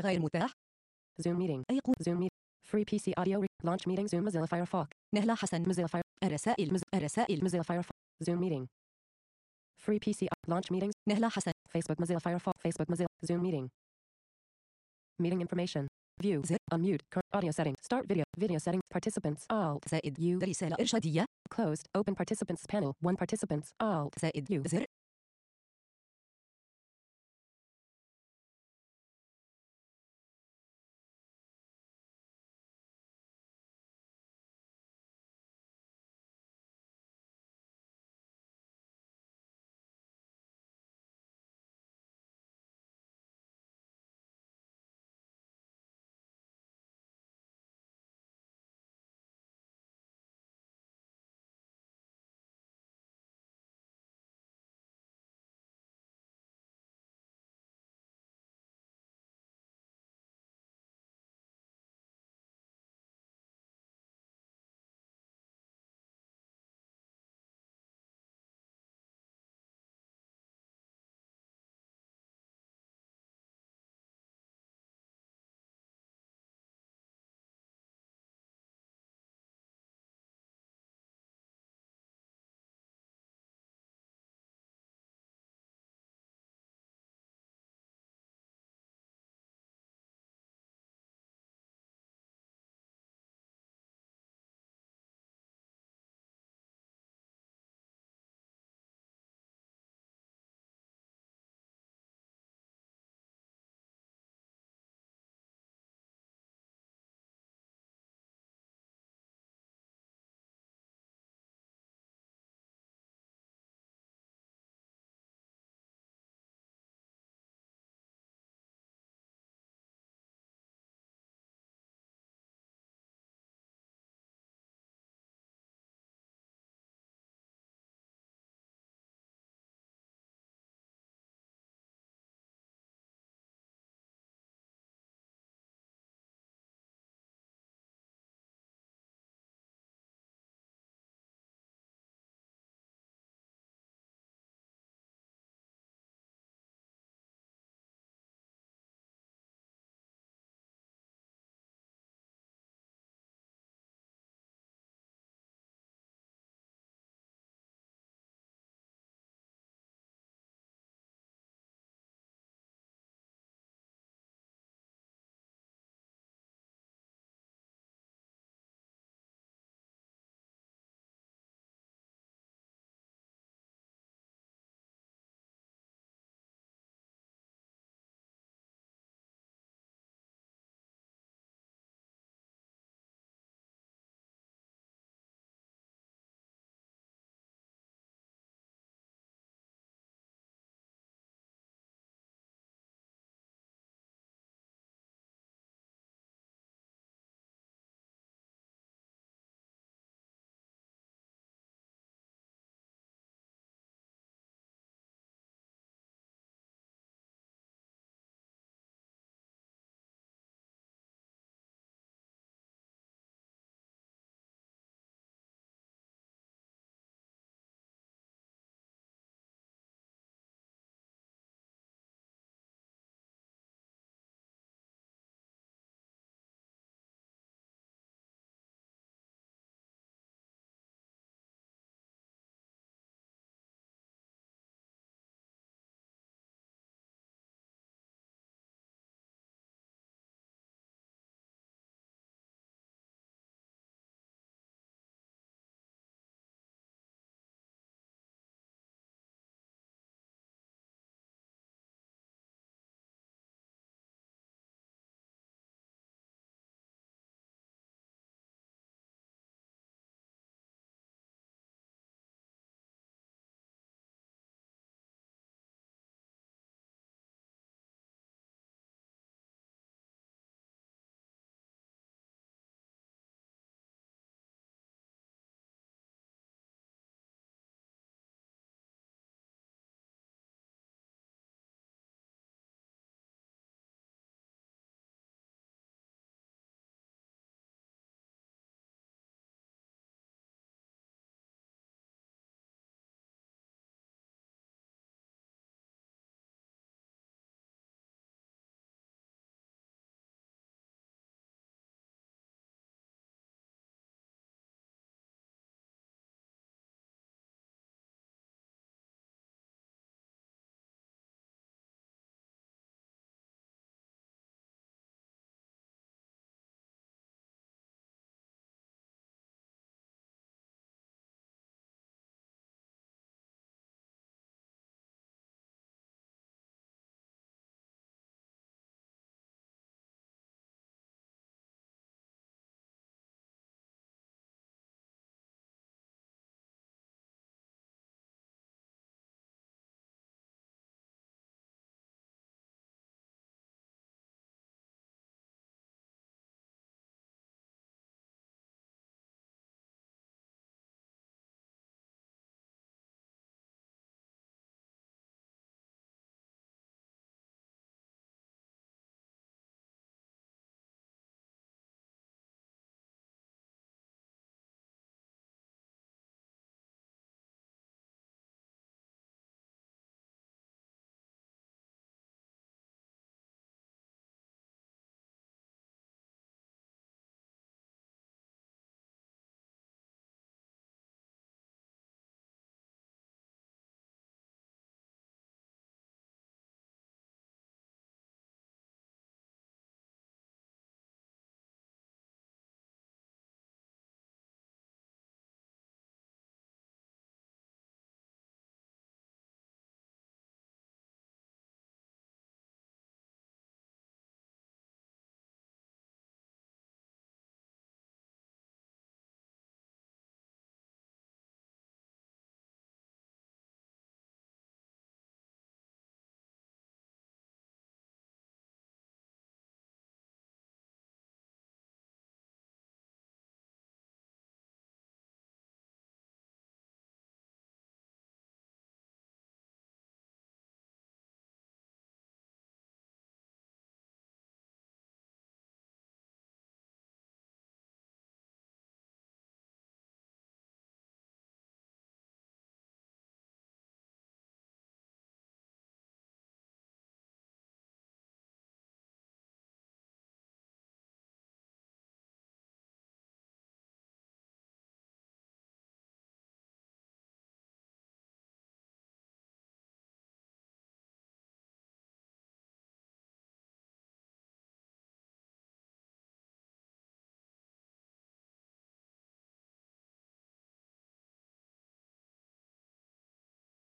غير متاح. Zoom meeting. أيقون. Zoom meet. Free PC audio. Launch meeting. Zoom Mozilla Firefox. نهلة حسن. Mozilla Fire. الرسائل. الرسائل. Mozilla Firefox. Zoom meeting. Free PC. Launch meetings. نهلة حسن. Facebook Mozilla Firefox. Facebook Mozilla. Zoom meeting. Meeting information. View. زر. Unmute. Audio settings. Start video. Video settings. Participants. Alt. زائد U. رسالة إرشادية. Closed. Open participants panel. 1 participants. Alt. زائد U. زر.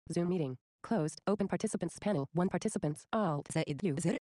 Zoom meeting. Closed. Open participants panel. 1 participants. Alt. زائد U زر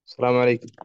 السلام عليكم.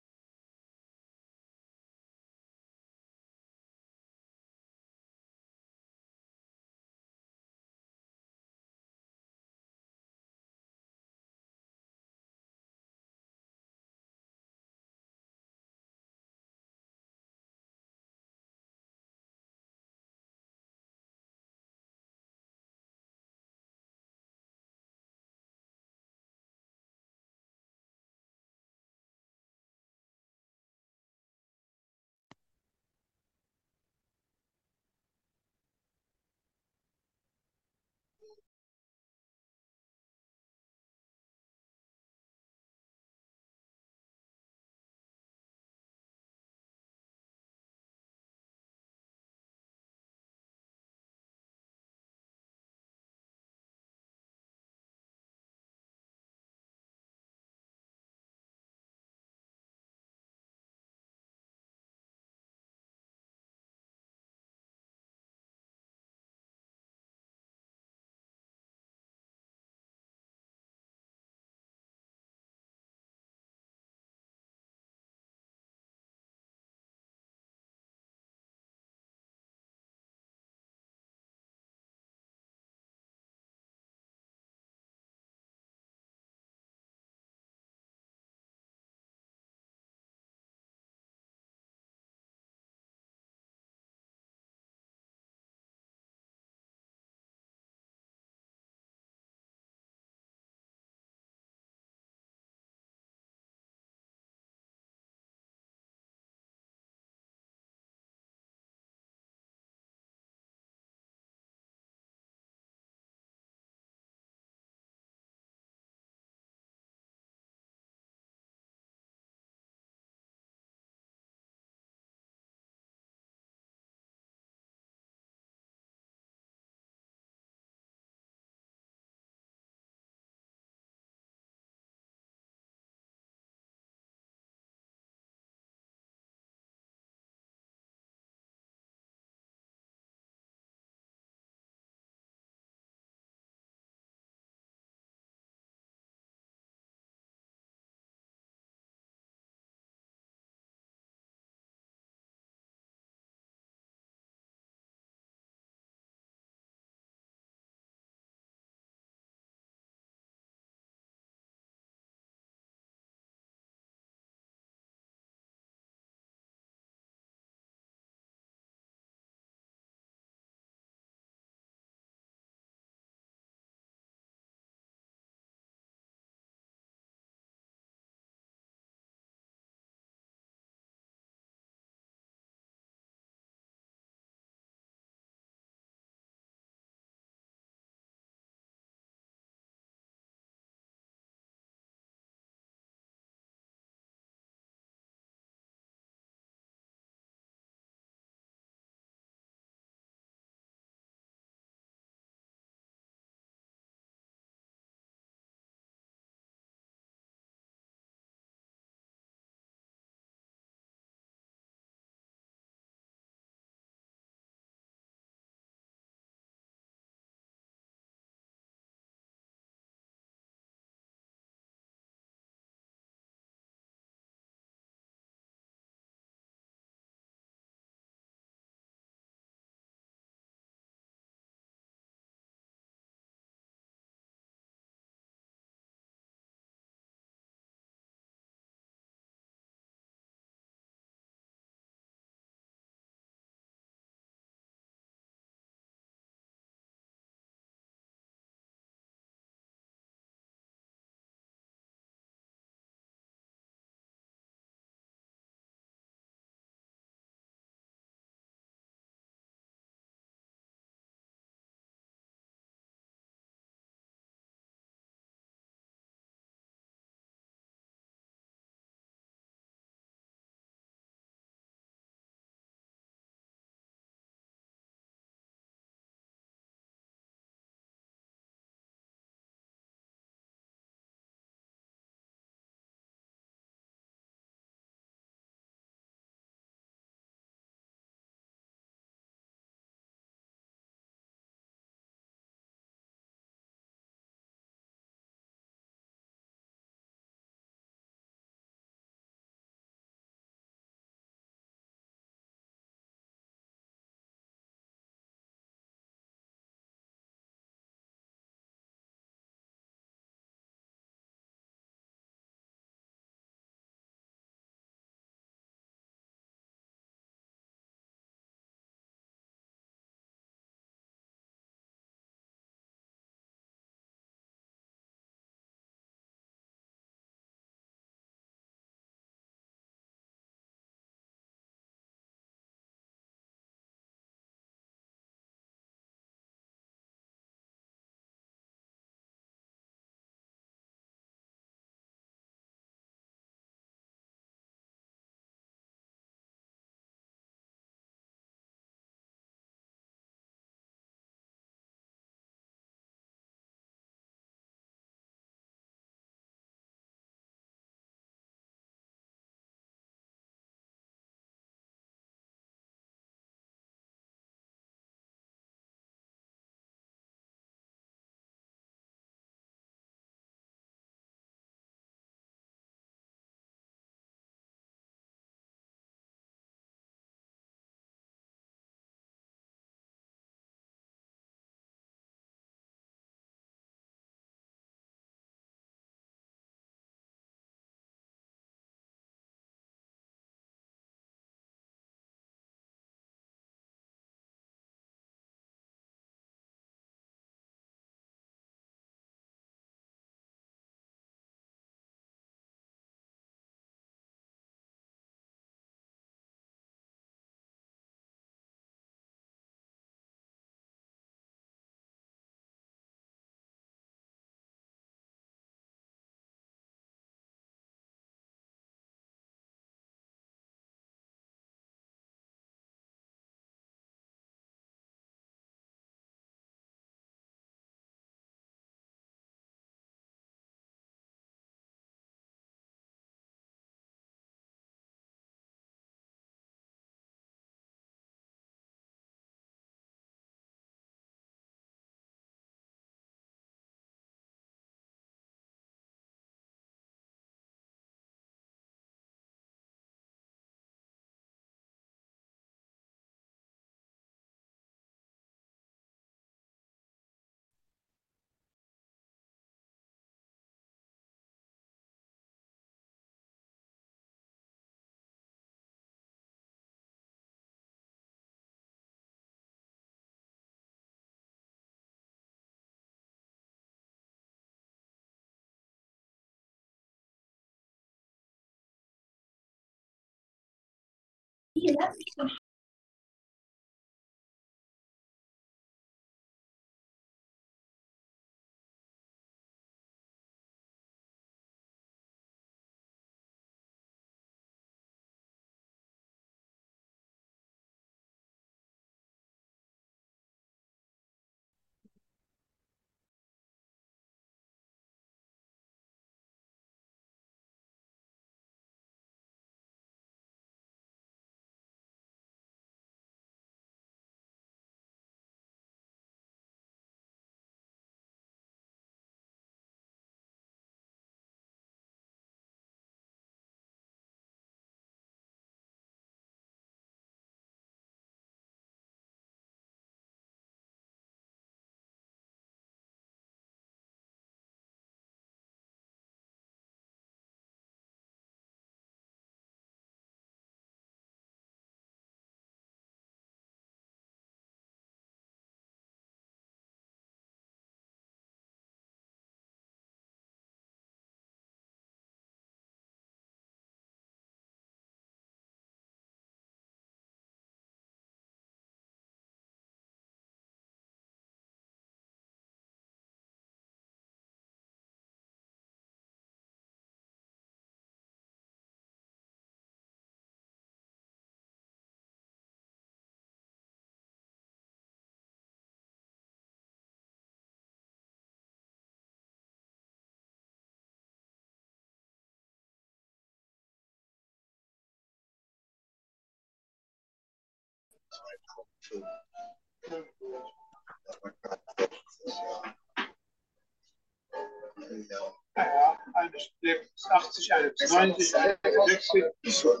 Ja, 80, 91, 60.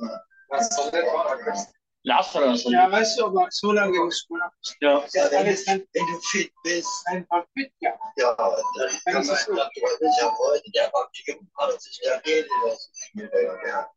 Ja, weißt du, aber so lange muss man ab. Ja. Wenn du fit bist. Einfach fit, ja. Ja, dann ist es so. Ja, heute, der war 84, der geht das nicht mehr. Ja.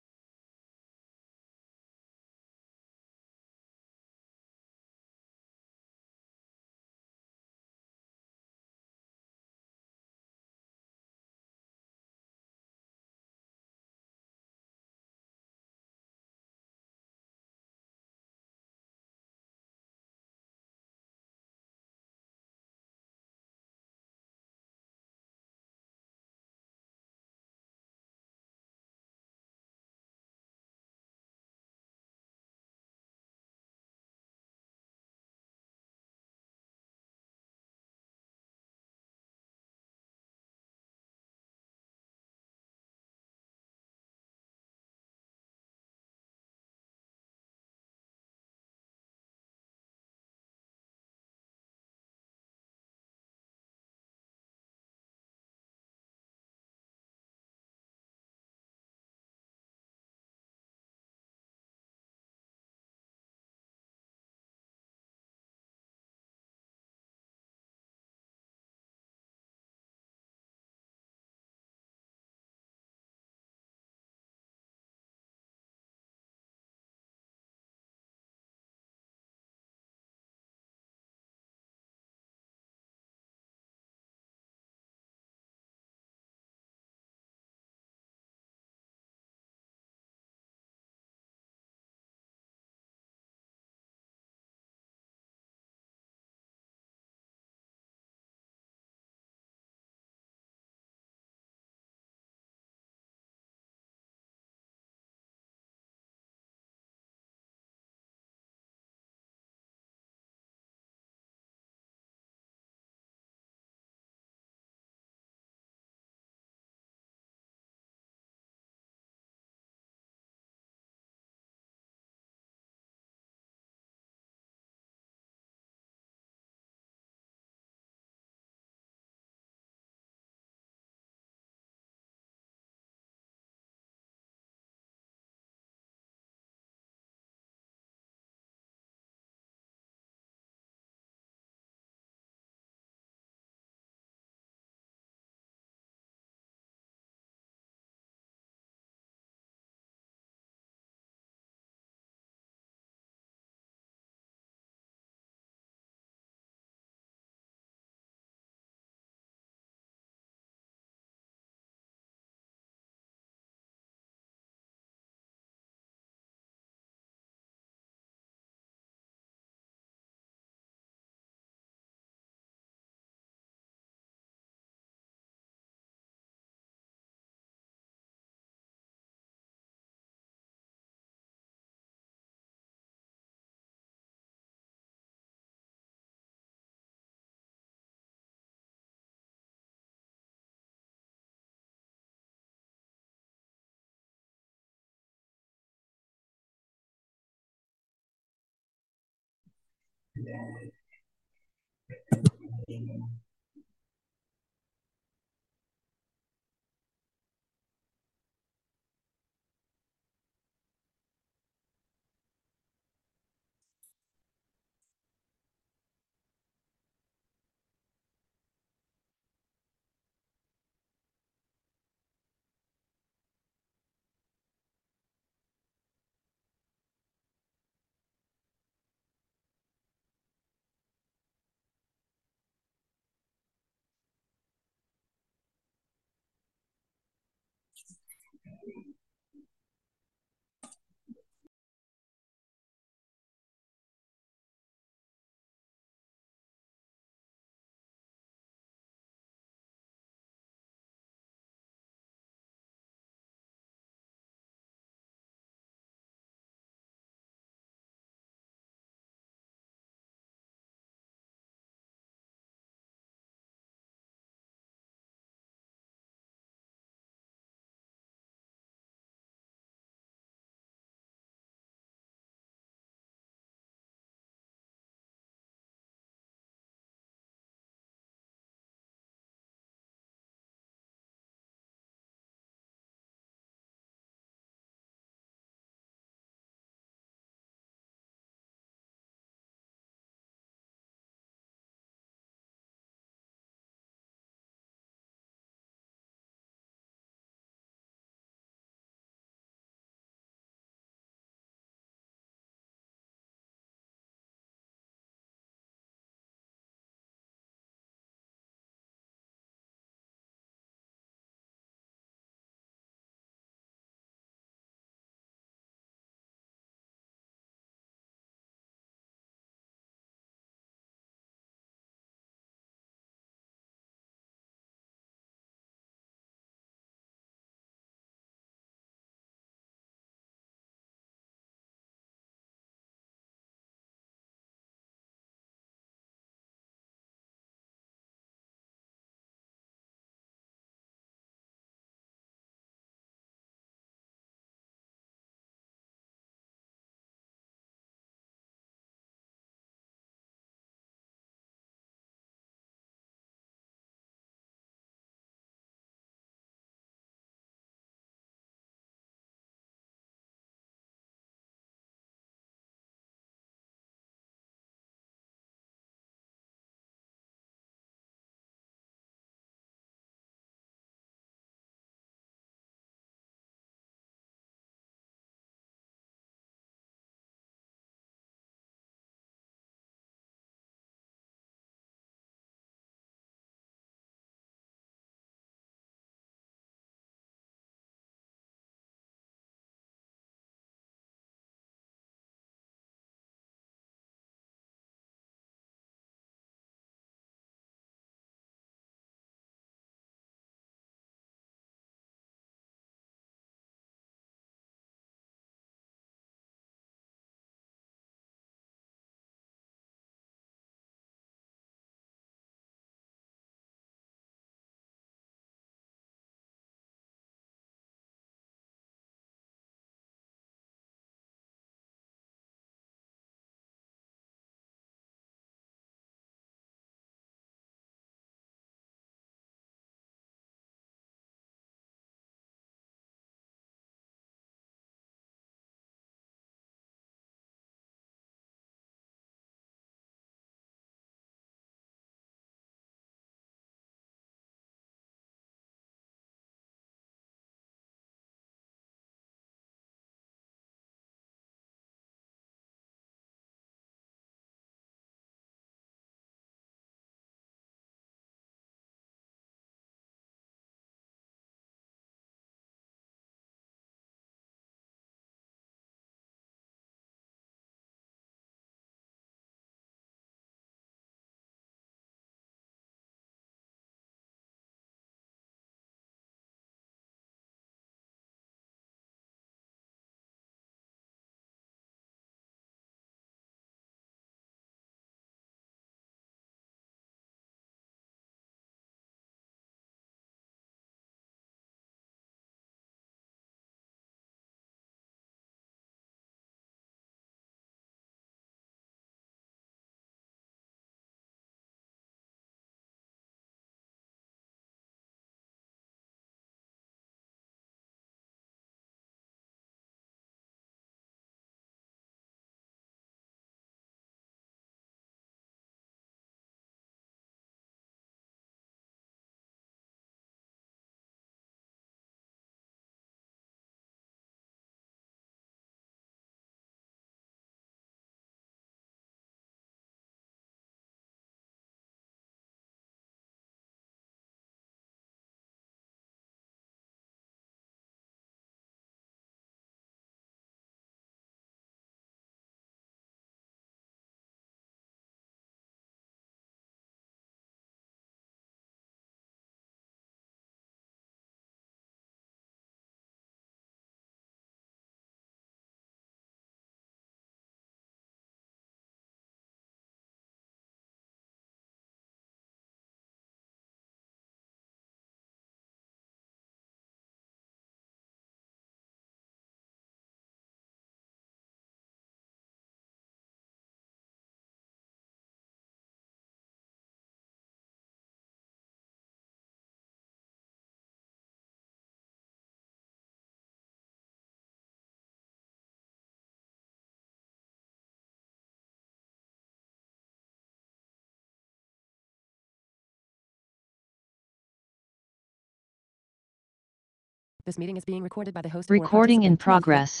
This meeting is being recorded by the host or Recording in participant. progress.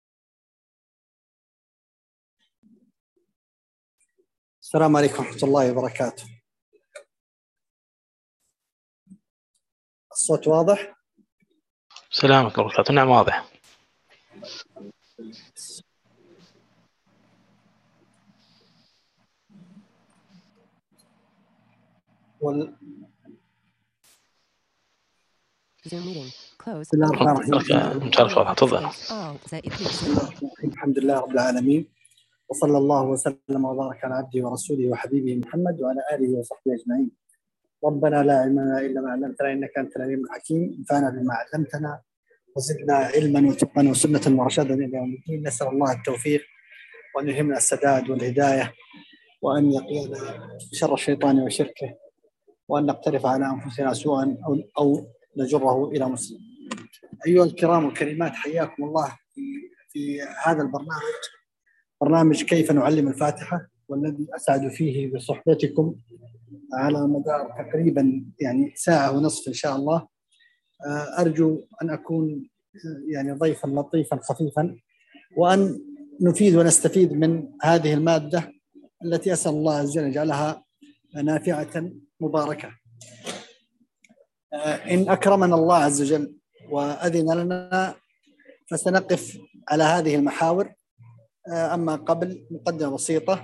السلام عليكم ورحمة الله وبركاته. الصوت واضح؟ سلامك ورحمة الله وبركاته. نعم واضح. Zoom meeting. Close. بسم الله الرحمن الرحيم. مشارف واضح. تفضل. الحمد لله رب العالمين، وصلى الله وسلم وبارك على عبده ورسوله وحبيبه محمد وعلى آله وصحبه أجمعين. ربنا لا علم لنا إلا ما علمتنا إنك أنت العليم الحكيم. انفعنا بما علمتنا وزدنا علما وتقا وسنة ورشادا إلى يوم الدين. نسأل الله التوفيق وأن يلهمنا السداد والهداية، وأن يقينا شر الشيطان وشركه، وأن نقترف على أنفسنا سوءا أو نجره إلى مسلم. أيها الكرام والكريمات، حياكم الله في هذا برنامج كيف نعلم الفاتحة، والذي أسعد فيه بصحبتكم على مدار تقريبا ساعة ونصف إن شاء الله. أرجو أن أكون ضيفا لطيفا خفيفا، وأن نفيد ونستفيد من هذه المادة التي أسأل الله عز وجل يجعلها نافعة مباركة. إن أكرمنا الله عز وجل وأذن لنا فسنقف على هذه المحاور. أما قبل مقدمة بسيطة.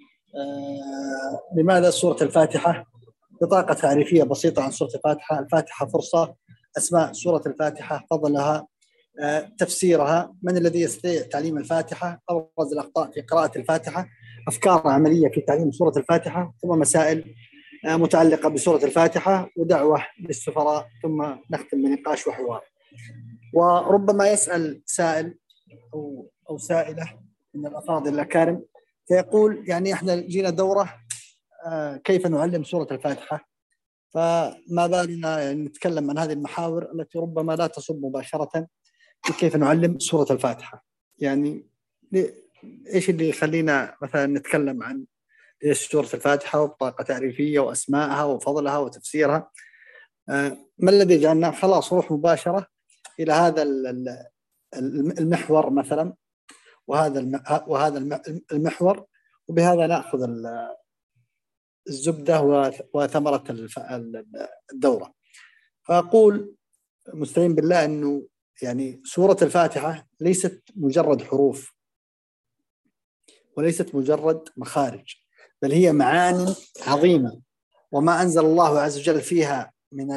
لماذا سورة الفاتحة؟ بطاقة تعريفية بسيطة عن سورة الفاتحة. الفاتحة فرصة، أسماء سورة الفاتحة، فضلها، تفسيرها، من الذي يستطيع تعليم الفاتحة، أبرز الأخطاء في قراءة الفاتحة، أفكار عملية في تعليم سورة الفاتحة، ثم مسائل متعلقة بسورة الفاتحة، ودعوة للسفراء، ثم نختم بنقاش وحوار. وربما يسأل سائل أو سائلة من الأفاضل الأكارم فيقول إحنا جينا دورة كيف نعلم سورة الفاتحة، فما بالنا نتكلم عن هذه المحاور التي ربما لا تصب مباشرة في كيف نعلم سورة الفاتحة. إيش اللي يخلينا مثلا نتكلم عن سورة الفاتحة وبطاقة تعريفية وأسمائها وفضلها وتفسيرها؟ ما الذي جعلنا خلاص روح مباشرة إلى هذا المحور مثلا، وهذا المحور، وبهذا نأخذ الزبدة وثمرة الدورة. فأقول مستعين بالله أنه سورة الفاتحة ليست مجرد حروف وليست مجرد مخارج، بل هي معاني عظيمة، وما أنزل الله عز وجل فيها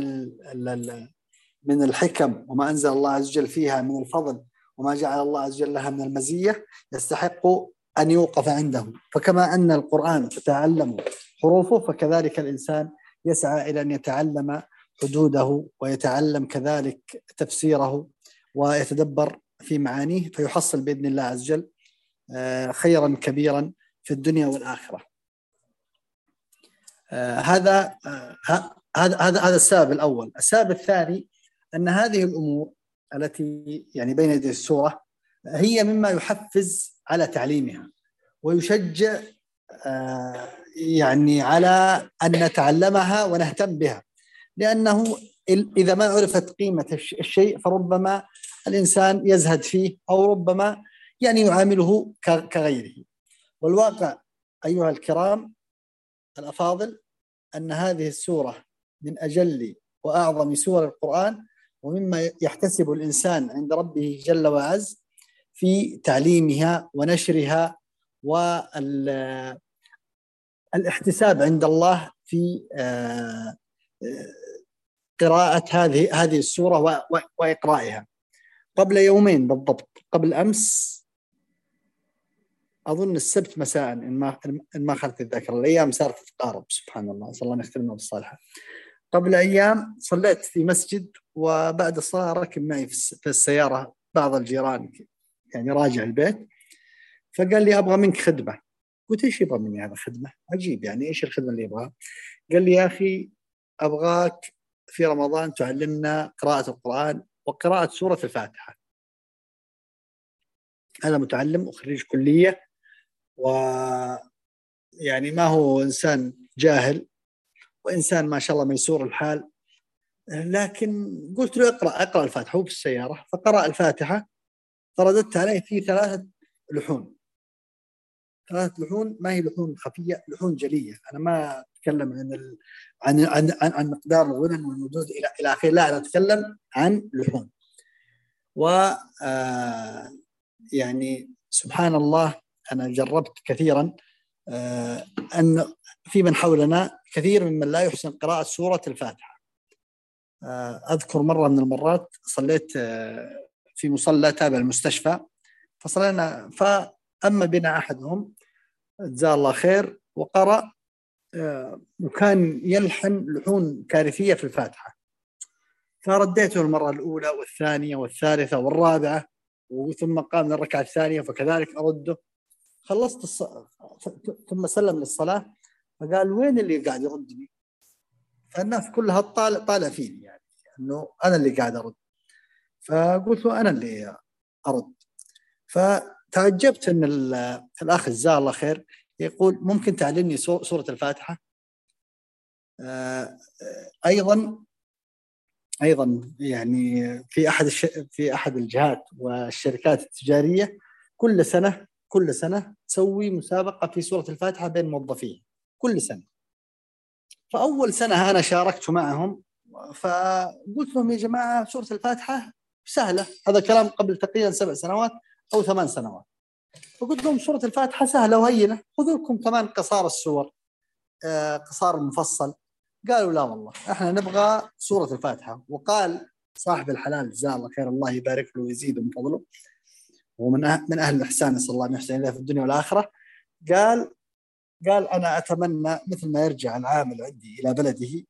من الحكم، وما أنزل الله عز وجل فيها من الفضل، وما جعل الله عز وجل لها من المزية، يستحق أن يوقف عنده. فكما أن القرآن تتعلم حروفه، فكذلك الإنسان يسعى إلى أن يتعلم حدوده، ويتعلم كذلك تفسيره، ويتدبر في معانيه، فيحصل بإذن الله عز وجل خيرا كبيرا في الدنيا والآخرة. هذا السبب الأول. السبب الثاني أن هذه الأمور التي بين يدي السورة هي مما يحفز على تعليمها، ويشجع على أن نتعلمها ونهتم بها، لأنه إذا ما عرفت قيمة الشيء فربما الإنسان يزهد فيه، أو ربما يعامله كغيره. والواقع أيها الكرام الأفاضل أن هذه السورة من أجل وأعظم سور القرآن، ومما يحتسب الإنسان عند ربه جل وعز في تعليمها ونشرها، والاحتساب عند الله في قراءة هذه السورة وإقرائها. قبل يومين بالضبط، قبل أمس أظن السبت مساء إن ما خلت الذاكرة، الأيام صارت تتقارب سبحان الله، صلى الله يختمنا بالصالحة. قبل أيام صليت في مسجد، وبعد الصلاة ركب معي في السيارة بعض الجيران راجع البيت، فقال لي أبغى منك خدمة. قلت إيش يبغى مني هذا خدمة؟ عجيب، إيش الخدمة اللي يبغاها؟ قال لي يا أخي أبغاك في رمضان تعلمنا قراءة القرآن وقراءة سورة الفاتحة. هذا متعلم وخريج كلية، ما هو إنسان جاهل، وإنسان ما شاء الله ميسور الحال، لكن قلت له اقرأ الفاتحة، هو في السيارة، فقرأ الفاتحة، فرددت عليه في 3 لحون. 3 لحون، ما هي لحون خفية، لحون جلية. أنا ما أتكلم عن مقدار الغنن والمدود إلى آخره، لا، أنا أتكلم عن لحون. يعني سبحان الله، أنا جربت كثيرا أن في من حولنا كثير ممن لا يحسن قراءة سورة الفاتحة. أذكر مرة من المرات صليت في مصلى تابع المستشفى، فصلينا، فأما بنا أحدهم جزاه الله خير وقرأ وكان يلحن لحون كارثية في الفاتحة، فرديته المرة الأولى والثانية والثالثة والرابعة، وثم قام من الركعة الثانية فكذلك أرده. خلصت ثم سلم للصلاة، فقال وين اللي قاعد يردني؟ فالناس كلها طالع فيني، يعني أنه أنا اللي قاعد أرد. فقلت له أنا اللي أرد. فتعجبت أن الأخ جزاه الله خير يقول ممكن تعلمني سورة الفاتحة؟ أيضا يعني في أحد الجهات والشركات التجارية كل سنة تسوي مسابقة في سورة الفاتحة بين موظفين كل سنة. فأول سنة أنا شاركت معهم، فقلت لهم يا جماعة سورة الفاتحة سهلة، هذا كلام قبل تقريبا 7 سنوات أو 8 سنوات. فقلت لهم سورة الفاتحة سهلة وهينة، خذوا لكم كمان قصار السور، قصار المفصل. قالوا لا والله احنا نبغى سورة الفاتحة. وقال صاحب الحلال جزاه الله خير، الله يبارك له ويزيده من فضله، ومن أهل الإحسان، نسأل الله أن يحسن إليه في الدنيا والآخرة. قال أنا أتمنى مثل ما يرجع العامل عندي إلى بلده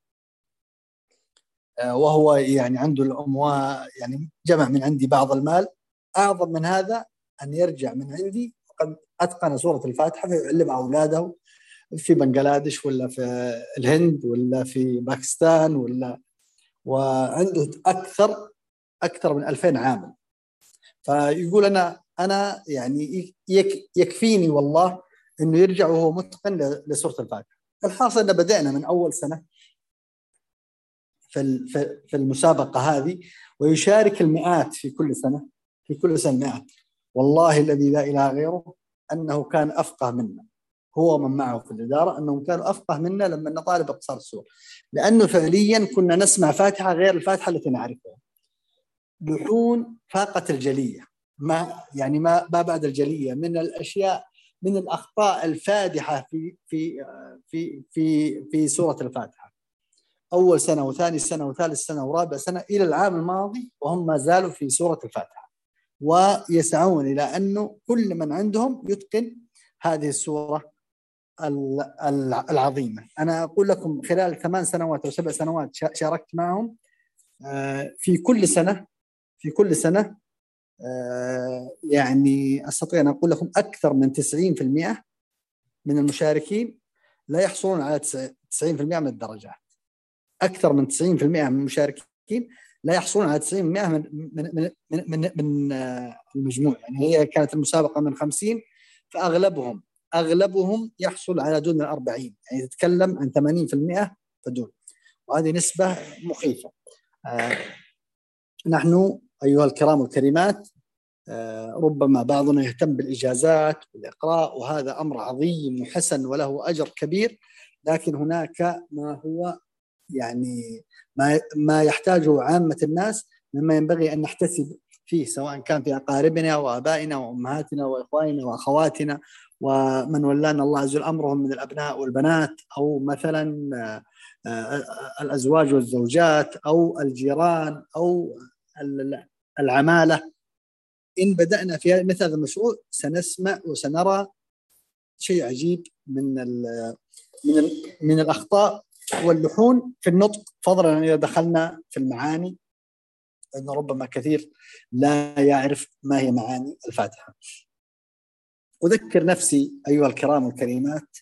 وهو يعني عنده الأموال، يعني جمع من عندي بعض المال، أعظم من هذا أن يرجع من عندي وقد أتقن سورة الفاتحة فيعلمها أولاده في بنغلاديش ولا في الهند ولا في باكستان وعنده أكثر من 2000 عامل. فيقول أنا يعني يكفيني والله إنه يرجع وهو متقن لسورة الفاتحة. الحاصل أن بدأنا من أول سنة في المسابقة هذه، ويشارك المئات في كل سنة مئات. والله الذي لا إله غيره أنه كان أفقه منا، هو من معه في الإدارة، أنهم كانوا أفقه منا لما نطالب اقتصار السور، لأنه فعليا كنا نسمع فاتحة غير الفاتحة التي نعرفها، لحون فاقة الجلية، ما بعد الجلية من الأشياء، من الأخطاء الفادحة في سورة الفاتحة. أول سنة وثاني سنة وثالث سنة ورابع سنة إلى العام الماضي وهم ما زالوا في سورة الفاتحة، ويسعون إلى أنه كل من عندهم يتقن هذه السورة العظيمة. أنا أقول لكم خلال 8 سنوات أو 7 سنوات شاركت معهم، في كل سنة يعني أستطيع أن أقول لكم أكثر من 90% من المشاركين لا يحصلون على 90% من الدرجات. أكثر من 90% من المشاركين لا يحصلون على 90% من المجموع. يعني هي كانت المسابقة من 50، فأغلبهم يحصل على دون 40، يعني تتكلم عن 80% فدون، وهذه نسبة مخيفة. نحن أيها الكرام والكريمات ربما بعضنا يهتم بالإجازات والإقراء، وهذا أمر عظيم وحسن وله أجر كبير، لكن هناك ما هو يعني ما يحتاجه عامة الناس مما ينبغي أن نحتسب فيه، سواء كان في أقاربنا وآبائنا وأمهاتنا وإخواننا وأخواتنا ومن ولانا الله عز وجل أمرهم من الأبناء والبنات، أو مثلا الأزواج والزوجات أو الجيران أو العمالة. إن بدأنا في مثل هذا المشروع سنسمع وسنرى شيء عجيب من الأخطاء واللحون في النطق، فضلا إذا دخلنا في المعاني، أن ربما كثير لا يعرف ما هي معاني الفاتحة. أذكر نفسي أيها الكرام والكريمات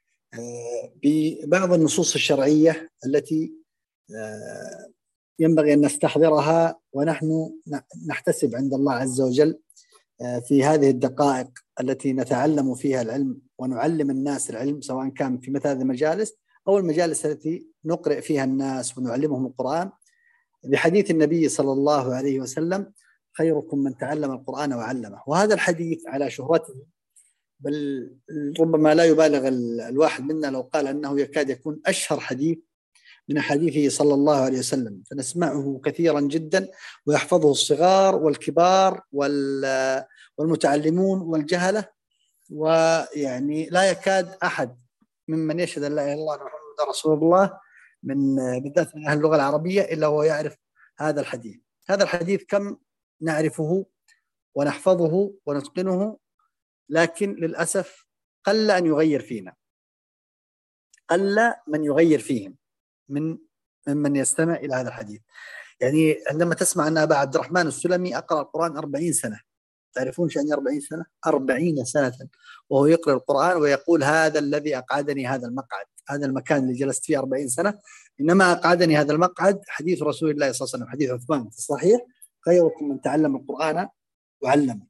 ببعض النصوص الشرعية التي ينبغي أن نستحضرها ونحن نحتسب عند الله عز وجل في هذه الدقائق التي نتعلم فيها العلم ونعلم الناس العلم، سواء كان في مثل هذه المجالس أو المجالس التي نقرأ فيها الناس ونعلمهم القرآن. بحديث النبي صلى الله عليه وسلم: خيركم من تعلم القرآن وعلمه. وهذا الحديث على شهرته، بل ربما لا يبالغ الواحد منا لو قال أنه يكاد يكون أشهر حديث من حديثه صلى الله عليه وسلم، فنسمعه كثيرا جدا ويحفظه الصغار والكبار والمتعلمون والجهلة، ويعني لا يكاد أحد ممن يشهد أن لا إله إلا الله محمد رسول الله من بالذات من أهل اللغة العربية إلا هو يعرف هذا الحديث. هذا الحديث كم نعرفه ونحفظه ونتقنه، لكن للأسف قل أن يغير فينا، قل من يغير فيهم ممن يستمع إلى هذا الحديث. يعني عندما تسمع أن أبا عبد الرحمن السلمي أقرأ القرآن 40 سنة، تعرفون شأن 40 سنة؟ 40 سنة وهو يقرأ القرآن ويقول: هذا الذي أقعدني هذا المقعد، هذا المكان اللي جلست فيه 40 سنة، إنما أقعدني هذا المقعد حديث رسول الله صلى الله عليه وسلم، حديث عثمان في الصحيح: خيركم من تعلم القرآن وعلمه.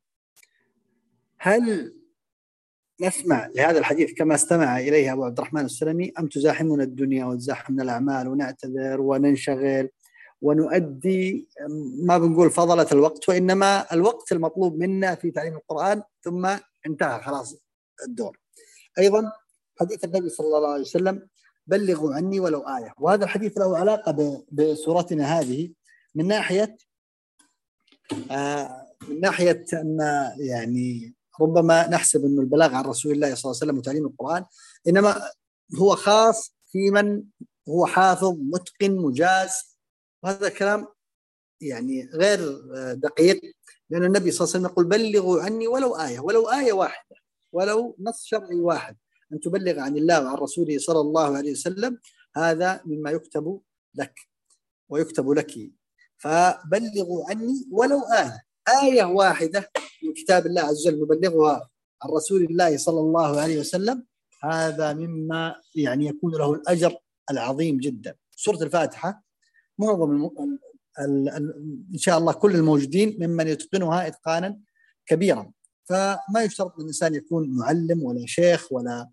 هل نسمع لهذا الحديث كما استمع إليه أبو عبد الرحمن السلمي، أم تزاحمنا الدنيا وتزاحمنا الأعمال ونعتذر وننشغل ونؤدي ما بنقول فضلة الوقت، وإنما الوقت المطلوب منا في تعليم القرآن ثم انتهى خلاص الدور؟ أيضا حديث النبي صلى الله عليه وسلم: بلغوا عني ولو آية. وهذا الحديث له علاقة بسورتنا هذه من ناحية أن يعني ربما نحسب أن البلاغ عن رسول الله صلى الله عليه وسلم وتعليم القرآن إنما هو خاص في من هو حافظ متقن مجاز، وهذا كلام يعني غير دقيق، لأن النبي صلى الله عليه وسلم يقول: بلغوا عني ولو آية، ولو آية واحدة، ولو نص شرعي واحد أن تبلغ عن الله وعن رسوله صلى الله عليه وسلم، هذا مما يكتب لك ويكتب لك. فبلغوا عني ولو آية واحدة من كتاب الله عز وجل نبلغها عن رسول الله صلى الله عليه وسلم، هذا مما يعني يكون له الأجر العظيم جدا. سورة الفاتحة معظم إن شاء الله كل الموجودين ممن يتقنها إتقانا كبيرا، فما يشترط الإنسان يكون معلم ولا شيخ ولا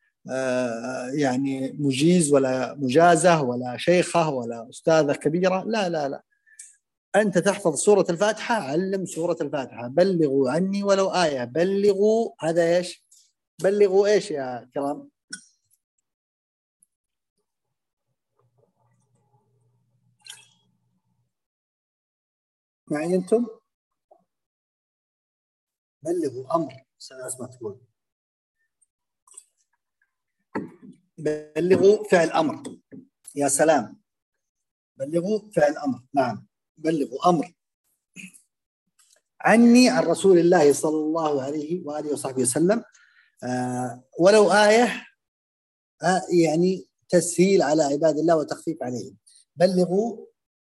يعني مجيز ولا مجازة ولا شيخة ولا أستاذة كبيرة، لا لا لا، أنت تحفظ سورة الفاتحة، علم سورة الفاتحة. بلغوا عني ولو آية، بلغوا هذا إيش؟ بلغوا إيش يا كرام؟ معي أنتم؟ بلغوا أمر، سأسمع تقول بلغوا فعل أمر. يا سلام، بلغوا فعل أمر، نعم، بلغوا أمر. عني عن رسول الله صلى الله عليه وآله وصحبه وسلم ولو آية، يعني تسهيل على عباد الله وتخفيف عليهم. بلغوا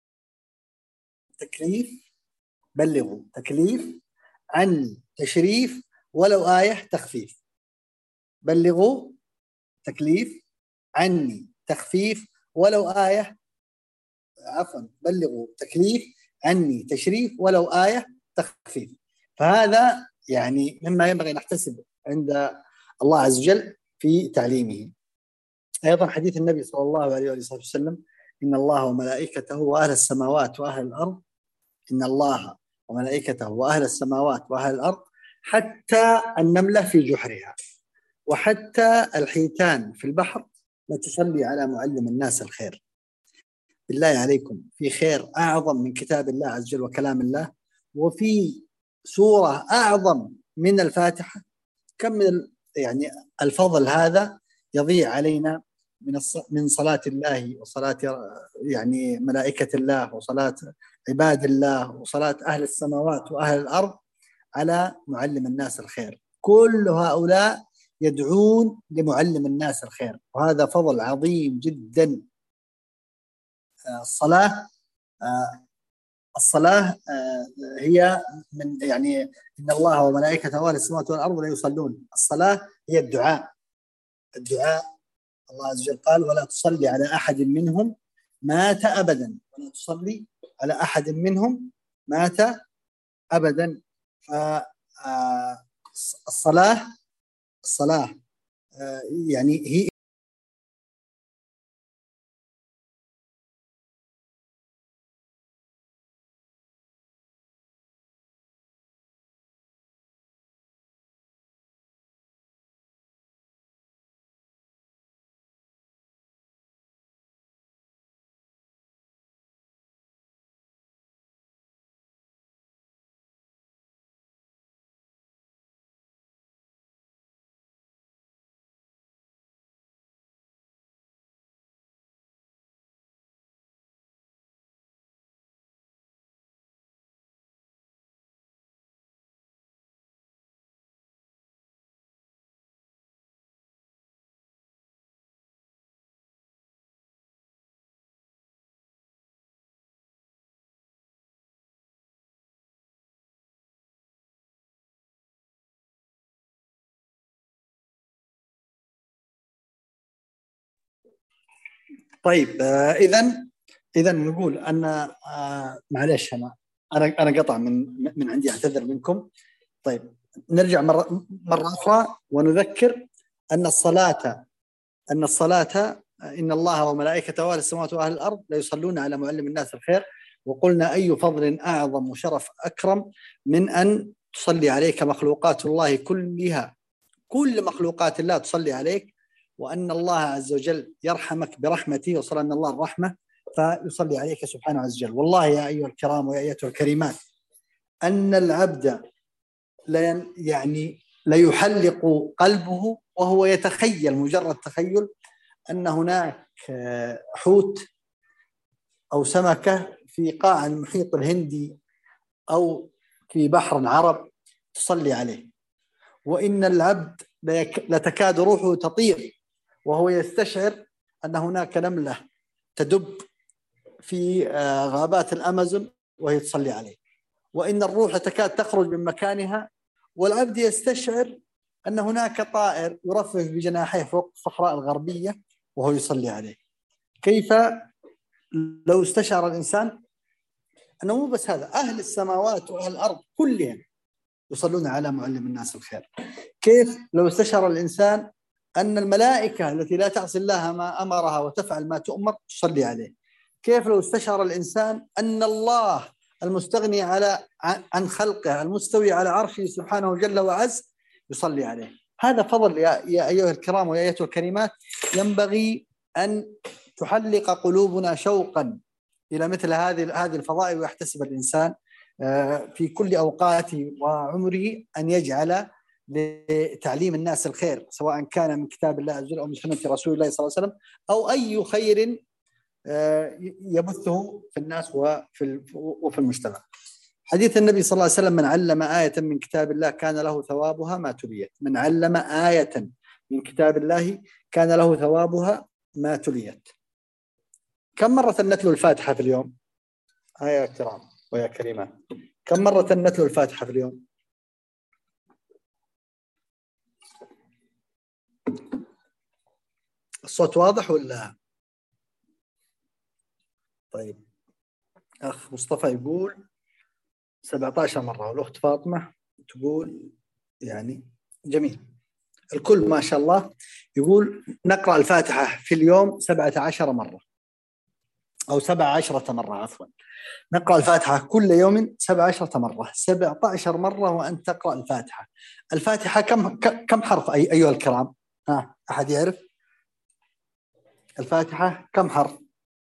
تكليف، بلغوا تكليف، عني تشريف، ولو آية تخفيف. بلغوا تكليف، عني تخفيف، ولو آية، عفوا، بلغوا تكليف، عني تشريف، ولو آية تخفيف. فهذا يعني مما ينبغي نحتسب عند الله عز وجل في تعليمه. أيضا حديث النبي صلى الله عليه وسلم: إن الله وملائكته وأهل السماوات وأهل الأرض، إن الله وملائكته وأهل السماوات وأهل الأرض، حتى النملة في جحرها وحتى الحيتان في البحر لا تصلي على معلم الناس الخير. بالله عليكم، في خير أعظم من كتاب الله عز وجل وكلام الله، وفي سورة أعظم من الفاتحة؟ كم من يعني الفضل هذا يضيع علينا من صلاة الله وصلاة يعني ملائكة الله وصلاة عباد الله وصلاة أهل السماوات وأهل الأرض على معلم الناس الخير. كل هؤلاء يدعون لمعلم الناس الخير، وهذا فضل عظيم جدا. الصلاة هي من يعني إن الله وملائكته وأهل السماوات والأرض لا يصلون. الصلاة هي الدعاء. الله عز وجل قال: ولا تصلي على أحد منهم مات أبدا، ولا تصلي على أحد منهم مات أبدا. الصلاة يعني هي طيب إذا نقول أن معلش أنا قطع من عندي، أعتذر منكم. طيب نرجع مرة أخرى ونذكر أن الصلاة إن الله وملائكته وأهل السماوات وأهل الأرض لا يصلون على معلم الناس الخير. وقلنا أي فضل أعظم وشرف أكرم من أن تصلي عليك مخلوقات الله كلها، كل مخلوقات الله تصلي عليك، وأن الله عز وجل يرحمك برحمته، وصل أن الله الرحمة فيصلي عليك سبحانه عز وجل. والله يا أيها الكرام ويا أيتها الكريمات، أن العبد لا يحلق قلبه وهو يتخيل، مجرد تخيل، أن هناك حوت أو سمكة في قاع المحيط الهندي أو في بحر العرب تصلي عليه، وإن العبد لتكاد روحه تطير وهو يستشعر أن هناك نملة تدب في غابات الأمازون وهي تصلي عليه، وإن الروح تكاد تخرج من مكانها والعبد يستشعر أن هناك طائر يرفرف بجناحيه فوق الصحراء الغربية وهو يصلي عليه. كيف لو استشعر الإنسان أنه مو بس هذا، أهل السماوات وأهل الأرض كلهم يصلون على معلم الناس الخير؟ كيف لو استشعر الإنسان أن الملائكة التي لا تعصي الله ما أمرها وتفعل ما تؤمر تصلي عليه؟ كيف لو استشعر الإنسان أن الله المستغني عن خلقه المستوي على عرشه سبحانه جل وعز يصلي عليه؟ هذا فضل يا أيها الكرام ويا أيتها الكريمات، ينبغي أن تحلق قلوبنا شوقا إلى مثل هذه الفضائل، ويحتسب الإنسان في كل أوقاته وعمره أن يجعل لتعليم الناس الخير، سواء كان من كتاب الله عز وجل أو من سنة رسول الله صلى الله عليه وسلم، أو أي خير يبثه في الناس وفي المجتمع. حديث النبي صلى الله عليه وسلم: من علم آية من كتاب الله كان له ثوابها ما تليت. من علم آية من كتاب الله كان له ثوابها ما تليت. كم مرة نتلو الفاتحة في اليوم؟ يا كرام ويا كريمات، كم مرة نتلو الفاتحة في اليوم؟ الصوت واضح ولا؟ طيب، أخ مصطفى يقول 17 مرة، والأخت فاطمة تقول يعني جميل. الكل ما شاء الله يقول نقرأ الفاتحة في اليوم 17 مرة أو 17 مرة، عفوا، نقرأ الفاتحة كل يوم 17 مرة. 17 مرة وأنت تقرأ الفاتحة. الفاتحة كم حرف أيها الكرام؟ أحد يعرف الفاتحة كم حرف؟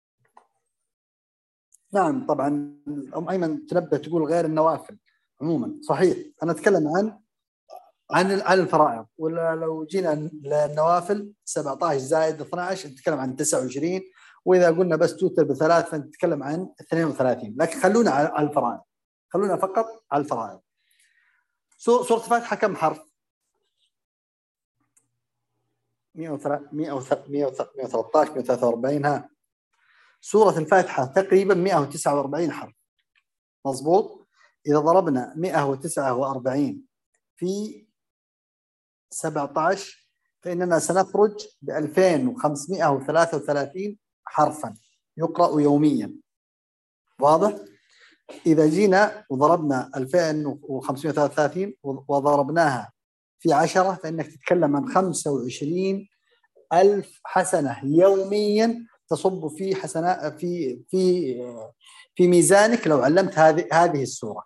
نعم طبعا أم أيمن تنبه تقول غير النوافل عموما، صحيح. أنا أتكلم عن الفرائض، ولا لو جينا للنوافل 17 زائد 12 نتكلم عن 29، وإذا قلنا بس توتر بثلاث فنتكلم عن 32. لكن خلونا على الفرائض، خلونا فقط على الفرائض. سورة الفاتحة كم حرف؟ 113 143. ها، سورة الفاتحة تقريبا 149 حرف، مضبوط. إذا ضربنا 149 في 17 فإننا سنخرج ب 2533 حرفا يقرأ يوميا، واضح؟ إذا جينا وضربنا 2533 وضربناها في 10 فإنك تتكلم عن 25,000 حسنة يوميا تصب في حسنات في ميزانك لو علمت هذه السورة.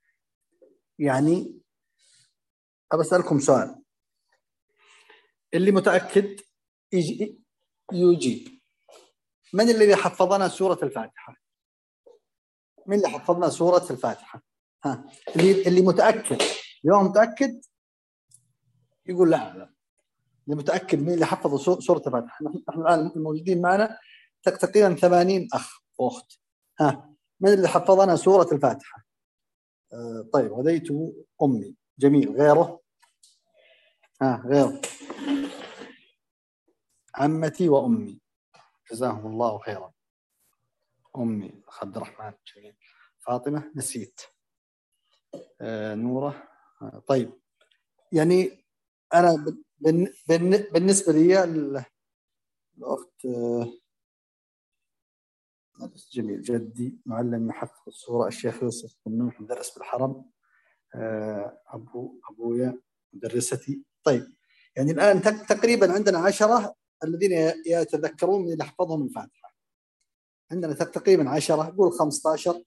يعني أسألكم سؤال، اللي متأكد يجيب. من الذي حفظنا سورة الفاتحة؟ من اللي حفظنا سورة الفاتحة؟ اللي متأكد، اليوم متأكد يقول لا أعلم. اللي متأكد من اللي حفظوا سورة الفاتحة؟ نحن الآن الموجودين معنا تقريبا 80 أخ وأخت. من اللي حفظنا سورة الفاتحة؟ طيب، هديت أمي. جميل. غيره؟ غيره؟ عمتي وأمي، جزاهم الله خيرا. أمي عبد الرحمن. جميل. فاطمة نسيت. نورة. طيب، يعني أنا بالنسبة لي الأخت جميل. جدي معلم محفظ الصورة الشيخ يوسف بن نوح مدرس بالحرم. أبويا مدرستي. طيب يعني الآن تقريبا عندنا 10 الذين يتذكرون من اللي حفظهم الفاتحة. عندنا تقريبا 10، قول 15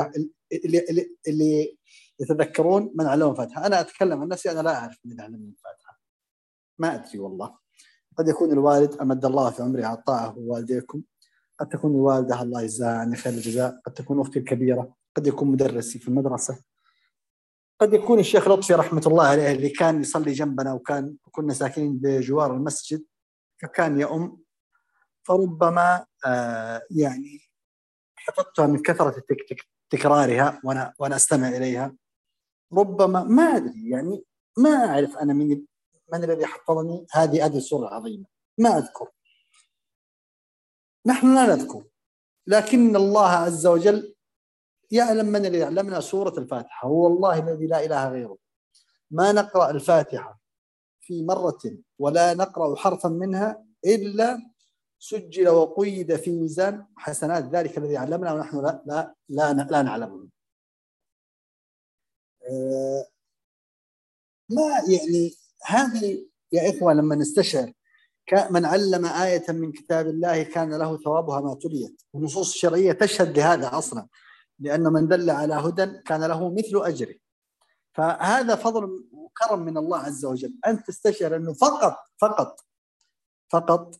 اللي يتذكرون من علمهم الفاتحة. أنا أتكلم عن نفسي، أنا لا أعرف من علمني الفاتحة، ما أدري والله. قد يكون الوالد أمد الله في عمره على الطاعة ووالديكم، قد تكون الوالدة الله يجزاها عني خير الجزاء، قد تكون أختي الكبيرة، قد يكون مدرسي في المدرسة، قد يكون الشيخ لطفي رحمة الله عليه اللي كان يصلي جنبنا وكنا ساكنين بجوار المسجد فكان يؤم، فربما يعني حفظتها من كثرة تكرارها وأنا أستمع إليها. ربما ما أدري، يعني ما أعرف أنا من الذي حفظني هذه السورة العظيمة، ما أذكر. نحن لا نذكر، لكن الله عز وجل يعلم من الذي يعلمنا سورة الفاتحة. هو الله الذي لا إله غيره. ما نقرأ الفاتحة في مرة ولا نقرأ حرفا منها إلا سجل وقيد في ميزان حسنات ذلك الذي علمنا ونحن لا نعلمه. ما يعني هذه يا إخوة لما نستشعر من علم آية من كتاب الله كان له ثوابها ما تليت، والنصوص الشرعية تشهد لهذا أصلا، لأن من دل على هدى كان له مثل أجره. فهذا فضل وكرم من الله عز وجل، أن تستشعر أنه فقط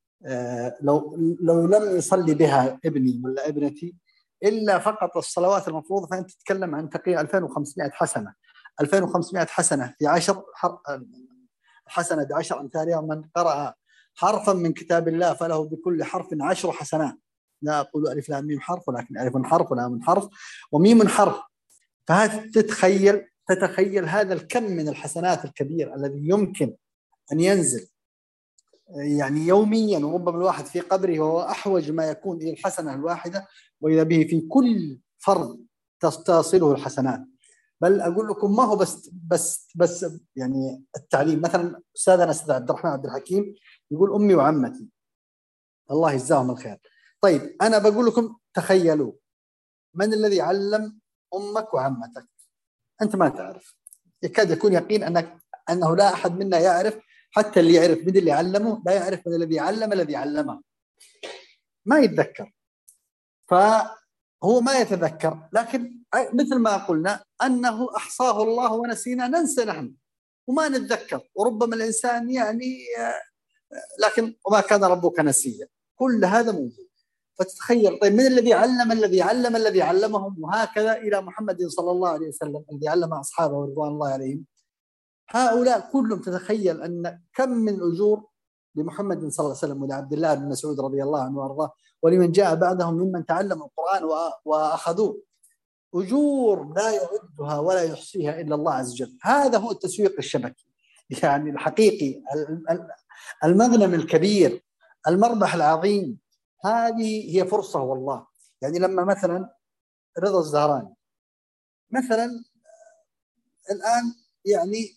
لو لم يصلي بها ابني ولا ابنتي إلا فقط الصلوات المفروضة، فأنت تتكلم عن تقريبا 2500 حسنة. 2500 حسنة في 10 حسنة ب10 أمثالها. ومن قرأ حرفا من كتاب الله فله بكل حرف 10 حسنات. لا أقول ألف لام ميم حرف، ولكن ألف حرف ولام حرف وميم حرف. فهذا تتخيل هذا الكم من الحسنات الكبير الذي يمكن أن ينزل يعني يوميا، وربما الواحد في قبره وهو أحوج ما يكون إلى الحسنة الواحدة، وإذا به في كل فرد تصله الحسنات. بل أقول لكم ما هو بس يعني التعليم. مثلا أستاذنا أستاذ عبد الرحمن عبد الحكيم يقول أمي وعمتي الله يجزاهم الخير. طيب أنا بقول لكم تخيلوا من الذي علم أمك وعمتك؟ أنت ما تعرف، يكاد يكون يقين أنه لا أحد منا يعرف، حتى اللي يعرف من اللي علمه لا يعرف من الذي علمه، ما يتذكر. فهو ما يتذكر، لكن مثل ما قلنا أنه أحصاه الله ونسينا، ننسى نحن وما نتذكر. وربما الإنسان يعني لكن وما كان ربك نسيا، كل هذا موجود. فتتخيل طيب من الذي علمهم، وهكذا إلى محمد صلى الله عليه وسلم الذي علم أصحابه رضوان الله عليهم. هؤلاء كلهم تتخيل أن كم من أجور لمحمد صلى الله عليه وسلم ولعبد الله بن مسعود رضي الله عنه وارضاه ولمن جاء بعدهم ممن تعلم القرآن وأخذوه، أجور لا يعدها ولا يحصيها إلا الله عز وجل. هذا هو التسويق الشبكي يعني الحقيقي، المغنم الكبير، المربح العظيم. هذه هي فرصة والله. يعني لما مثلا رضا الزهراني مثلا الآن يعني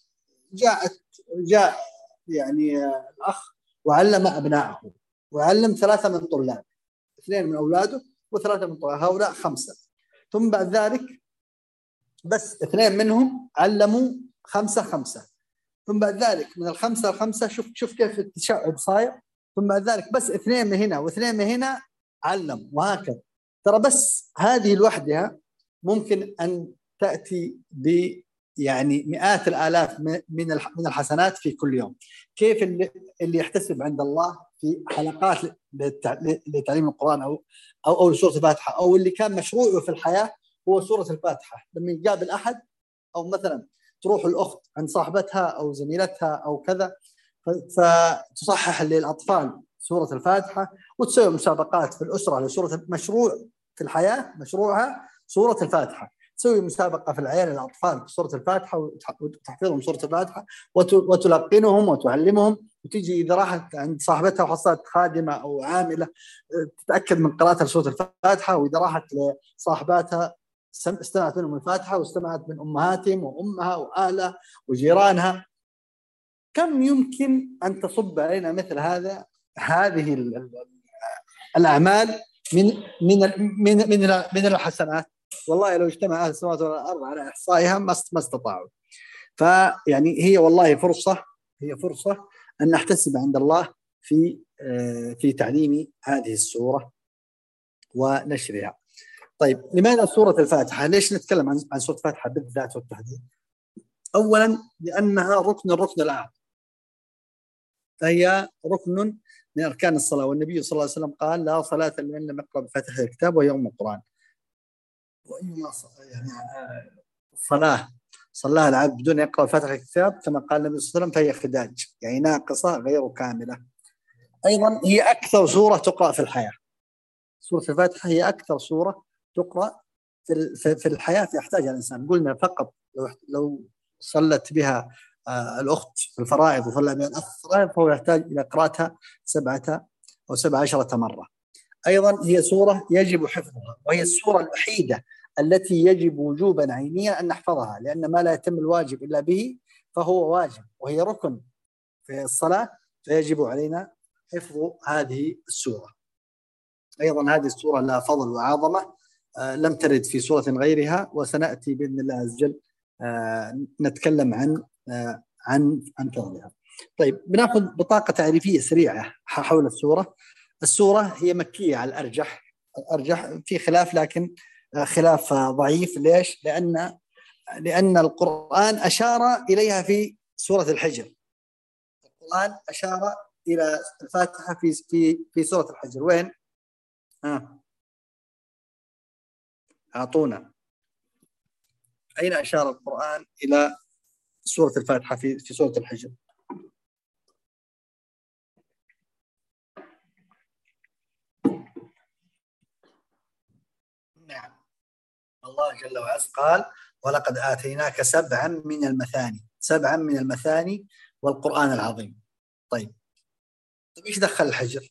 جاء يعني الأخ وعلم أبنائه، وعلم 3 من طلاب، 2 من أولاده و3 من طلاب، هؤلاء 5. ثم بعد ذلك بس 2 منهم علموا 5. ثم بعد ذلك من ال5 شوف كيف التشعب صاير. ثم بعد ذلك بس 2 من هنا و2 من هنا علم، وهكذا. ترى بس هذه لوحدها ممكن أن تأتي يعني مئات الآلاف من الحسنات في كل يوم. كيف اللي يحتسب عند الله في حلقات لتعليم القرآن أو سورة الفاتحة، أو اللي كان مشروعه في الحياة هو سورة الفاتحة، لما يقابل أحد أو مثلا تروح الأخت عند صاحبتها أو زميلتها أو كذا فتصحح للأطفال سورة الفاتحة، وتسوي مسابقات في الأسرة لسورة مشروع في الحياة، مشروعها سورة الفاتحة. تسوي مسابقة في العيال الأطفال بسورة الفاتحة وتحفظهم سورة الفاتحة وتلقنهم وتعلمهم، وتيجي إذا راحت عند صاحبتها وحصلت خادمة أو عاملة تتأكد من قراءتها لسورة الفاتحة، وإذا راحت لصاحباتها استمعت منهم الفاتحة واستمعت من أمهاتهم وأمها وأهلها وجيرانها. كم يمكن أن تصب علينا مثل هذه الأعمال من الحسنات. والله لو اجتمع أهل السماوات والأرض على إحصائها ما استطاعوا. فيعني هي والله فرصة أن نحتسب عند الله في تعليم هذه السورة ونشرها. طيب لماذا سورة الفاتحة؟ ليش نتكلم عن سورة الفاتحة بالذات والتحديد؟ أولا لأنها الركن الأعظم، فهي ركن من أركان الصلاة، والنبي صلى الله عليه وسلم قال لا صلاة لمن لم يقرأ بفاتحة الكتاب وهي أم القرآن. وأيما يعني الصلاة صلاها العبد بدون يقرأ فاتحة الكتاب كما قال النبي صلى الله عليه وسلم فهي خداج، يعني ناقصة غير كاملة. أيضا هي أكثر سورة تقرأ في الحياة. سورة الفاتحة هي أكثر سورة تقرأ في الحياة يحتاجها الإنسان. قلنا فقط لو صلت بها الأخت في الفرائض وصلى بها الأخ في الفرائض فهو يحتاج إلى قراءتها 7 أو 17 مرة. أيضا هي سورة يجب حفظها، وهي السورة الوحيدة التي يجب وجوبا عينيا أن نحفظها، لأن ما لا يتم الواجب إلا به فهو واجب، وهي ركن في الصلاة، فيجب علينا حفظ هذه السورة. أيضا هذه السورة لها فضل وعظمة لم ترد في سورة غيرها، وسنأتي بإذن الله عز وجل نتكلم عن فضلها. طيب بناخذ بطاقة تعريفية سريعة حول السورة. السورة هي مكية على الأرجح في خلاف، لكن خلاف ضعيف. ليش؟ لأن القرآن أشار إليها في سورة الحجر. القرآن أشار إلى الفاتحة في سورة الحجر. وين؟ أعطونا أين أشار القرآن إلى سورة الفاتحة في سورة الحجر؟ نعم، الله جل وعز قال ولقد آتيناك 7 من المثاني والقرآن العظيم. طيب إيش دخل الحجر؟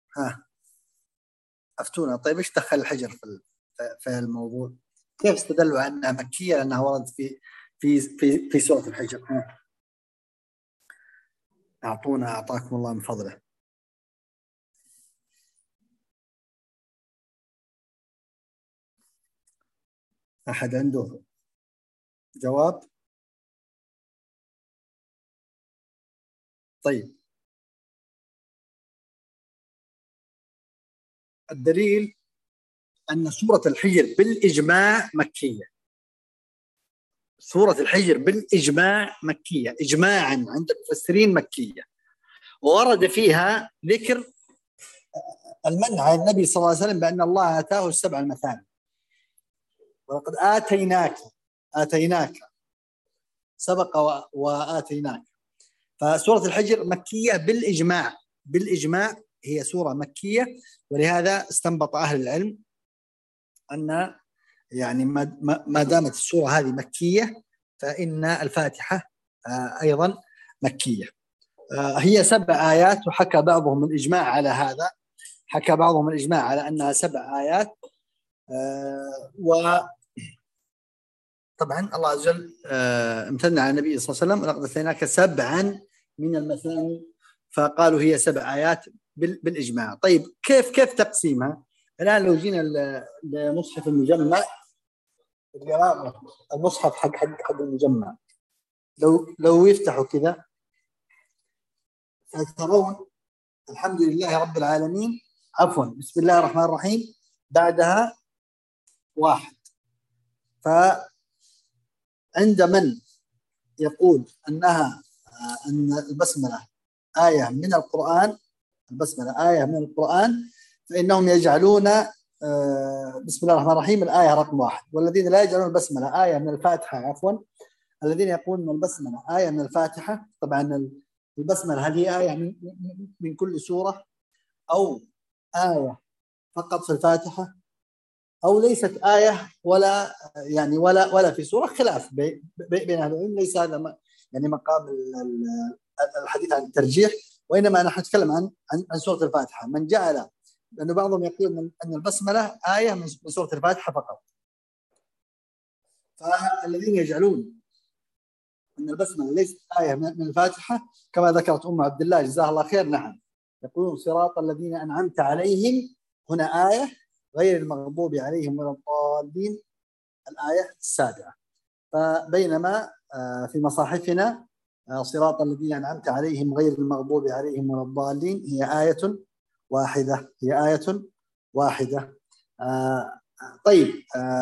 أفتونا. طيب إيش دخل الحجر في الموضوع؟ كيف استدلوا على أنها مكية لأنها وردت في سورة الحجر؟ أعطاكم الله من فضله. أحد عنده جواب؟ طيب الدليل أن سورة الحجر بالإجماع مكية. سورة الحجر بالإجماع مكية، إجماعا عند المفسرين مكية، وورد فيها ذكر المنع عن النبي صلى الله عليه وسلم بأن الله آتاه 7 المثاني. ولقد آتيناك سبق وآتيناك. فسورة الحجر مكية بالإجماع هي سورة مكية، ولهذا استنبط أهل العلم أن يعني ما دامت السورة هذه مكية فإن الفاتحة أيضا مكية. هي 7 آيات، وحكى بعضهم الإجماع على هذا، حكى بعضهم الإجماع على أنها 7 آيات. وطبعا الله عز وجل امتن على النبي صلى الله عليه وسلم ولقد آتيناك 7 من المثاني، فقالوا هي 7 آيات بالإجماع. طيب كيف تقسيمها؟ الآن لو جينا لمصحف المجمع، المصحف حق المجمع، لو يفتحوا كذا فترون الحمد لله رب العالمين، عفوا بسم الله الرحمن الرحيم بعدها 1. فعند من يقول أن البسملة آية من القرآن، فإنهم يجعلون بسم الله الرحمن الرحيم الآية رقم 1، والذين لا يجعلون البسملة آية من الفاتحة، الذين يقولون البسملة آية من الفاتحة. طبعا البسملة هل هي آية من كل سورة، أو آية فقط في الفاتحة، أو ليست آية ولا في سورة؟ خلاف بين أهل العلم. ليس هذا يعني مقام الحديث عن الترجيح، وإنما نحن نتكلم عن سورة الفاتحة. من جعل، لأنه بعضهم يقول أن البسملة آية من سورة الفاتحة فقط، فالذين يجعلون أن البسملة ليست آية من الفاتحة كما ذكرت أم عبد الله جزاها الله خير، نعم، يقولون صراط الذين أنعمت عليهم هنا آية غير المغضوب عليهم ولا الضالين الآية السابعة. فبينما في مصاحفنا صراط الذين أنعمت عليهم غير المغضوب عليهم ولا الضالين هي آية واحدة، هي آية واحدة. طيب،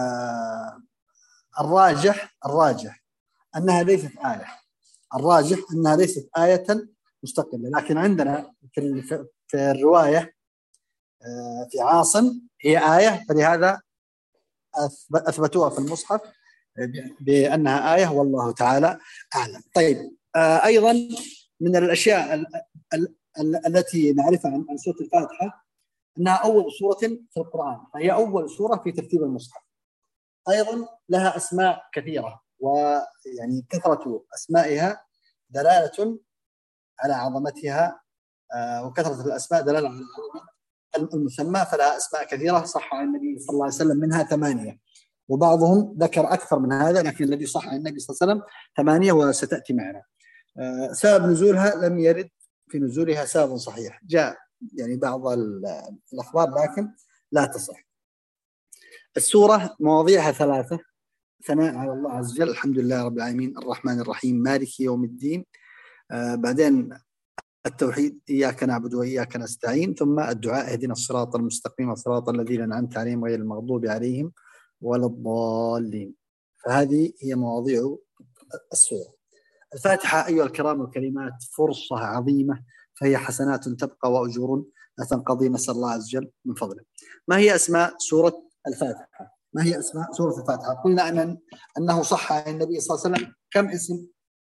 الراجح أنها ليست آية، الراجح أنها ليست آية مستقلة، لكن عندنا في الرواية في عاصم هي آية، فلهذا أثبتوها في المصحف بأنها آية والله تعالى أعلم. طيب، أيضا من الأشياء التي نعرفها عن سورة الفاتحة أنها أول سورة في القرآن، فهي أول سورة في ترتيب المصحف. أيضا لها أسماء كثيرة، ويعني كثرة أسمائها دلالة على عظمتها، وكثرة الأسماء دلالة على عظمة المسمى، فلها أسماء كثيرة صح عن النبي صلى الله عليه وسلم منها 8، وبعضهم ذكر أكثر من هذا، لكن الذي صح عن النبي صلى الله عليه وسلم 8 وستأتي معنا. سبب نزولها لم يرد في نزولها سبب صحيح، جاء يعني بعض الأخبار لكن لا تصح. السورة مواضيعها 3: ثناء على الله عز وجل، الحمد لله رب العالمين الرحمن الرحيم مالك يوم الدين، بعدين التوحيد إياك نعبد وإياك نستعين، ثم الدعاء اهدنا الصراط المستقيم صراط الذين أنعمت عليهم غير المغضوب عليهم ولا الضالين. فهذه هي مواضيع السورة. الفاتحة أيها الكرام الكريمات فرصة عظيمة، فهي حسنات تبقى وأجور لا تنقضي، نسأل الله عز وجل من فضله. ما هي أسماء سورة الفاتحة؟ ما هي أسماء سورة الفاتحة؟ قلنا أنه صح عن النبي صلى الله عليه وسلم كم اسم؟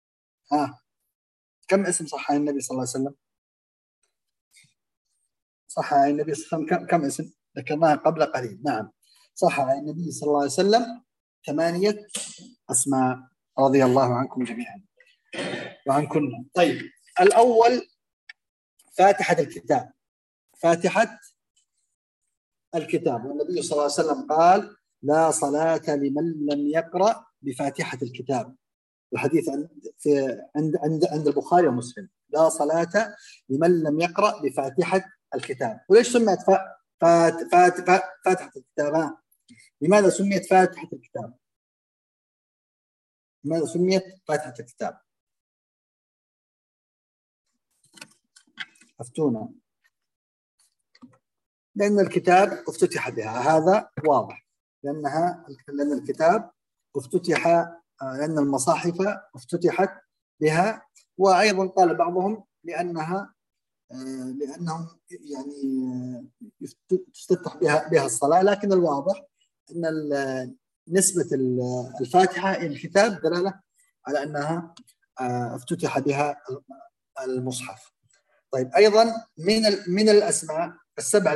كم اسم صح عن النبي صلى الله عليه وسلم؟ صح عن النبي صلى الله عليه وسلم كم اسم؟ ذكرناها قبل قليل. نعم، صح عن النبي صلى الله عليه وسلم 8 أسماء، رضي الله عنكم جميعا وعنكم. طيب، الأول فاتحة الكتاب، فاتحة الكتاب، والنبي صلى الله عليه وسلم قال: لا صلاة لمن لم يقرأ بفاتحة الكتاب. الحديث عند البخاري ومسلم: لا صلاة لمن لم يقرأ بفاتحة الكتاب. وليش سميت فاتحة الكتاب؟ لماذا سميت فاتحة الكتاب؟ لماذا سميت فاتحة الكتاب؟ أفتونا. لأن الكتاب افتتح بها، هذا واضح، لأن الكتاب افتتح، لأن المصاحف افتتحت بها. وأيضا قال بعضهم لأنهم يعني تفتح بها الصلاة، لكن الواضح أن نسبة الفاتحة إلى الكتاب دلالة على أنها افتتح بها المصحف. طيب، أيضا من الأسماء السبع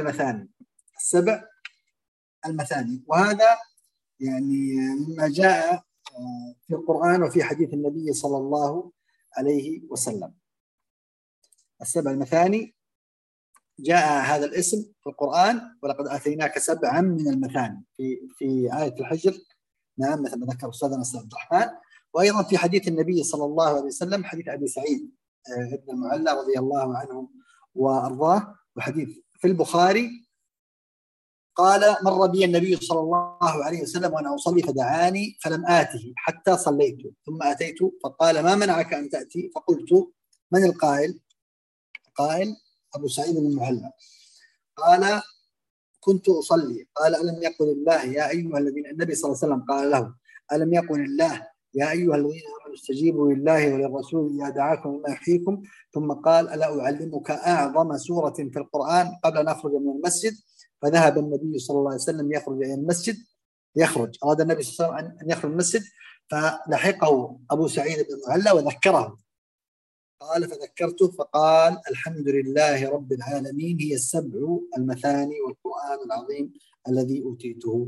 المثاني، وهذا يعني مما جاء في القرآن وفي حديث النبي صلى الله عليه وسلم. السبع المثاني جاء هذا الاسم في القرآن: ولقد آتيناك 7 من المثاني في آية الحجر، نعم، مثل ما ذكر أستاذنا أستاذ عبد الرحمن. وأيضا في حديث النبي صلى الله عليه وسلم، حديث أبي سعيد بن المعلى رضي الله عنه وأرضاه، وحديث في البخاري، قال: مر بي النبي صلى الله عليه وسلم وأنا أصلي فدعاني فلم آته حتى صليت، ثم أتيت فقال: ما منعك أن تأتي؟ فقلت: من القائل؟ قائل أبو سعيد بن المعلى. قال: كنت أصلي. قال: ألم يقل الله يا أيها الذين، النبي صلى الله عليه وسلم قال له: ألم يقل الله يا أيها الذين آمنوا استجيبوا لله وللرسول إذا دعاكم لما يحييكم؟ ثم قال: ألا أعلمك أعظم سورة في القرآن قبل أن أخرج من المسجد؟ فذهب النبي صلى الله عليه وسلم يخرج إلى المسجد، أراد النبي صلى الله عليه وسلم أن يخرج من المسجد، فلحقه أبو سعيد بن المعلى وذكره. قال: فذكرته فقال: الحمد لله رب العالمين، هي السبع المثاني والقرآن العظيم الذي أوتيته.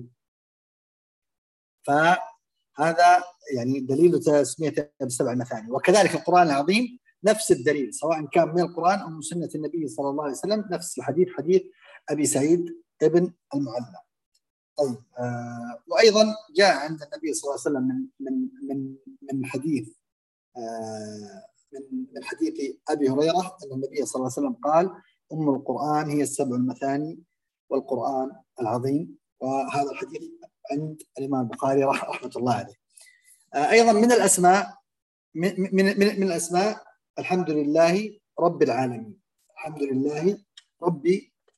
فهذا يعني دليل تسميته بالسبع المثاني. وكذلك القرآن العظيم نفس الدليل، سواء كان من القرآن أو من سنة النبي صلى الله عليه وسلم، نفس الحديث، حديث أبي سعيد ابن المعلى. طيب، وأيضا جاء عند النبي صلى الله عليه وسلم من حديث من حديث أبي هريرة أن النبي صلى الله عليه وسلم قال: أم القرآن هي السبع المثاني والقرآن العظيم. وهذا الحديث عند الإمام البخاري رحمة الله عليه. أيضا من الأسماء من الأسماء الحمد لله رب العالمين. الحمد لله رب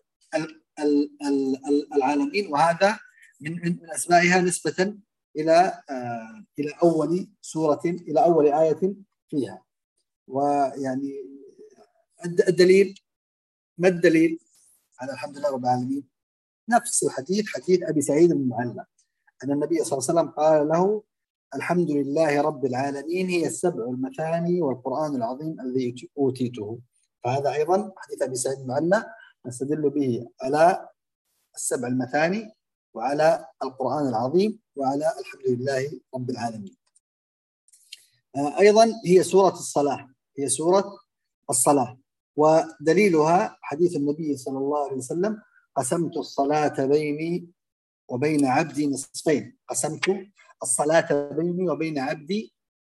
العالمين، وهذا من أسمائها نسبة إلى أول سورة، إلى أول آية فيها. ويعني الدليل، ما الدليل على الحمد لله رب العالمين؟ نفس الحديث، حديث أبي سعيد بن المعلى أن النبي صلى الله عليه وسلم قال له الحمد لله رب العالمين هي السبع المثاني والقرآن العظيم الذي أوتيته. فهذا أيضا حديث أبي سعيد بن المعلى نستدل به على السبع المثاني وعلى القرآن العظيم وعلى الحمد لله رب العالمين. أيضا هي سورة الصلاة، هي سورة الصلاة، ودليلها حديث النبي صلى الله عليه وسلم قسمت الصلاة بيني وبين عبدي نصفين. قسمت الصلاة بيني وبين عبدي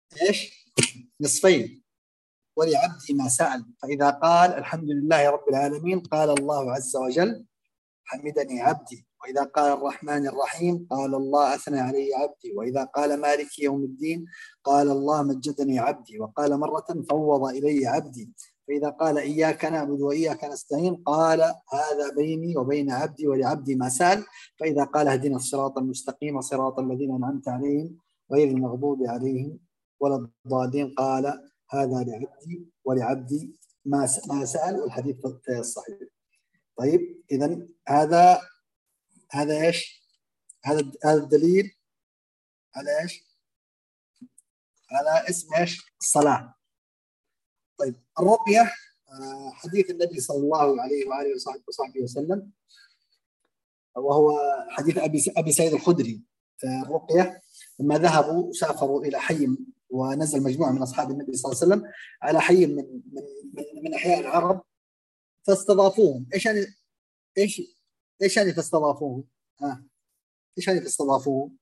نصفين، ولعبدي ما سأل، فإذا قال الحمد لله رب العالمين قال الله عز وجل حمدني عبدي، وإذا قال الرحمن الرحيم قال الله أثنى علي عبدي، وإذا قال مالك يوم الدين قال الله مجدني عبدي، وقال مرة فوض إلي عبدي، فإذا قال إياك نعبد وإياك نستعين قال هذا بيني وبين عبدي ولعبدي ما سأل، فإذا قال اهدنا الصراط المستقيم صراط الذين أنعمت عليهم غير المغضوب عليهم ولا الضالين قال هذا لعبدي ولعبدي ما سأل، والحديث الصحيح. طيب إذن هذا ايش؟ هذا الدليل على ايش؟ على اسم ايش؟ الصلاة. طيب الرقية، حديث النبي صلى الله عليه وآله وصحبه وسلم، وهو حديث أبي سعيد الخدري. الرقية لما ذهبوا سافروا إلى حي، ونزل مجموعة من أصحاب النبي صلى الله عليه وسلم على حي من أحياء العرب فاستضافوهم. إيش يعني فاستضافوهم؟ إيش يعني فاستضافوهم؟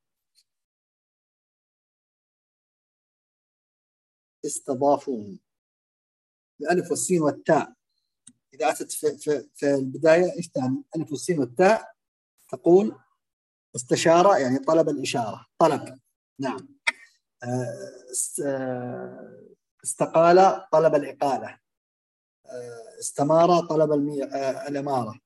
استضافوهم الألف والسين والتاء، إذا أتت في البداية إيش تعني؟ الألف والسين والتاء تقول استشارة، يعني طلب الإشارة، طلب. نعم. استقال طلب الإقالة، استمار طلب الإمارة،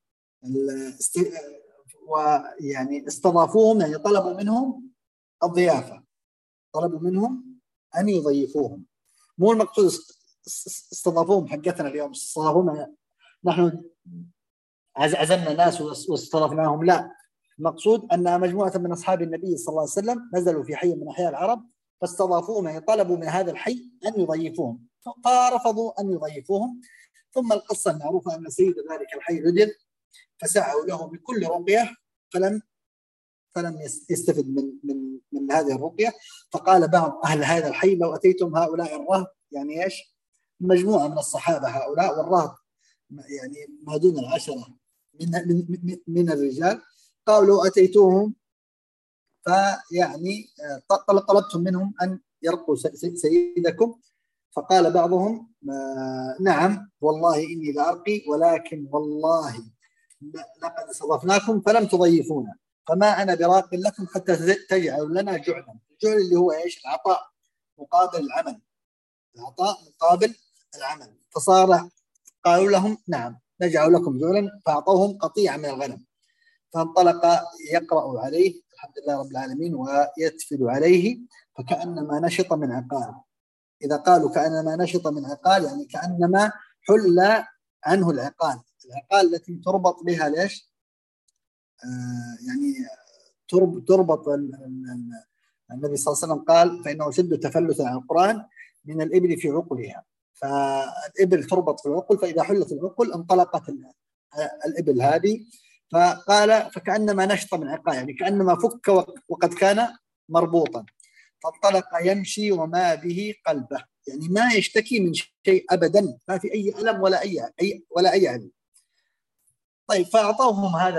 ويعني استضافوهم يعني طلبوا منهم الضيافة، طلبوا منهم أن يضيفوهم. مو المقصود استضافوهم حقتنا اليوم، استضافوهم نحن عزمنا ناس واستضفناهم، لا، المقصود أن مجموعة من أصحاب النبي صلى الله عليه وسلم نزلوا في حي من أحياء العرب فاستضافوهم، يعني طلبوا من هذا الحي أن يضيفوهم، فرفضوا أن يضيفوهم. ثم القصة المعروفة أن سيد ذلك الحي رجل فسعوا له بكل رقية فلم يستفد من هذه الرقية، فقال بعض أهل هذا الحي لو أتيتم هؤلاء الرهط، يعني إيش؟ مجموعة من الصحابة هؤلاء، والرهط يعني ما دون 10 من الرجال، قالوا لو أتيتوهم فيعني طلبتم منهم أن يرقوا سيدكم، فقال بعضهم نعم والله إني لأرقي، ولكن والله لقد استضفناكم فلم تضيفونا، فما أنا براق لكم حتى تجعلوا لنا جعلا. الجعل اللي هو إيش؟ العطاء مقابل العمل، العطاء مقابل العمل. فصار قالوا لهم نعم نجعل لكم جعلا، فأعطوهم قطيع من الغنم، فانطلق يقرأ عليه الحمد لله رب العالمين ويتفل عليه فكأنما نشط من عقال. إذا قالوا كأنما نشط من عقال يعني كأنما حل عنه العقال التي تربط بها ليش؟ يعني تربط النبي صلى الله عليه وسلم قال فإنه شد تفلتا عن القرآن من الإبل في عقلها، فالإبل تربط في العقل، فإذا حلت العقل انطلقت الإبل هذه، فقال فكأنما نشط من عقال يعني كأنما فك وقد كان مربوطا، فانطلق يمشي وما به قلبه، يعني ما يشتكي من شيء أبدا، ما في أي ألم ولا أي علم. طيب فأعطوهم هذا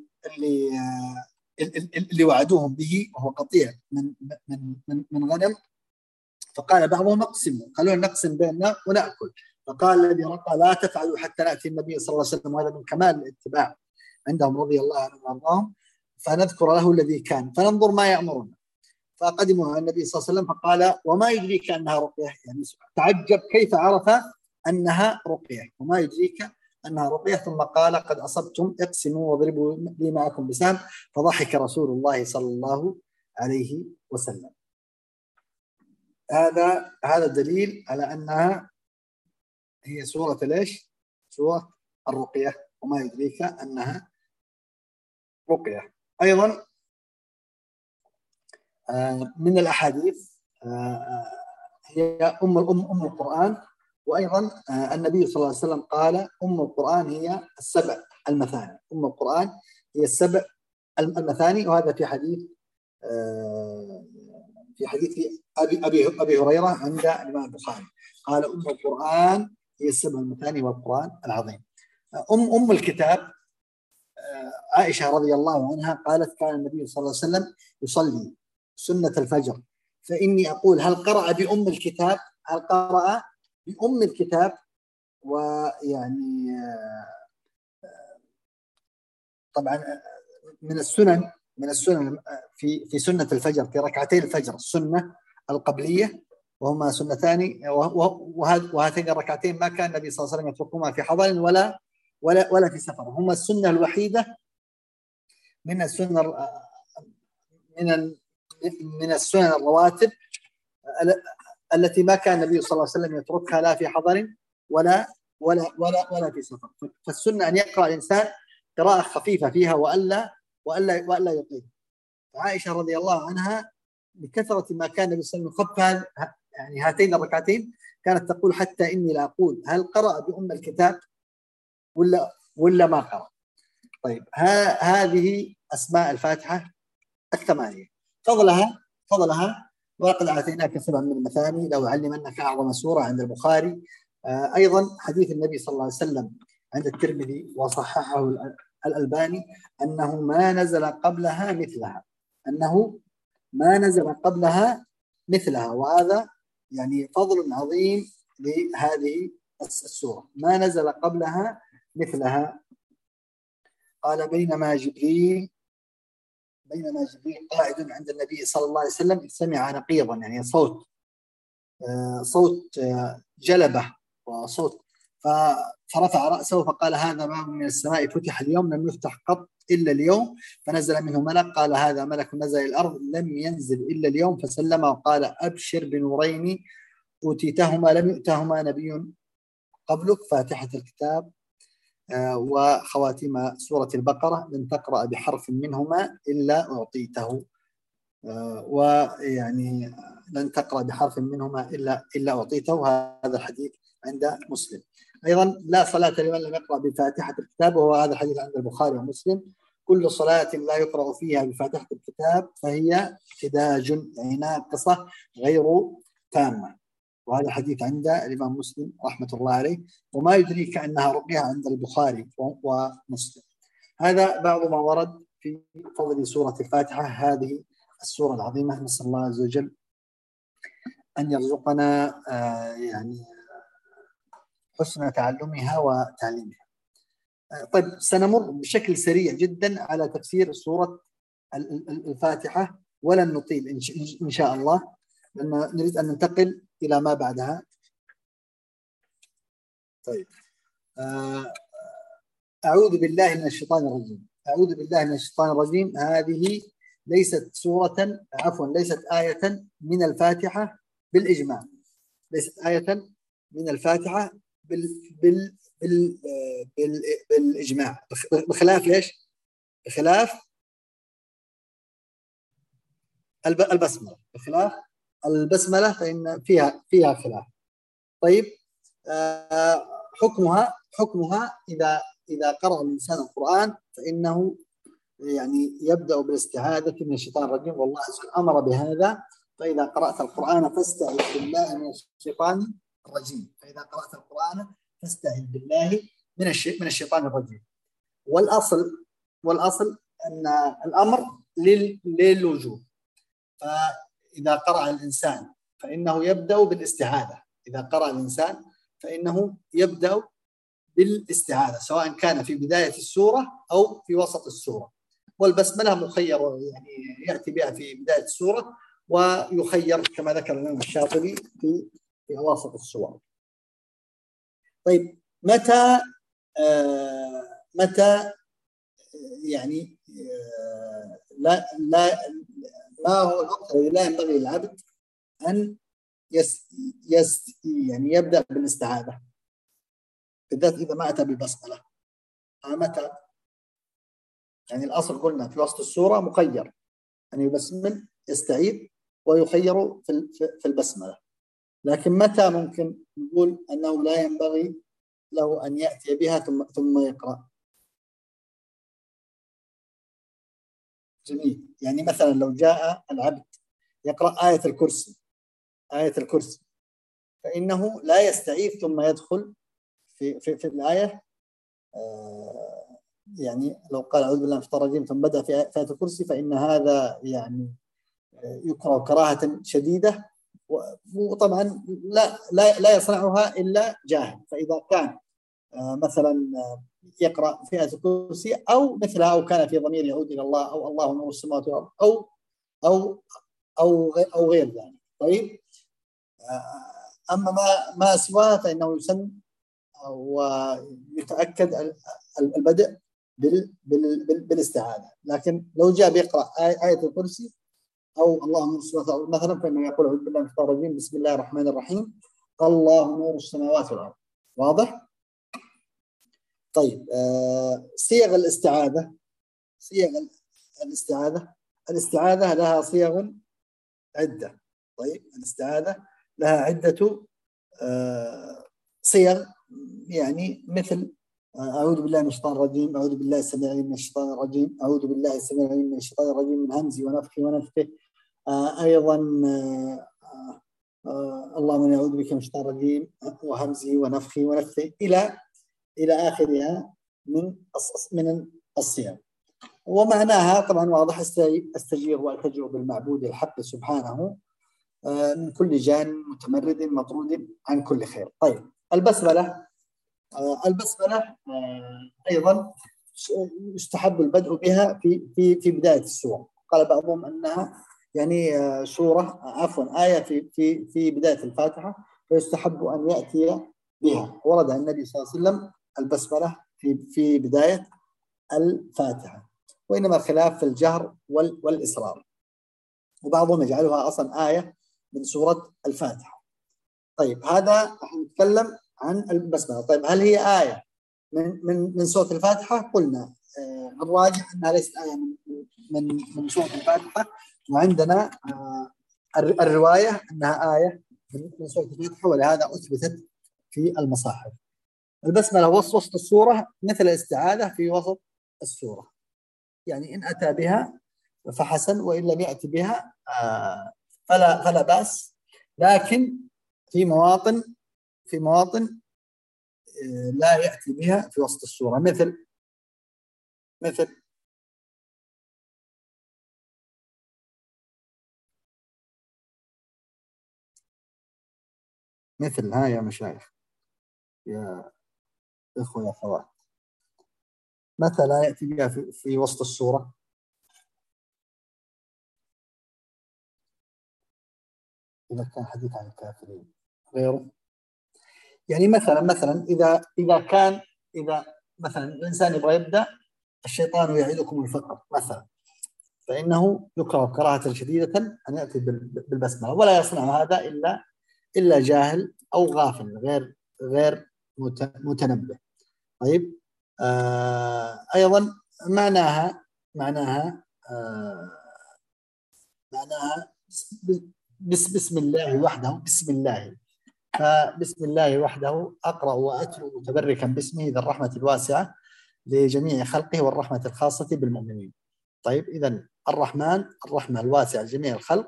اللي وعدوهم به وهو قطيع من غنم، فقال بعضهم اقسموا، قالوا نقسم بيننا ونأكل، فقال الذي رقى لا تفعلوا حتى نأتي النبي صلى الله عليه وسلم، وهذا من كمال الاتباع عندهم رضي الله عنهم وارضاهم، فنذكر له الذي كان فننظر ما يأمرنا. فقدموا النبي صلى الله عليه وسلم فقال: وما يدريك أنها رقية؟ يعني تعجب كيف عرف أنها رقية، وما يدريك أنها رقية. ثم قال: قد أصبتم، اقسموا واضربوا لي معكم بسهم. فضحك رسول الله صلى الله عليه وسلم. هذا دليل على أنها هي سورة ليش؟ سورة الرقية، وما يدريك أنها رقية. أيضا من الأحاديث هي أم القرآن. وأيضا النبي صلى الله عليه وسلم قال: أم القرآن هي السبع المثاني. أم القرآن هي السبع المثاني. وهذا في حديث أبي هريرة عند الإمام البخاري، قال: أم القرآن هي السبع المثاني والقرآن العظيم. أم الكتاب عائشة رضي الله عنها قالت: كان النبي صلى الله عليه وسلم يصلي سنة الفجر، فإني أقول: هل قرأ بأم الكتاب؟ هل قرأ بأم الكتاب؟ ويعني طبعا من السنن في سنة الفجر، في ركعتي الفجر، السنة القبلية، وهما سنتان، وهاتين الركعتين ما كان النبي صلى الله عليه وسلم يتركهما في حضر ولا في سفر. هما السنة الوحيدة من السنن الرواتب التي ما كان النبي صلى الله عليه وسلم يتركها لا في حضر ولا في سفر. فالسنة أن يقرأ الإنسان قراءة خفيفة فيها وألا يطيل. عائشة رضي الله عنها بكثرة ما كان النبي صلى الله عليه وسلم يخفف يعني هاتين الركعتين، كانت تقول: حتى إني لا أقول هل قرأ بأم الكتاب ولا ما قرأ. طيب، هذه أسماء الفاتحة الثمانية. فضلها ولقد آتيناك سبعا من المثاني لو علمنك أعظم سورة عند البخاري. أيضا حديث النبي صلى الله عليه وسلم عند الترمذي وصححه الألباني أنه ما نزل قبلها مثلها. وهذا يعني فضل عظيم لهذه السورة، ما نزل قبلها مثلها. قال: بينما جبريل قاعد عند النبي صلى الله عليه وسلم سمع نقيضا، يعني صوت جلبة وصوت، فرفع رأسه فقال: هذا باب من السماء فتح اليوم لم يفتح قط إلا اليوم، فنزل منه ملك. قال: هذا ملك نزل الأرض لم ينزل إلا اليوم، فسلم وقال: أبشر بنورين أوتيتهما لم يؤتهما نبي قبلك، فاتحة الكتاب وخواتيم سورة البقرة، لن تقرأ بحرف منهما إلا أعطيته. ويعني لن تقرأ بحرف منهما إلا أعطيته. هذا الحديث عند مسلم. أيضا: لا صلاة لمن لم يقرأ بفاتحة الكتاب، وهو هذا الحديث عند البخاري ومسلم. كل صلاة لا يقرأ فيها بفاتحة الكتاب فهي خداج، يعني ناقصة غير تامة. وهذا الحديث عند الإمام مسلم رحمة الله عليه. وما يدريك أنها رقية عند البخاري ومسلم. هذا بعض ما ورد في فضل سورة الفاتحة، هذه السورة العظيمة. نسأل الله عز وجل أن يرزقنا يعني حسن تعلمها وتعليمها. طيب، سنمر بشكل سريع جدا على تفسير سورة الفاتحة ولن نطيل إن شاء الله، لأن نريد أن ننتقل إلى ما بعدها. طيب، أعوذ بالله من الشيطان الرجيم. هذه ليست آية من الفاتحة بالإجماع، ليست آية من الفاتحة بالإجماع، بخلاف ليش؟ بخلاف البسملة فإن فيها خلاف. طيب، حكمها إذا قرأ الإنسان القرآن فإنه يعني يبدأ بالاستعاذة من الشيطان الرجيم، والله عز وجل أمر بهذا: فإذا قرأت القرآن فاستعذ بالله من الشيطان الرجيم. من الشيطان الرجيم. والأصل أن الأمر للوجوب. فإذا قرأ الإنسان فإنه يبدأ بالاستعاذة. بالاستعاذة، سواء كان في بداية السورة أو في وسط السورة. والبسملة مخير، يعني يأتي بها في بداية السورة، ويخير كما ذكر الإمام الشاطبي في أواسط السور. طيب متى يعني ما هو الوقت الذي لا ينبغي للعبد أن يعني يبدأ بالاستعاذة، بالذات إذا ما أتى بالبسملة؟ متى؟ يعني الأصل قلنا في وسط السورة مخير أن يبسمل، يستعيذ، ويخير في البسملة. لكن متى ممكن نقول أنه لا ينبغي له أن يأتي بها ثم يقرأ؟ جميل. يعني مثلا لو جاء العبد يقرأ آية الكرسي، فإنه لا يستعيذ ثم يدخل في الآية. يعني لو قال أعوذ بالله من الشيطان الرجيم ثم بدأ في آية الكرسي، فإن هذا يعني يكره كراهة شديدة، وطبعا لا يصنعها إلا جاهل. فإذا كان مثلا يقرأ في آية الكرسي أو مثلها، أو كان في ضمير يعود إلى الله، أو الله نور السماوات والأرض، أو غير ذلك. طيب، أما ما سواه فإنه يسن ويتأكد البدء بالاستعاذة. لكن لو جاء بيقرأ آية الكرسي أو الله نور السماوات والأرض مثلا، فإنه يقول أعوذ بالله من الشيطان الرجيم بسم الله الرحمن الرحيم الله نور السماوات والأرض. واضح؟ طيب، صيغ الاستعاذة لها صيغ عدة. طيب، الاستعاذة لها عدة صيغ، يعني مثل أعوذ بالله من الشيطان الرجيم، أعوذ بالله السميع العليم من الشيطان الرجيم، أعوذ بالله السميع العليم من الشيطان الرجيم من همزه ونفخه ونفثه. أيضا اللهم إني أعوذ بك من الشيطان الرجيم وهمزه ونفخه ونفثه إلى آخرها من الصيغ. ومعناها طبعا واضح: استجير والتجئ بالمعبود الحق سبحانه من كل جان متمرد مطرود عن كل خير. طيب، البسملة أيضا يستحب البدء بها في بداية السورة. قال بعضهم أنها يعني آية في بداية الفاتحة، فيستحب أن يأتي بها. ورد عن النبي صلى الله عليه وسلم البسملة في بداية الفاتحة، وإنما الخلاف في الجهر والإصرار، وبعضهم يجعلها أصلا آية من سورة الفاتحة. طيب، هذا نتكلم عن البسملة. طيب، هل هي آية من سورة الفاتحة؟ قلنا الراجح أنها ليست آية من سورة الفاتحة، وعندنا الرواية أنها آية من سورة الفاتحة، ولهذا أثبتت في المصاحف. البسملة وسط السورة مثل الاستعاذة في وسط السورة، يعني إن أتى بها فحسن، وإن لم يأتي بها فلا بأس. لكن في مواطن لا يأتي بها في وسط السورة، مثل ها يا مشايخ، يا إخوة يا أخوات، متى لا يأتي بها في وسط السورة؟ إذا كان حديث عن الكافرين غيره. يعني مثلا إذا مثلا الإنسان يبغى يبدأ الشيطان يعيدكم الفقر مثلا، فإنه يكره كراهة شديدة أن يأتي بالبسملة، ولا يصنع هذا إلا جاهل أو غافل غير متنبه. طيب، أيضا معناها بسم الله وحده، فبسم الله وحده أقرأ وأتلو متبركا باسمه ذي الرحمة الواسعة لجميع خلقه والرحمة الخاصة بالمؤمنين. طيب، إذن الرحمة الواسعة لجميع الخلق،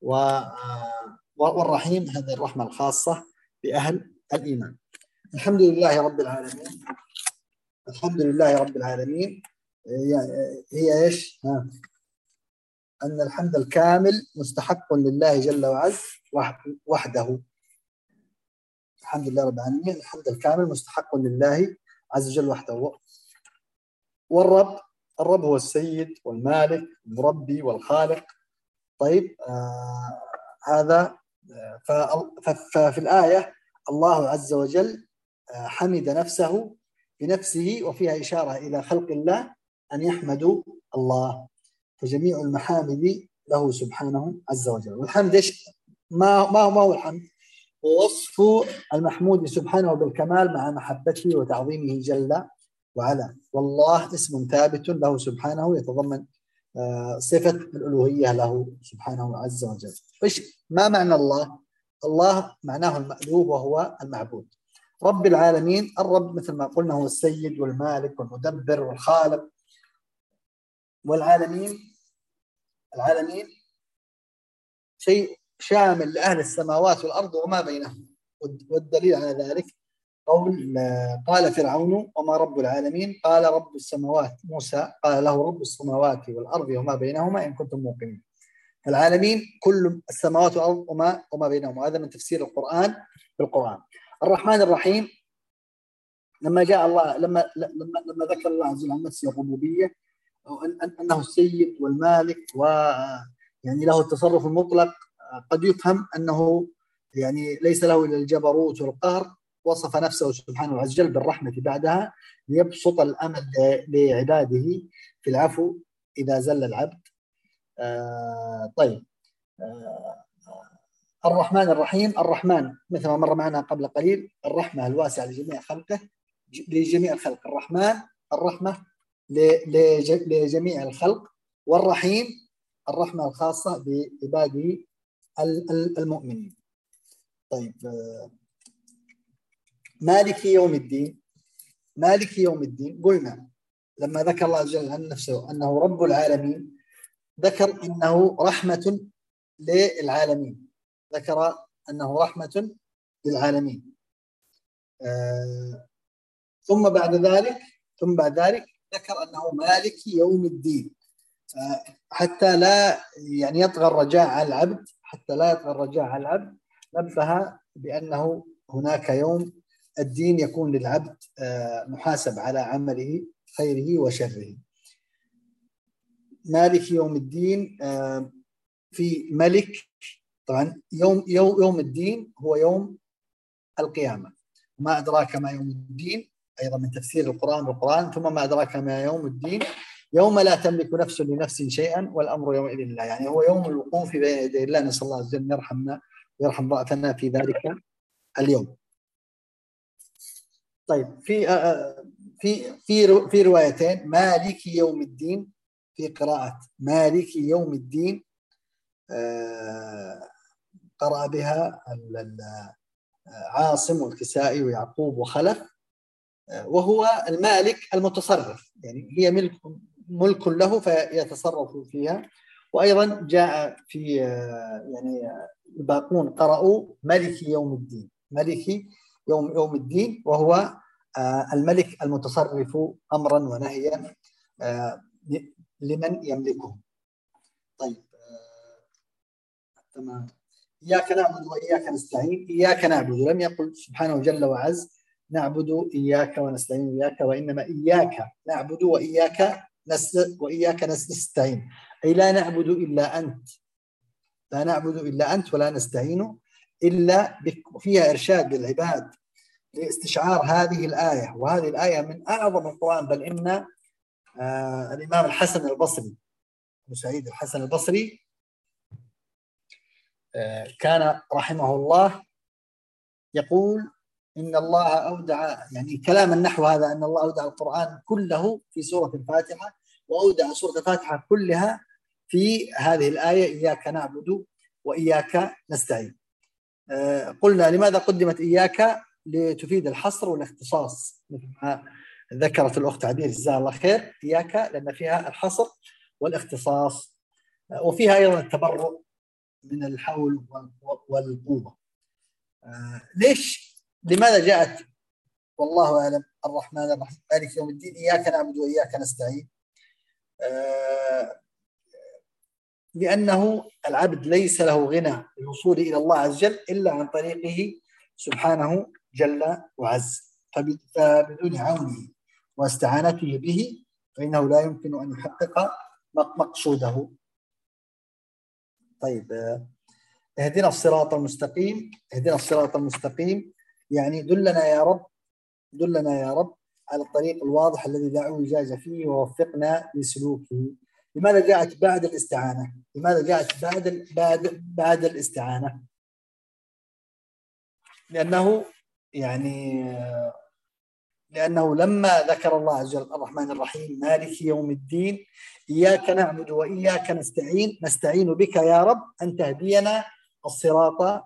والرحيم هذه الرحمة الخاصة بأهل الإيمان. الحمد لله رب العالمين. هي إيش؟ أن الحمد الكامل مستحق لله جل وعز وحده. الحمد لله رب العالمين، الحمد الكامل مستحق لله عز وجل وحده. الرب هو السيد والمالك المربي والخالق. طيب هذا ففي الآية الله عز وجل حمد نفسه بنفسه، وفيها إشارة إلى خلق الله أن يحمدوا الله، فجميع المحامد له سبحانه عز وجل. والحمد إيش؟ ما هو الحمد؟ هو وصف المحمود سبحانه بالكمال مع محبته وتعظيمه جل وعلا. والله اسم ثابت له سبحانه يتضمن صفة الألوهية له سبحانه عز وجل. ما معنى الله؟ الله معناه المألوه وهو المعبود. رب العالمين، الرب مثل ما قلنا هو السيد والمالك والمدبر والخالق. والعالمين شيء شامل لأهل السماوات والأرض وما بينهم. والدليل على ذلك قال فرعون وما رب العالمين؟ قال رب السماوات. موسى قال له رب السماوات والأرض وما بينهما إن كنتم موقنين. العالمين كل السماوات والأرض وما بينهما. هذا من تفسير القرآن بالقرآن. الرحمن الرحيم، لما جاء الله لما ذكر الله عز وجل عن نفسه الربوبية، أنه السيد والمالك ويعني له التصرف المطلق، قد يفهم أنه يعني ليس له إلا الجبروت والقهر. وصف نفسه سبحانه عز وجل بالرحمة بعدها ليبسط الأمل لعباده في العفو إذا زل العبد. طيب الرحمن الرحيم، الرحمن مثل ما مر معنا قبل قليل الرحمة الواسعة لجميع خلقه، لجميع الخلق. الرحمة لجميع الخلق. والرحيم الرحمة الخاصة بعباده المؤمنين. طيب مالك يوم الدين. مالك يوم الدين قلنا لما ذكر الله عز وجل عن نفسه أنه رب العالمين ذكر أنه رحمة للعالمين، ذكر أنه رحمة للعالمين. ثم بعد ذلك ذكر أنه مالك يوم الدين، حتى لا يعني يطغى الرجاء على العبد، نبه بأنه هناك يوم الدين يكون للعبد محاسب على عمله خيره وشره. مالك يوم الدين، في ملك طبعا يوم الدين هو يوم القيامة. ما أدراك ما يوم الدين، أيضا من تفسير القرآن بالقرآن. ثم ما أدراك ما يوم الدين، يوم لا تملك نفس لنفس شيئا والأمر يومئذ لله. يعني هو يوم الوقوف بين يدي الله، نسأل الله عز وجل يرحمنا ويرحم ضعفنا في ذلك اليوم. طيب في روايتين مالك يوم الدين، في قراءة مالك يوم الدين قرأ بها عاصم والكسائي ويعقوب وخلف، وهو المالك المتصرف، يعني هي ملك له فيتصرف فيها. وأيضا جاء في يعني الباقون قرأوا ملك يوم الدين، ملك يوم الدين، وهو الملك المتصرف أمرا ونهيا لمن يملكه. طيب تمام. إياك نعبد وإياك نستعين. إياك نعبد، لم يقل سبحانه جل وعز نعبد إياك ونستعين إياك، وإنما إياك نعبد وإياك نستعين، أي لا نعبد إلا أنت، لا نعبد إلا أنت ولا نستعين إلا بك. فيها إرشاد للعباد لاستشعار هذه الآية، وهذه الآية من أعظم القرآن. بل إن الإمام الحسن البصري، أبو سعيد الحسن البصري، كان رحمه الله يقول إن الله أودع، يعني كلام النحو هذا، أن الله أودع القرآن كله في سورة الفاتحة، وأودع سورة الفاتحة كلها في هذه الآية إياك نعبد وإياك نستعين. قلنا لماذا قدمت إياك؟ لتفيد الحصر والاختصاص، مثل ما ذكرت الأخت عبير جزاها الله خير. إياك لأن فيها الحصر والاختصاص، وفيها أيضا التبرؤ من الحول والقوة. لماذا جاءت والله أعلم الرحمن الرحيم مالك يوم الدين إياك نعبد وإياك نستعين؟ لأنه العبد ليس له غنى للوصول إلى الله عز وجل إلا عن طريقه سبحانه جل وعز. فبدون عونه واستعانته به فإنه لا يمكن أن يحقق مقصوده. طيب، اهدنا الصراط المستقيم. اهدنا الصراط المستقيم يعني دلنا يا رب، دلنا يا رب على الطريق الواضح الذي لا اعوجاج فيه ووفقنا لسلوكه. لماذا جاءت بعد الاستعانة؟ لماذا جاءت بعد الاستعانة؟ لأنه لما ذكر الله عز وجل الرحمن الرحيم مالك يوم الدين إياك نعبد وإياك نستعين بك يا رب أن تهدينا الصراط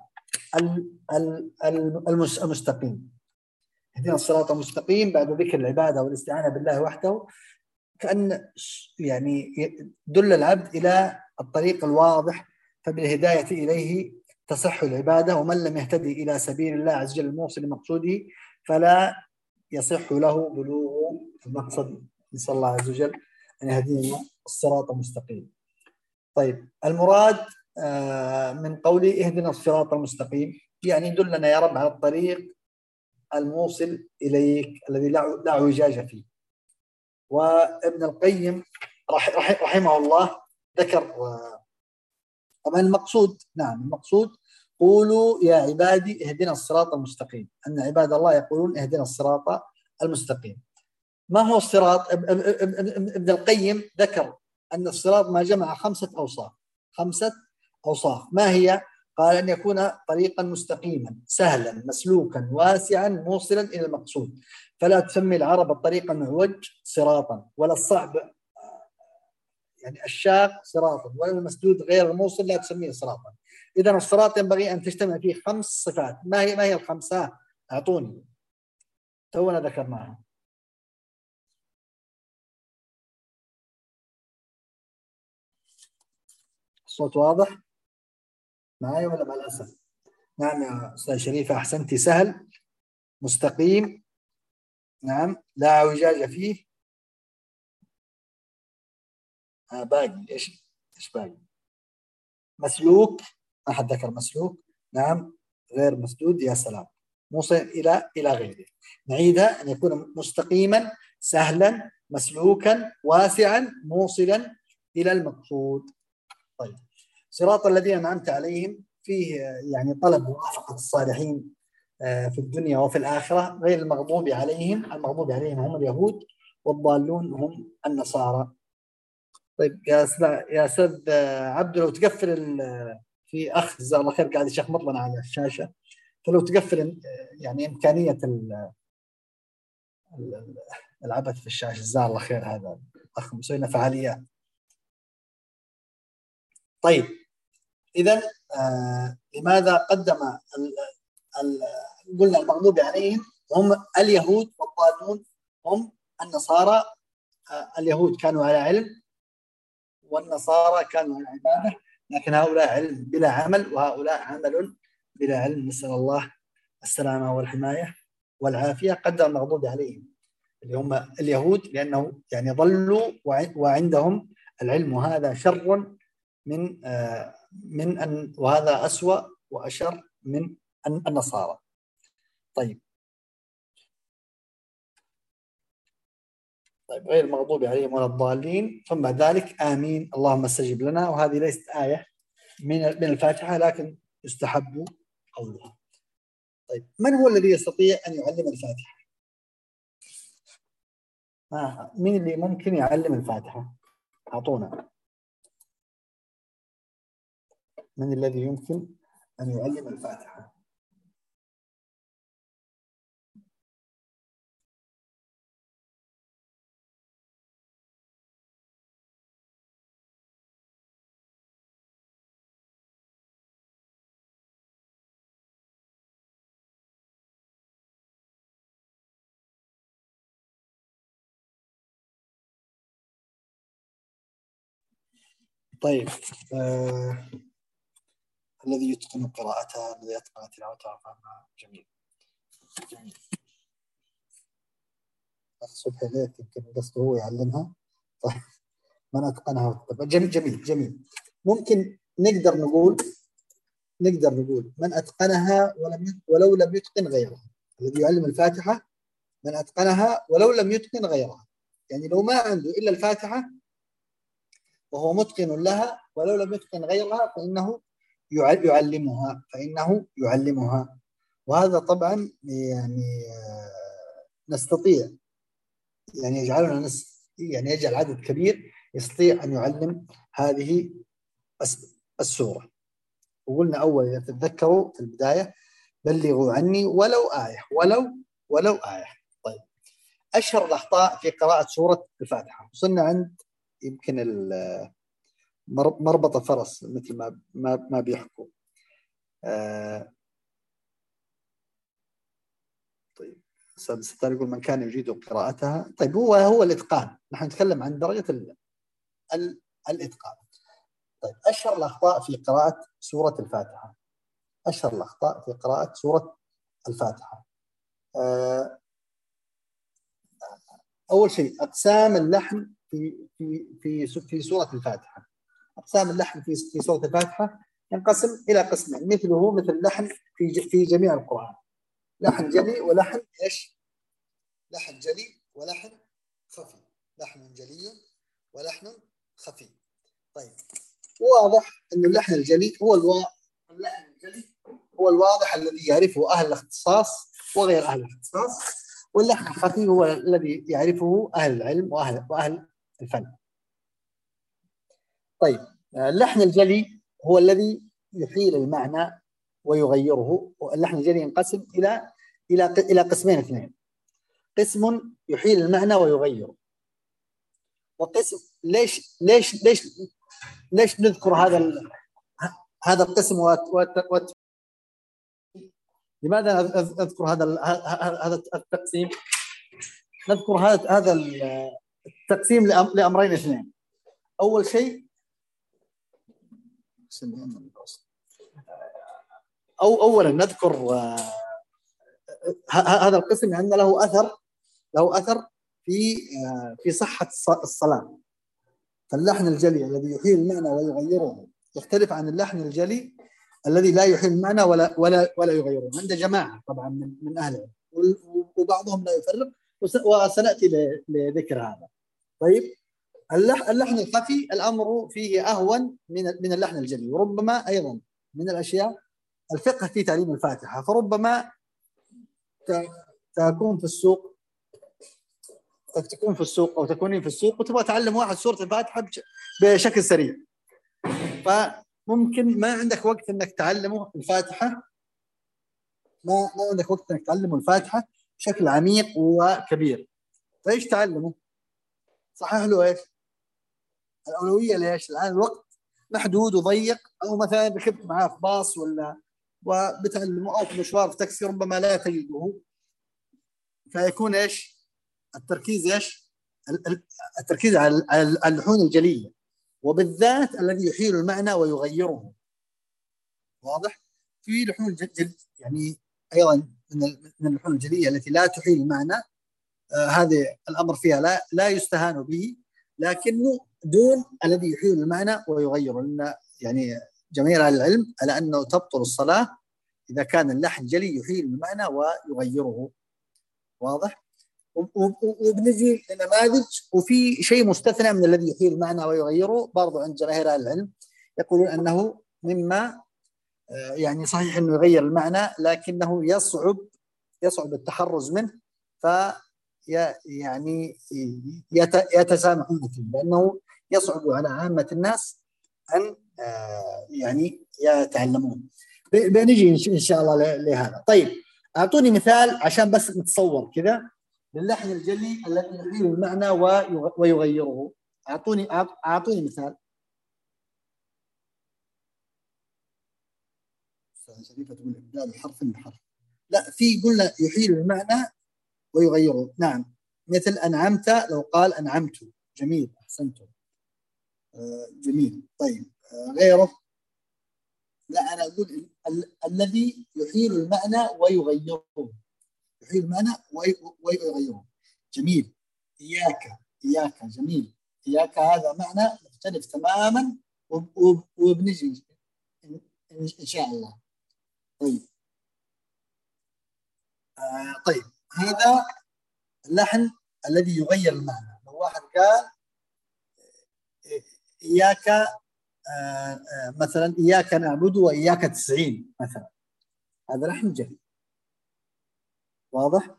المستقيم. اهدنا الصراط المستقيم بعد ذكر العبادة والاستعانة بالله وحده، كأن يعني دل العبد إلى الطريق الواضح، فبالهداية إليه تصح العبادة، ومن لم يهتدي إلى سبيل الله عز وجل الموصل لمقصوده فلا يصح له بلوغ المقصد. نسأل الله عز وجل أن يهدينا الصراط المستقيم. طيب، المراد من قوله اهدنا الصراط المستقيم يعني دلنا يا رب على الطريق الموصل إليك الذي لا اعوجاج فيه. وابن القيم رحمه الله ذكر طبعا المقصود، نعم المقصود قولوا يا عبادي اهدنا الصراط المستقيم، أن عباد الله يقولون اهدنا الصراط المستقيم. ما هو الصراط؟ ابن القيم ذكر أن الصراط ما جمع 5 أوصاف. 5 أوصاف ما هي؟ قال أن يكون طريقا مستقيما سهلا مسلوكا واسعا موصلا إلى المقصود، فلا تسمي العرب الطريق المعوج صراطا، ولا الصعب يعني الشاق صراطا، ولا المسدود غير الموصل لا تسميه صراطا. إذا الصراط ينبغي أن تجتمع فيه 5 صفات. ما هي ال5؟ أعطوني، تونا ذكرناها. الصوت واضح معي ولا مع الأسف؟ نعم يا أستاذ شريفة أحسنتي. سهل مستقيم، نعم لا اعوجاج فيه. باقي ايش باقي؟ مسلوك، ما حد ذكر مسلوك. نعم غير مسدود، يا سلام، موصل الى غيره. نعيدها، ان يكون مستقيما سهلا مسلوكا واسعا موصلا الى المقصود. طيب، صراط الذين انعمت عليهم فيه يعني طلب موافقه الصالحين في الدنيا وفي الآخرة، غير المغضوب عليهم. المغضوب عليهم هم اليهود، والضالون هم النصارى. طيب يا أستاذ عبد، لو تقفل في أخ جزاه الله خير قاعد يشخبط لنا على الشاشة، فلو تقفل يعني إمكانية العبث في الشاشة جزاه الله خير. هذا أخ مسوي لنا فعاليات. طيب، إذا لماذا قدم قلنا المغضوب عليهم هم اليهود، والضالون هم النصارى. اليهود كانوا على علم والنصارى كانوا على عبادة، لكن هؤلاء علم بلا عمل وهؤلاء عمل بلا علم. نسأل الله السلامة والحماية والعافية. قدر المغضوب عليهم اللي هم اليهود لأنه يعني ضلوا وعندهم العلم، وهذا شر من أن، وهذا أسوأ وأشر من النصارى. طيب، غير المغضوب عليهم ولا الضالين، ثم بعد ذلك آمين اللهم استجب لنا. وهذه ليست آية من الفاتحة، لكن يستحب قولها. طيب، من هو الذي يستطيع أن يعلم الفاتحة؟ من اللي ممكن يعلم الفاتحة؟ أعطونا، من الذي يمكن أن يعلم الفاتحة؟ طيب، الذي يتقن قراءتها، الذي يتقن تلاوتها، فهمها. جميل. صبحي ليك يمكن قصده هو يعلمها. طيب، من أتقنها. جميل. ممكن نقدر نقول من أتقنها ولو لم يتقن غيرها. الذي يعلم الفاتحة من أتقنها ولو لم يتقن غيرها. يعني لو ما عنده إلا الفاتحة وهو متقن لها ولو لم يتقن غيرها فإنه يعلمها. وهذا طبعا يعني نستطيع يعني يعني يجعل عدد كبير يستطيع أن يعلم هذه السورة. وقلنا أول إذا تتذكروا في البداية بلغوا عني ولو آية ولو آية. طيب أشهر الأخطاء في قراءة سورة الفاتحة، وصلنا عند يمكن مربط الفرس مثل ما بيحكوا. طيب ستار يقول من كان يريد قراءتها. طيب هو الإتقان، نحن نتكلم عن درجة الإتقان. طيب أشهر الأخطاء في قراءة سورة الفاتحة. أشهر الأخطاء في قراءة سورة الفاتحة، أول شيء أقسام اللحن في سورة الفاتحة. أقسام اللحن في سورة الفاتحة ينقسم إلى قسمين مثله مثل اللحن في جميع القرآن. لحن جلي ولحن إيش؟ لحن جلي ولحن خفي. لحن جلي ولحن خفي. طيب واضح أن اللحن الجلي اللحن الجلي هو الواضح الذي يعرفه أهل الاختصاص وغير أهل الاختصاص، واللحن الخفي هو الذي يعرفه أهل العلم وأهل الفن. طيب اللحن الجلي هو الذي يحيل المعنى ويغيره. اللحن الجلي ينقسم إلى قسمين اثنين. قسم يحيل المعنى ويغيره، وقسم ليش نذكر هذا القسم لماذا أذكر هذا التقسيم؟ نذكر هذا التقسيم لأمرين اثنين. أول شيء أولا نذكر هذا القسم لأن له أثر في صحة الصلاة. فاللحن الجلي الذي يحيل المعنى ويغيره يختلف عن اللحن الجلي الذي لا يحيل المعنى ولا يغيره عند جماعة طبعا من أهل العلم، وبعضهم لا يفرق، وسنأتي لذكر هذا. طيب اللحن الخفي الأمر فيه أهون من اللحن الجلي، وربما أيضا من الأشياء الفقه في تعليم الفاتحة. فربما تكون في السوق أو تكونين في السوق وتبغى تعلم واحد سورة الفاتحة بشكل سريع، فممكن ما عندك وقت انك تعلمه الفاتحة، ما عندك وقت انك تعلمه الفاتحة بشكل عميق وكبير. فايش تعلمه؟ صحح له ايش؟ الأولوية ليش؟ الآن الوقت محدود وضيق، أو مثلا ركبت معاه في باص وبتعلمه أو في مشوار في تاكسي ربما لا تجده، فيكون ايش؟ التركيز ايش؟ التركيز على اللحون الجلية، وبالذات الذي يحيل المعنى ويغيره. واضح؟ في لحون يعني أيضا من اللحون الجلية التي لا تحيل المعنى، هذا الأمر فيها لا يستهان به، لكنه دون الذي يحيل المعنى ويغيره، لأن يعني جماهير أهل العلم على أنه تبطل الصلاة إذا كان اللحن جلي يحيل المعنى ويغيره. واضح؟ وبنجي لنماذج، وفي شيء مستثنى من الذي يحيل المعنى ويغيره برضو عند جماهير أهل العلم، يقولون أنه مما يعني صحيح أنه يغير المعنى لكنه يصعب التحرز منه، يعني يتسامحون فيه، لأنه يصعب على عامة الناس أن يعني يتعلمون. بنجي إن شاء الله لهذا. طيب أعطوني مثال عشان بس نتصور كذا للحن الجلي الذي يحيل المعنى ويغيره. أعطوني مثال. شريفة تقول إبدال حرف من حرف. لا، في قلنا يحيل المعنى ويغيره. نعم، مثل أنعمت، لو قال أنعمت. جميل، أحسنتم. جميل. طيب غيره. لا، أنا أقول الذي يحيل المعنى ويغيره. يحيل المعنى ويغيره. جميل. إياك. جميل. إياك هذا معنى مختلف تماما، وبنجي إن شاء الله. طيب طيب هذا اللحن الذي يغير المعنى. لو واحد قال إياك مثلا إياك نعبد وإياك تستعين مثلا، هذا لحن جلي. واضح؟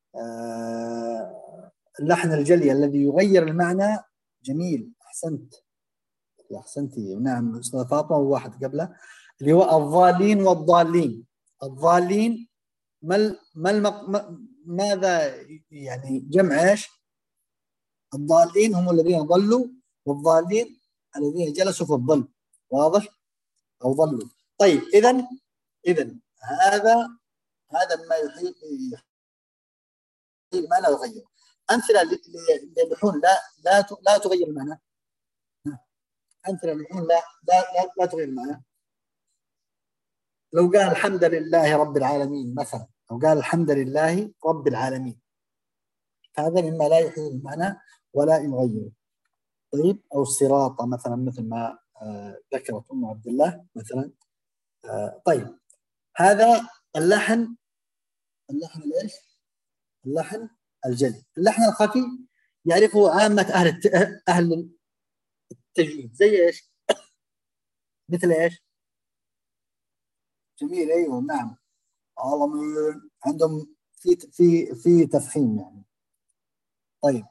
اللحن الجلي الذي يغير المعنى جميل. أحسنتي. نعم أستاذ فاطمة، وواحد قبله اللي هو الضالين والضالين. الضالين ماذا يعني جمع ايش؟ الضالين هم الذين ضلوا، والضالين الذين جلسوا في الظل. واضح؟ أو ضلوا. طيب إذن هذا ما يحيل ما لا يغير. أمثلة للحون لا تغير المعنى. أمثلة للحون لا تغير المعنى. لو قال الحمد لله رب العالمين مثلا، لو قال الحمد لله رب العالمين، هذا مما لا يحيل المعنى ولا يغيره. طيب، أو الصراط مثلا، مثل ما ذكرت أم عبد الله مثلا. طيب، هذا اللحن الايش؟ اللحن الجلي. اللحن الخفي يعرفه عامة أهل التجويد. زي ايش؟ مثل ايش؟ جميل. ايوه نعم. عندهم في تفخيم يعني. طيب،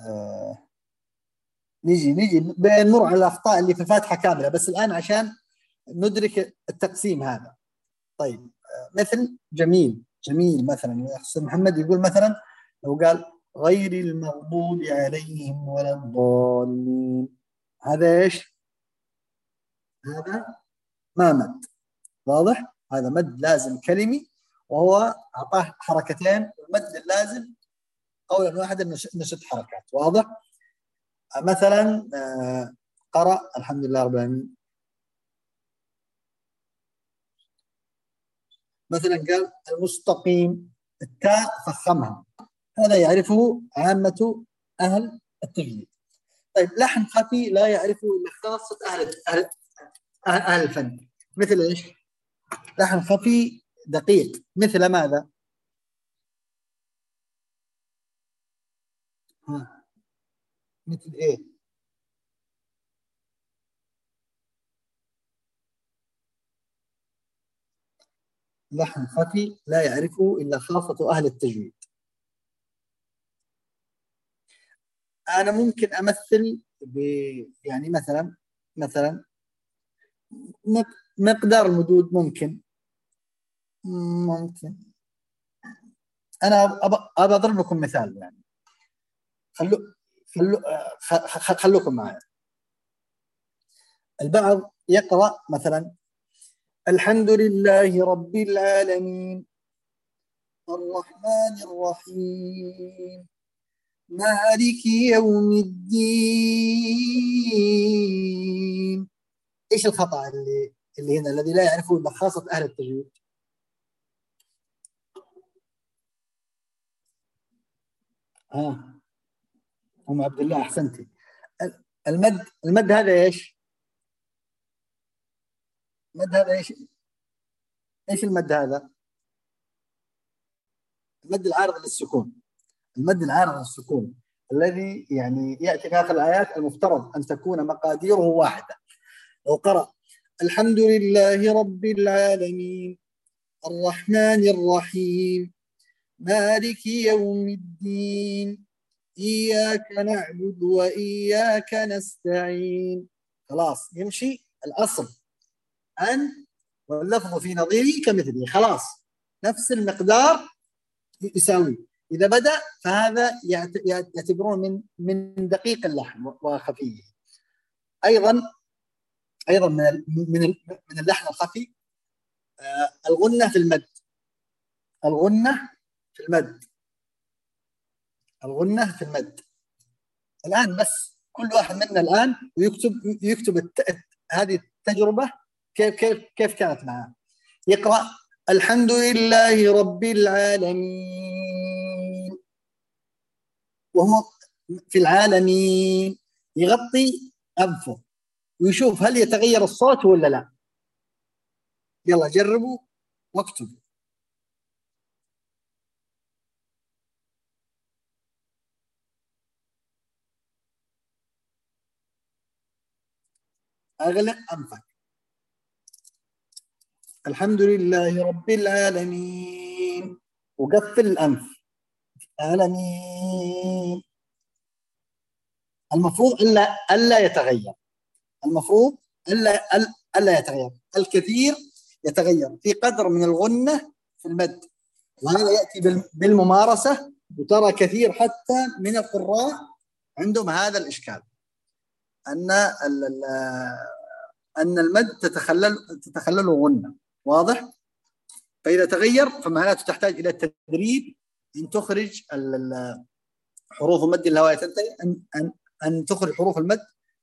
نجي بنمر على الأخطاء اللي في الفاتحة كاملة بس الآن عشان ندرك التقسيم هذا. طيب، مثل جميل مثلا أستاذ محمد يقول مثلا، لو قال غير المغضوب عليهم ولا الضالين، هذا ايش؟ هذا ما مد. واضح؟ هذا مد لازم كلمي، وهو أعطاه حركتين. المد اللازم قولا واحدا من 6 حركات. واضح؟ مثلا قرأ الحمد لله رب العالمين، مثلا قال المستقيم، التاء فخمها، هذا يعرفه عامة أهل التجويد. طيب، لحن خفي لا يعرفه إلا خاصة أهل الفن. مثل إيش؟ لحن خفي دقيق. مثل ماذا؟ مثل إيه؟ لحن خفي لا يعرفه إلا خاصة أهل التجويد. أنا ممكن أمثل يعني مثلا مقدار المدود. ممكن أنا أبى أضرب لكم مثال يعني. خلوكم معي. البعض يقرأ مثلا الحمد لله رب العالمين الرحمن الرحيم مالك يوم الدين. ايش الخطأ اللي هنا الذي لا يعرفه الا خاصة اهل التجويد؟ ام عبد الله احسنتي. المد هذا ايش؟ المد هذا ايش المد هذا؟ المد العارض للسكون. المد العارض للسكون الذي يعني ياتي في اخر الايات المفترض ان تكون مقاديره واحده. لو قرأ الحمد لله رب العالمين الرحمن الرحيم مالك يوم الدين إياك نعبد وإياك نستعين، خلاص يمشي الأصل أن واللفظ في نظيره كمثله، خلاص نفس المقدار يساوي. إذا بدأ فهذا يعتبرون من دقيق اللحن وخفيه. أيضا من اللحن الخفي الغنة في المد. الغنة في المد. الآن بس كل واحد منا الآن ويكتب هذه التجربة كيف كانت معه. يقرأ الحمد لله رب العالمين وهو في العالمين يغطي أنفه ويشوف هل يتغير الصوت ولا لا. يلا جربوا واكتبوا. أغلق أنفك. الحمد لله رب العالمين، وقفل الأنف. العالمين. المفروض ألا يتغير. المفروض ألا يتغير. الكثير يتغير في قدر من الغنة في المد، وهذا يأتي بالممارسة. وترى كثير حتى من القراء عندهم هذا الإشكال، أن المد تتخلله غنة. واضح؟ فإذا تغير فمعناته تحتاج إلى التدريب أن تخرج حروف المد الهوائية، تنتهي أن تخرج حروف المد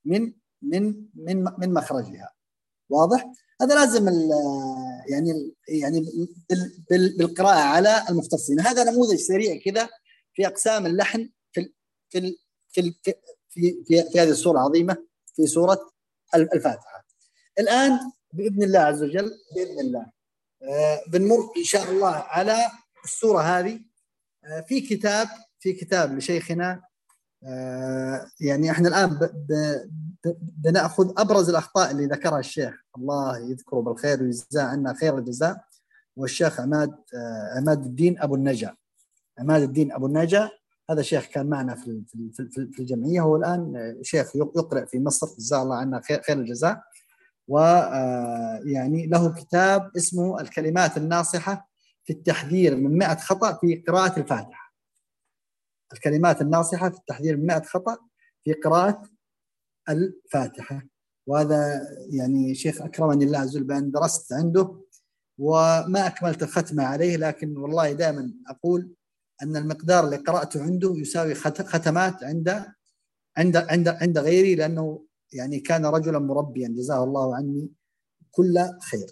من مخرجها. واضح؟ هذا لازم يعني بالقراءة على المختصين. هذا نموذج سريع كذا في أقسام اللحن في في في في, في هذه السورة العظيمة، في سورة الفاتحة. الآن بإذن الله عز وجل، بإذن الله بنمر إن شاء الله على السورة هذه. في كتاب لشيخنا، يعني احنا الآن بنأخذ أبرز الأخطاء اللي ذكرها الشيخ، الله يذكره بالخير ويجزاه عنا خير الجزاء، والشيخ عماد الدين أبو النجا. عماد الدين أبو النجا هذا شيخ كان معنا في الجمعية، هو الآن شيخ يقرأ في مصر، جزاه الله عنا خير الجزاء. ويعني له كتاب اسمه الكلمات الناصحة في التحذير من 100 خطأ في قراءة الفاتحة. الكلمات الناصحة في التحذير من 100 خطأ في قراءة الفاتحة. وهذا يعني شيخ أكرمني الله عز وجل بأن درست عنده وما أكملت الختمة عليه، لكن والله دائما أقول أن المقدار اللي قرأته عنده يساوي ختمات عند غيري، لأنه يعني كان رجلا مربيا جزاه الله عني كل خير.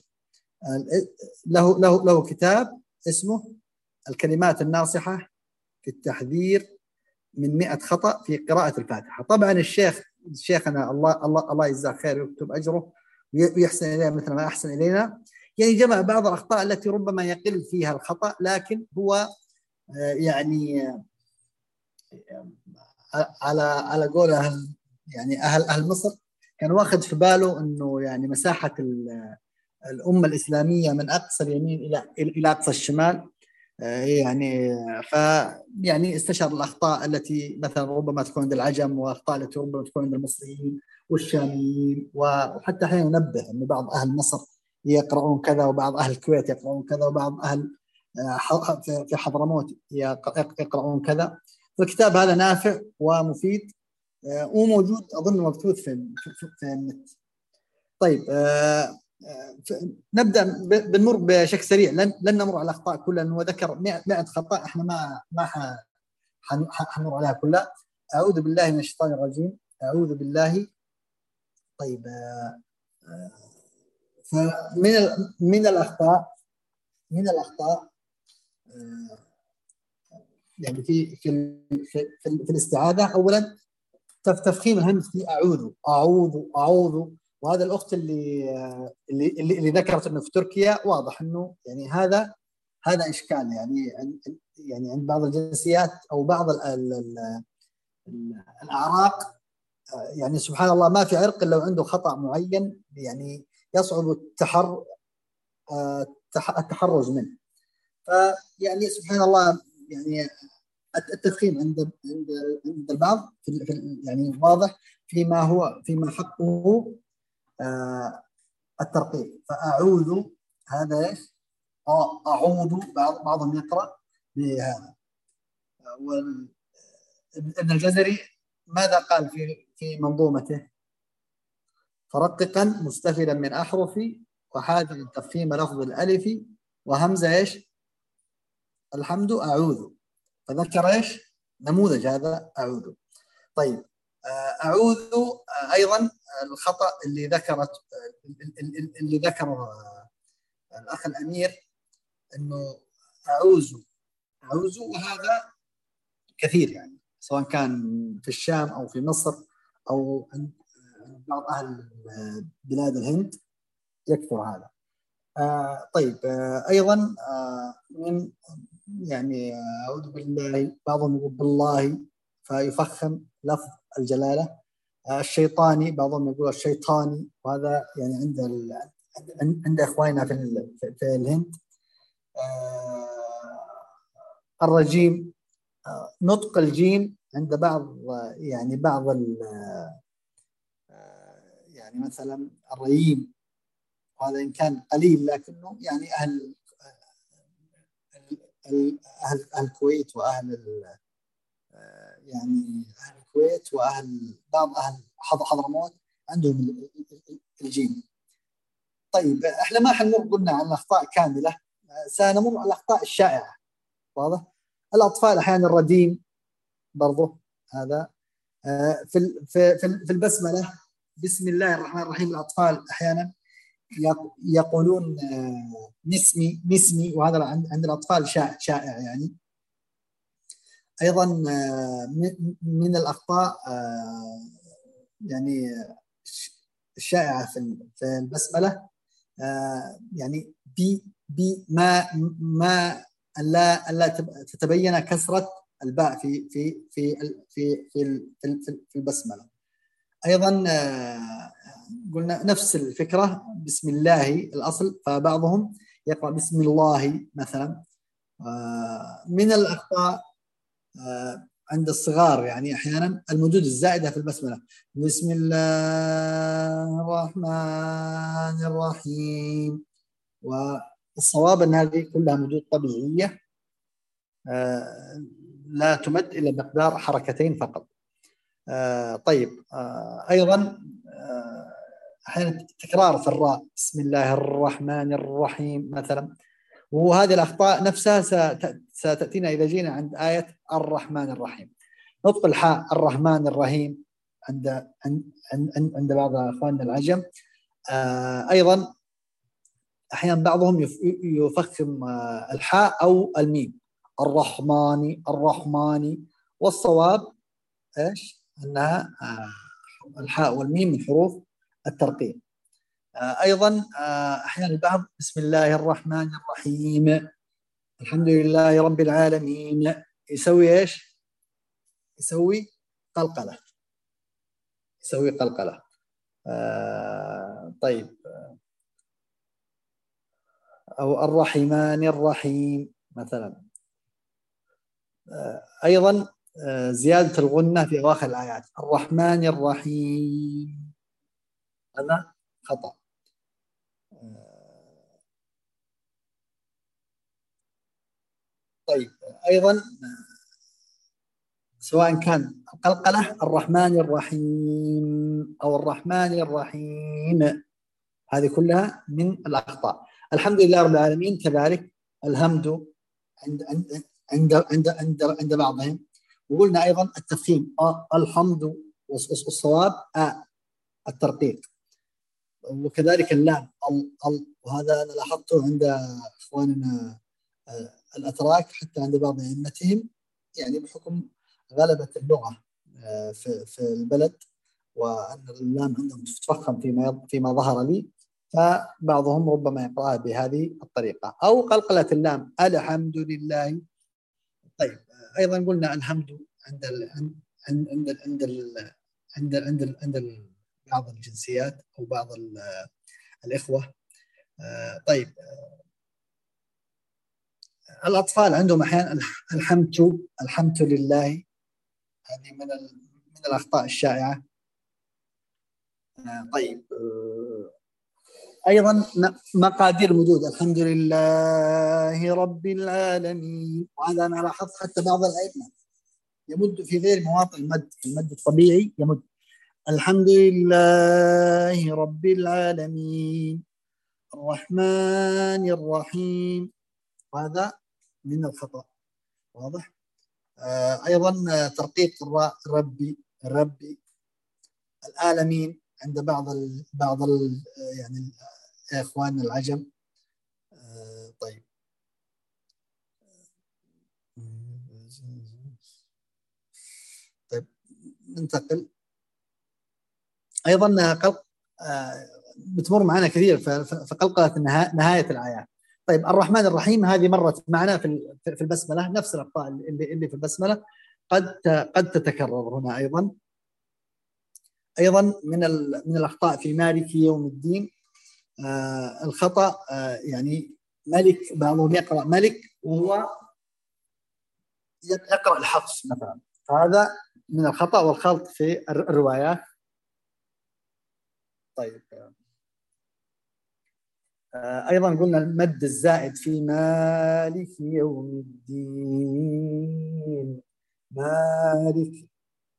له كتاب اسمه الكلمات الناصحة في التحذير من 100 خطأ في قراءة الفاتحة. طبعا شيخنا الله يجزاه خير ويكتب أجره ويحسن إلينا مثل ما أحسن إلينا، يعني جمع بعض الأخطاء التي ربما يقل فيها الخطأ، لكن هو يعني على قول يعني أهل مصر كان واخد في باله أنه يعني مساحة الأمة الإسلامية من أقصى اليمين إلى أقصى الشمال، يعني استشعر الأخطاء التي مثلا ربما تكون عند العجم، وأخطاء التي ربما تكون عند المصريين والشاميين، وحتى أحيانا ننبه أن بعض أهل مصر يقرؤون كذا، وبعض أهل الكويت يقرؤون كذا، وبعض أهل في حضرموت يقرؤون كذا. فالكتاب هذا نافع ومفيد وموجود أظن مبثوث في النت. طيب نبدأ بنمر بشكل سريع، لن نمر على الأخطاء كلها، لأنه ذكر 100 خطأ، احنا ما حنمر عليها كلها. أعوذ بالله من الشيطان الرجيم. أعوذ بالله. طيب من الأخطاء يعني في الاستعاذة، أولا تفخيم الهمز في أعوذ. وهذا الأخت اللي ذكرت أنه في تركيا، واضح أنه يعني هذا إشكال، يعني عند بعض الجنسيات أو بعض الأعراق، يعني سبحان الله ما في عرق لو عنده خطأ معين يعني يصعب التحرز منه. فيعني سبحان الله يعني التفخيم عند البعض يعني واضح فيما حقه الترقيق. فأعوذ هذا ايش؟ أعوذ. بعضهم يقرأ بهذا. ابن الجزري ماذا قال في منظومته؟ فرققا مستفلا من أحرفي وحاذرا تفخيم لفظ الألف وهمزة ايش؟ الحمد أعوذ. فذكر ايش؟ نموذج هذا أعوذ. طيب أعوذ أيضا الخطأ اللي ذكره الأخ الأمير، أنه أعوذ، وهذا كثير يعني سواء كان في الشام أو في مصر أو عند بعض أهل بلاد الهند يكثر هذا. طيب أيضا من يعني أعوذ بالله، بعضهم يقول بالله فيفخم لفظ الجلالة. الشيطاني، بعضهم يقول الشيطاني، وهذا يعني عند إخواننا في الهند. الرجيم، نطق الجيم عند بعض يعني يعني مثلا الرييم، وهذا إن كان قليل لكنه يعني أهل الكويت وأهل يعني أهل الكويت وأهل بعض أهل حضرموت عندهم الجيم. طيب احنا ما حنمر قلنا عن الأخطاء كاملة، سنمر على الأخطاء الشائعة. واضح؟ الأطفال أحيانا الرديم برضو هذا. في البسملة بسم الله الرحمن الرحيم، الأطفال أحيانا يقولون نسمي، وهذا عند الأطفال شائع يعني. أيضا من الأخطاء يعني الشائعة في البسملة يعني ما لا تتبين كسرة الباء في البسملة. أيضا قلنا نفس الفكرة، بسم الله الأصل، فبعضهم يقرأ بسم الله مثلا. من الأخطاء عند الصغار يعني أحيانا المدود الزائدة في البسملة، بسم الله الرحمن الرحيم، والصواب أن هذه كلها مدود طبيعية لا تمد إلا بمقدار حركتين فقط. طيب أيضا أحيانا تكرار في الراء، بسم الله الرحمن الرحيم مثلا، وهذه الأخطاء نفسها ستأتينا إذا جينا عند آية الرحمن الرحيم. نطق الحاء الرحمن الرحيم عند بعض أخواننا العجم. أيضا أحيانا بعضهم يفخم الحاء أو الميم، الرحمن، والصواب إيش؟ أنها الحاء والميم من حروف الترقيق. أيضا أحيانا البعض بسم الله الرحمن الرحيم الحمد لله رب العالمين يسوي إيش؟ يسوي قلقلة. طيب أو الرحمن الرحيم مثلا. أيضا زيادة الغنة في أواخر الآيات، الرحمن الرحيم، هذا خطأ. طيب أيضا سواء كان القلقلة الرحمن الرحيم أو الرحمن الرحيم، هذه كلها من الأخطاء. الحمد لله رب العالمين كذلك، الحمد عند بعضهم. وقلنا أيضا التفخيم الحمد، والصواب الترقيق. وكذلك اللام وهذا أنا لاحظته عند إخواننا الأتراك حتى عند بعض أئمتهم، يعني بحكم غلبة اللغة في البلد، وأن اللام عندهم تتفخم فيما ظهر لي، فبعضهم ربما يقرأها بهذه الطريقة، أو قلقلة اللام الحمد لله. طيب أيضا قلنا الحمد عند بعض الجنسيات أو بعض الإخوة. طيب الأطفال عندهم أحيانا الحمد لله، هذه من الأخطاء الشائعة. طيب أيضا مقادير المدود، الحمد لله رب العالمين، وهذا أنا لاحظت حتى بعض الأئمة يمد في غير مواطن المد، المد الطبيعي يمد الحمد لله رب العالمين الرحمن الرحيم، وهذا من الخطأ. واضح؟ أيضا ترقيق الراء ربي العالمين عند بعض يعني إخواننا العجم. طيب ننتقل. أيضا بتمر معنا كثير في قلقلة نهاية الآيات. طيب الرحمن الرحيم هذه مرت معنا في البسملة، نفس الأخطاء اللي في البسملة قد تتكرر هنا أيضا. أيضا من الأخطاء في مالك يوم الدين الخطأ يعني ملك، بعضهم يقرأ ملك وهو يقرأ الحفص مثلا، هذا من الخطأ والخلط في الروايات. طيب أيضا قلنا المد الزائد في مالك يوم الدين، مالك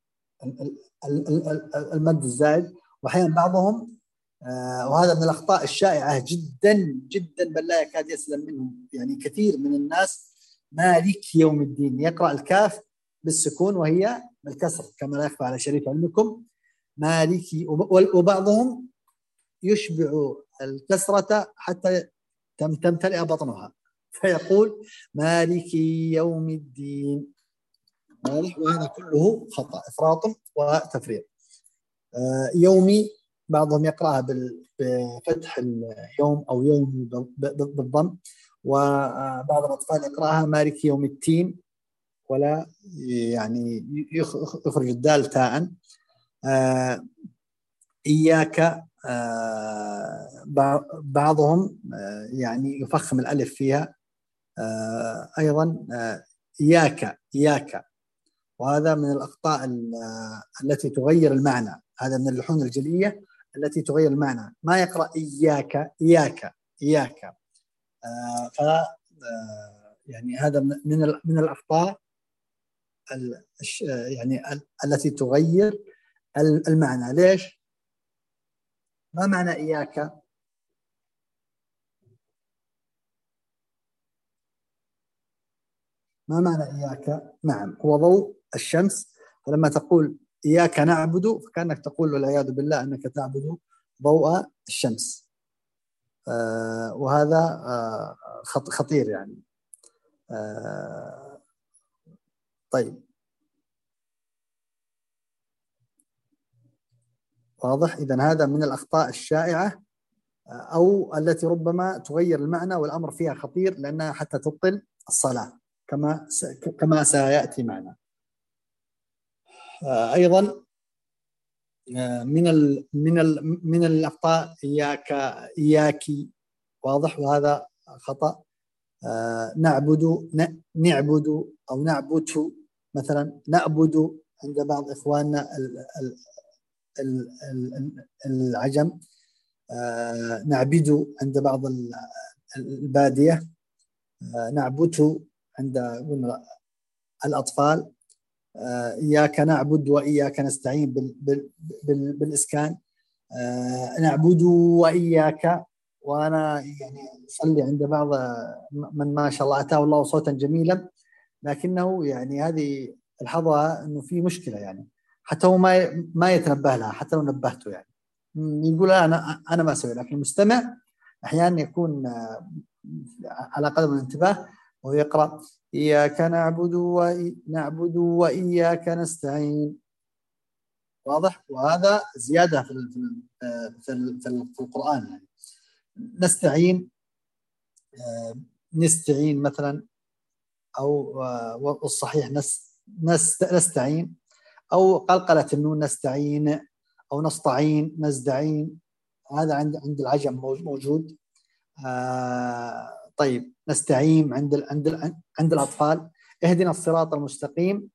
المد الزائد، وأحيانا بعضهم وهذا من الأخطاء الشائعة جدا جدا، بل لا يكاد يسلم منهم يعني كثير من الناس، مالك يوم الدين يقرأ الكاف بالسكون وهي بالكسر كما لا يخفى على شريف علمكم، مالكي، وبعضهم يشبع الكسرة حتى تمتلئ بطنها فيقول مالكي يوم الدين، وهذا كله خطأ، إفراط وتفريط. يومي بعضهم يقرأها بفتح اليوم أو يوم بالضم، وبعض الأطفال يقرأها مالك يوم التين ولا يعني يخرج الدال تاء. إياك بعضهم يعني يفخم الألف فيها. أيضا إياك، وهذا من الأخطاء التي تغير المعنى، هذا من اللحون الجلية التي تغير المعنى، ما يقرأ إياك يعني هذا من الأخطاء يعني التي تغير المعنى. ليش؟ ما معنى إياك؟ ما معنى إياك؟ نعم، هو ضوء الشمس، فلما تقول إياك نعبد فكأنك تقول والعياذ بالله أنك تعبد ضوء الشمس، وهذا خطير يعني. طيب واضح؟ إذن هذا من الأخطاء الشائعة أو التي ربما تغير المعنى، والأمر فيها خطير لأنها حتى تبطل الصلاة كما سيأتي معنا. أيضا من الأخطاء إياكي، واضح؟ وهذا خطأ. نعبد أو نعبد مثلا، نعبد عند بعض إخواننا العجم، نعبد عند بعض البادية، نعبد عند الأطفال، إياك نعبد وإياك نستعين بالإسكان، نعبد وإياك. وأنا يعني أصلي عند بعض من ما شاء الله أتاه الله صوتا جميلا، لكنه يعني هذه الحظة أنه في مشكلة، يعني حتى هو ما يتنبه لها حتى لو نبهته، يعني يقول أنا ما أسوي، لكن المستمع أحيانا يكون على قدم الانتباه ويقرأ إياك نعبد وإياك نستعين، واضح؟ وهذا زيادة في القرآن، يعني نستعين مثلا، أو والصحيح نستعين، أو قلقلة النون نستعين، أو نستعين نزدعين، هذا عند العجم موجود. طيب نستعين عند الأطفال. اهدنا الصراط المستقيم،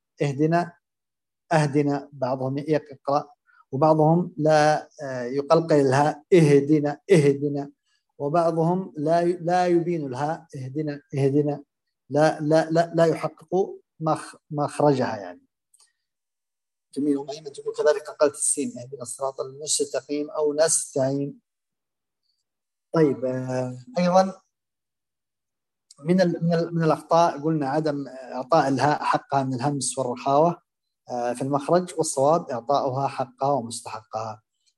أهدنا بعضهم يقرأ، وبعضهم لا يقلقل الهاء اهدنا، وبعضهم لا يبين الهاء اهدنا، لا يحقق مخرجها يعني. جميل. وأيمن تقول كذلك قلت السين، اهدنا الصراط المستقيم أو نستعين. طيب أيضا من الأخطاء قلنا عدم إعطاء الهاء حقها من الهمس والرخاوة في المخرج، والصواب إعطاؤها حقها ومستحقها.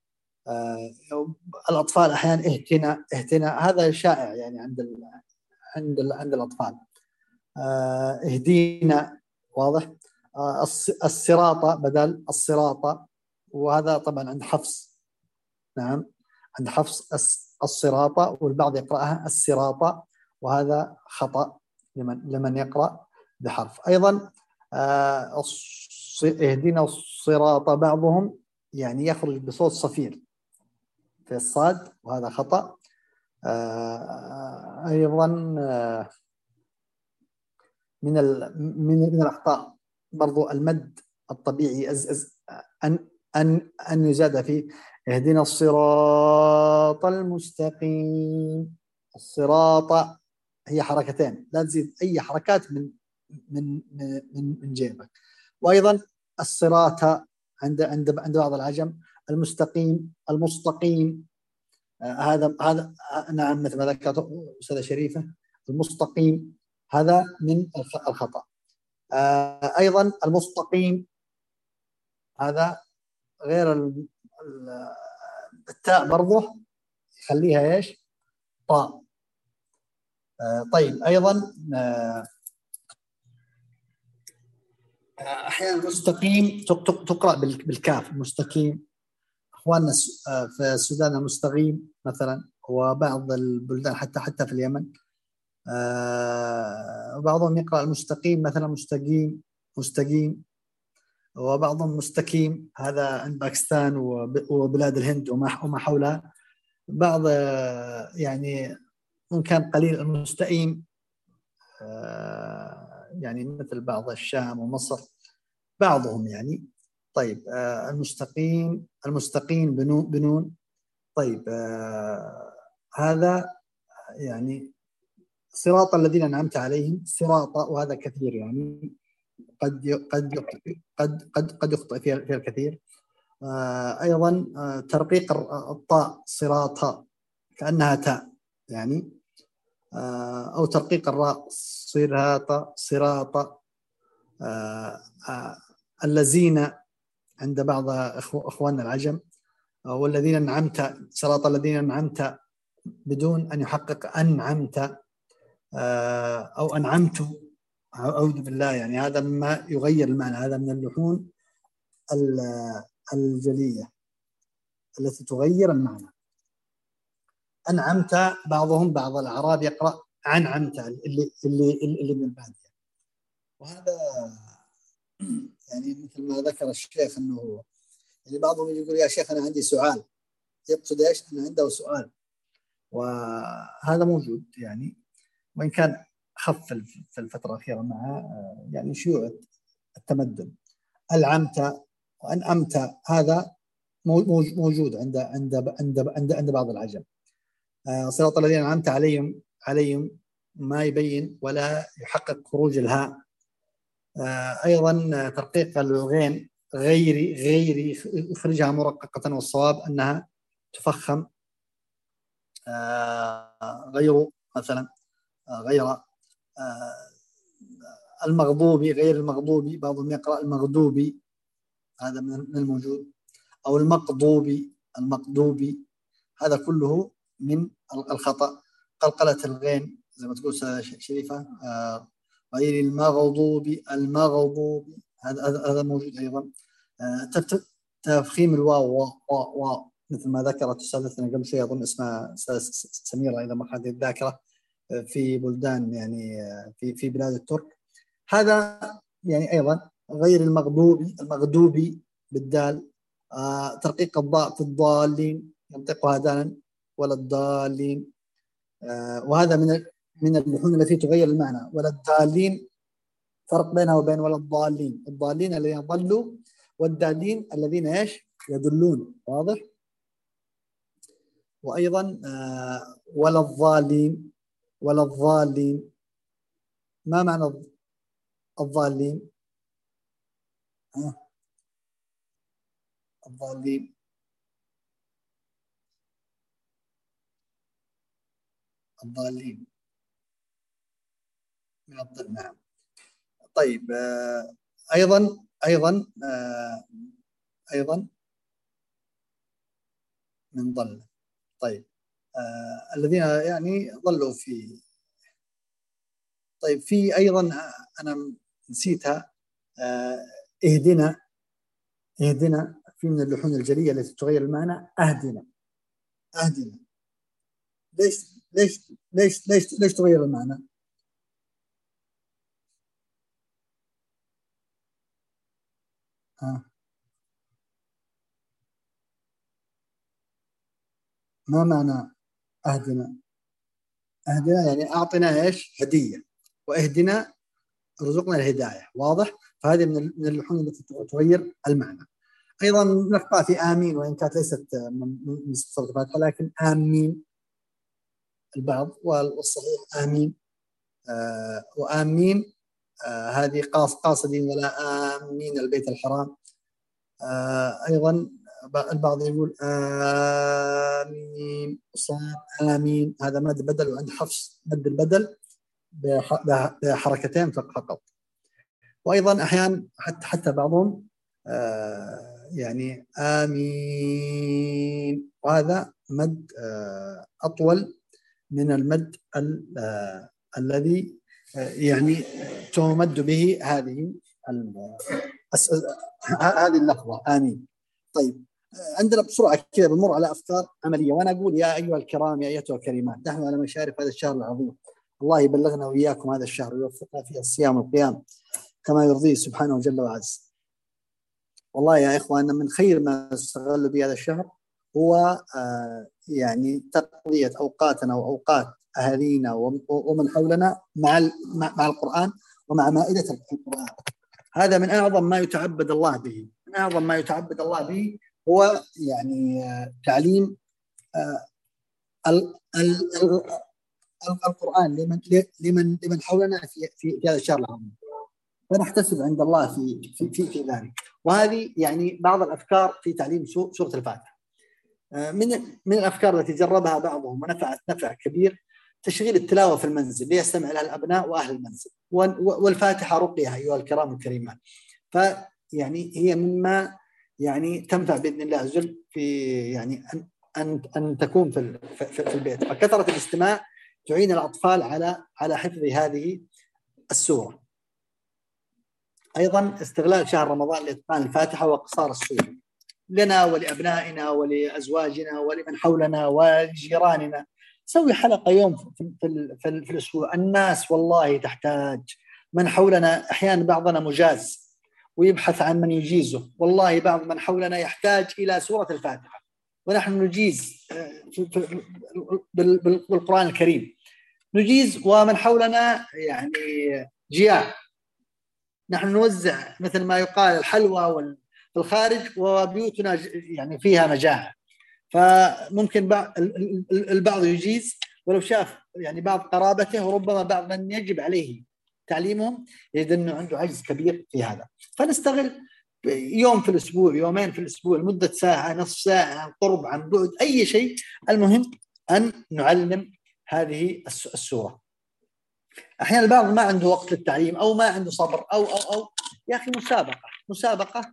الأطفال أحيانا اهتنا، هذا شائع يعني عند الأطفال. اهدينا، واضح؟ الصراط بدل الصراط، وهذا طبعا عند حفص، نعم عند حفص الصراط، والبعض يقرأها الصراط، وهذا خطأ لمن يقرأ بحرف. أيضا اهدنا الصراط، بعضهم يعني يخرج بصوت صفير في الصاد، وهذا خطأ. أيضا من الأخطاء برضو المد الطبيعي أن يزاد فيه اهدنا الصراط المستقيم. الصراط هي حركتين، لا تزيد أي حركات من جيبك. وأيضا الصراط عند بعض العجم المستقيم. هذا نعم مثل ما ذكرت أستاذة شريفة، المستقيم هذا من الخطأ. أيضا المستقيم هذا غير التاء برضه يخليها ايش؟ طاء. طيب أيضا أحيانا المستقيم تقرأ بالكاف مستقيم. اخواننا في السودان المستقيم مثلا، وبعض البلدان حتى في اليمن وبعضهم يقرأ المستقيم مثلا مستقيم، وبعضهم مستقيم. هذا عند باكستان وبلاد الهند وما حولها. بعض يعني إن كان قليل المستقيم يعني مثل بعض الشام ومصر بعضهم يعني. طيب المستقيم بنون. طيب هذا يعني صراط الذين أنعمت عليهم صراط، وهذا كثير يعني قد يخطئ فيها الكثير. أيضا ترقيق الطاء صراط كأنها تاء يعني، أو ترقيق الراء صراط. الذين عند بعض أخواننا العجم، والذين أنعمت صراط الذين أنعمت بدون أن يحقق أنعمت أو أنعمت، أعوذ بالله، يعني هذا مما يغير المعنى. هذا من اللحون الجلية التي تغير المعنى. أنعمت بعض الأعراب يقرأ أنعمت اللي من البادية. وهذا يعني مثل ما ذكر الشيخ أنه يعني بعضهم يقول يا شيخ أنا عندي سؤال، يقصد إيش؟ أنه عنده سؤال، وهذا موجود يعني، وإن كان خف في الفترة الأخيرة مع يعني شيوع التمدن. العمت وأنعمت هذا موجود عند بعض العجم. صراط الذين أنعمت عليهم ما يبين ولا يحقق خروج الهاء. أيضا ترقيق الغين غيري يخرجها مرققة، والصواب أنها تفخم. غير مثلا غير المغضوب غير المغضوب، بعضهم يقرأ المغضوبي، هذا من الموجود. أو المقضوبي هذا كله من الخطأ. قلقلة الغين زي ما تقول شريفة، غير المغضوب هذا موجود أيضا. تفخيم الواو مثل ما ذكرت أستاذتنا قبل شوي، أظن اسمها سميرة إذا ما خانت الذاكرة، في بلدان يعني في بلاد الترك. هذا يعني أيضا غير المغضوب بالدال. ترقيق الضاء في الضالين، ينطقها دالا ولا الضالين. وهذا من اللحون التي تغير المعنى. ولا الضالين فرق بينها وبين ولا الضالين. الضالين الذين ضلوا، والدالين الذين ايش؟ يدلون. واضح؟ وأيضا ولا الضالين. ما معنى الضالين؟ الضالين من الضل. نعم. طيب أيضا من ضل. طيب الذين يعني ضلوا في. طيب في أيضا أنا نسيتها، اهدنا في من اللحون الجلية التي تغير المعنى. أهدنا ليش تغير المعنى؟ ما معنى أهدنا؟ أهدنا يعني أعطنا إيش؟ هدية. وأهدنا رزقنا الهداية. واضح؟ فهذه من اللحون التي تغير المعنى. أيضا نقطع في آمين، وإن كانت ليست من الصفات، ولكن آمين البعض، والصحيح آمين. وآمين هذه قاصدين ولا آمين البيت الحرام. أيضا البعض يقول آمين صاد آمين، هذا مد بدل، وعند حفص مد البدل بحركتين فقط. وأيضا أحيانا حتى بعضهم يعني آمين، وهذا مد أطول من المد الذي يعني تمد به هذه اللفظة آمين. طيب عندنا بسرعة كذا بنمر على أفكار عملية، وأنا أقول يا أيها الكرام يا أيتها الكريمات، نحن على مشارف هذا الشهر العظيم، الله يبلغنا وإياكم هذا الشهر ويوفقنا فيه الصيام والقيام كما يرضيه سبحانه جل وعز. والله يا إخوان من خير ما استغل به هذا الشهر هو يعني تقضية أوقاتنا وأوقات أهالينا ومن حولنا مع القرآن ومع مائدة القرآن. هذا من أعظم ما يتعبد الله به، من أعظم ما يتعبد الله به هو يعني تعليم القرآن لمن حولنا في هذا الشهر العظيم، فنحتسب عند الله في ذلك. وهذه يعني بعض الأفكار في تعليم سورة الفاتحة. من الأفكار التي جربها بعضهم ونفعت نفع كبير تشغيل التلاوة في المنزل ليستمع لها الأبناء وأهل المنزل، والفاتحة رقيها أيها الكرام الكريمات. فيعني هي مما يعني تنفع بإذن الله عز وجل في يعني أن تكون في البيت. فكثرة الاستماع تعين الأطفال على حفظ هذه السورة. أيضا استغلال شهر رمضان لإتقان الفاتحة وقصار السورة لنا ولأبنائنا ولأزواجنا ولمن حولنا ولجيراننا. سوي حلقة يوم في الأسبوع. الناس والله تحتاج، من حولنا أحيانا بعضنا مجاز ويبحث عن من يجيزه، والله بعض من حولنا يحتاج إلى سورة الفاتحة ونحن نجيز بالقرآن الكريم، نجيز ومن حولنا يعني جياع. نحن نوزع مثل ما يقال الحلوى في الخارج وبيوتنا يعني فيها مجاعة. فممكن البعض يجيز ولو شاف يعني بعض قرابته، وربما بعض من يجب عليه تعليمهم يجد أنه عنده عجز كبير في هذا. فنستغل يوم في الأسبوع، يومين في الأسبوع، لمدة ساعة، نصف ساعة، عن قرب عن بعد، أي شيء، المهم أن نعلم هذه السورة. أحيانا البعض ما عنده وقت للتعليم أو ما عنده صبر أو يا أخي مسابقة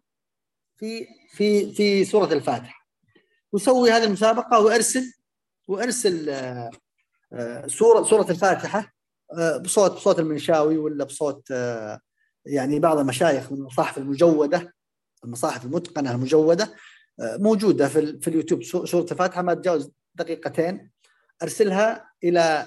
في سورة الفاتحة، وسوي هذه المسابقة وأرسل سورة الفاتحة بصوت المنشاوي ولا بصوت يعني بعض المشايخ من المصاحف المجودة، المصاحف المتقنة المجودة موجودة في اليوتيوب. سورة الفاتحة ما تجاوز دقيقتين، أرسلها إلى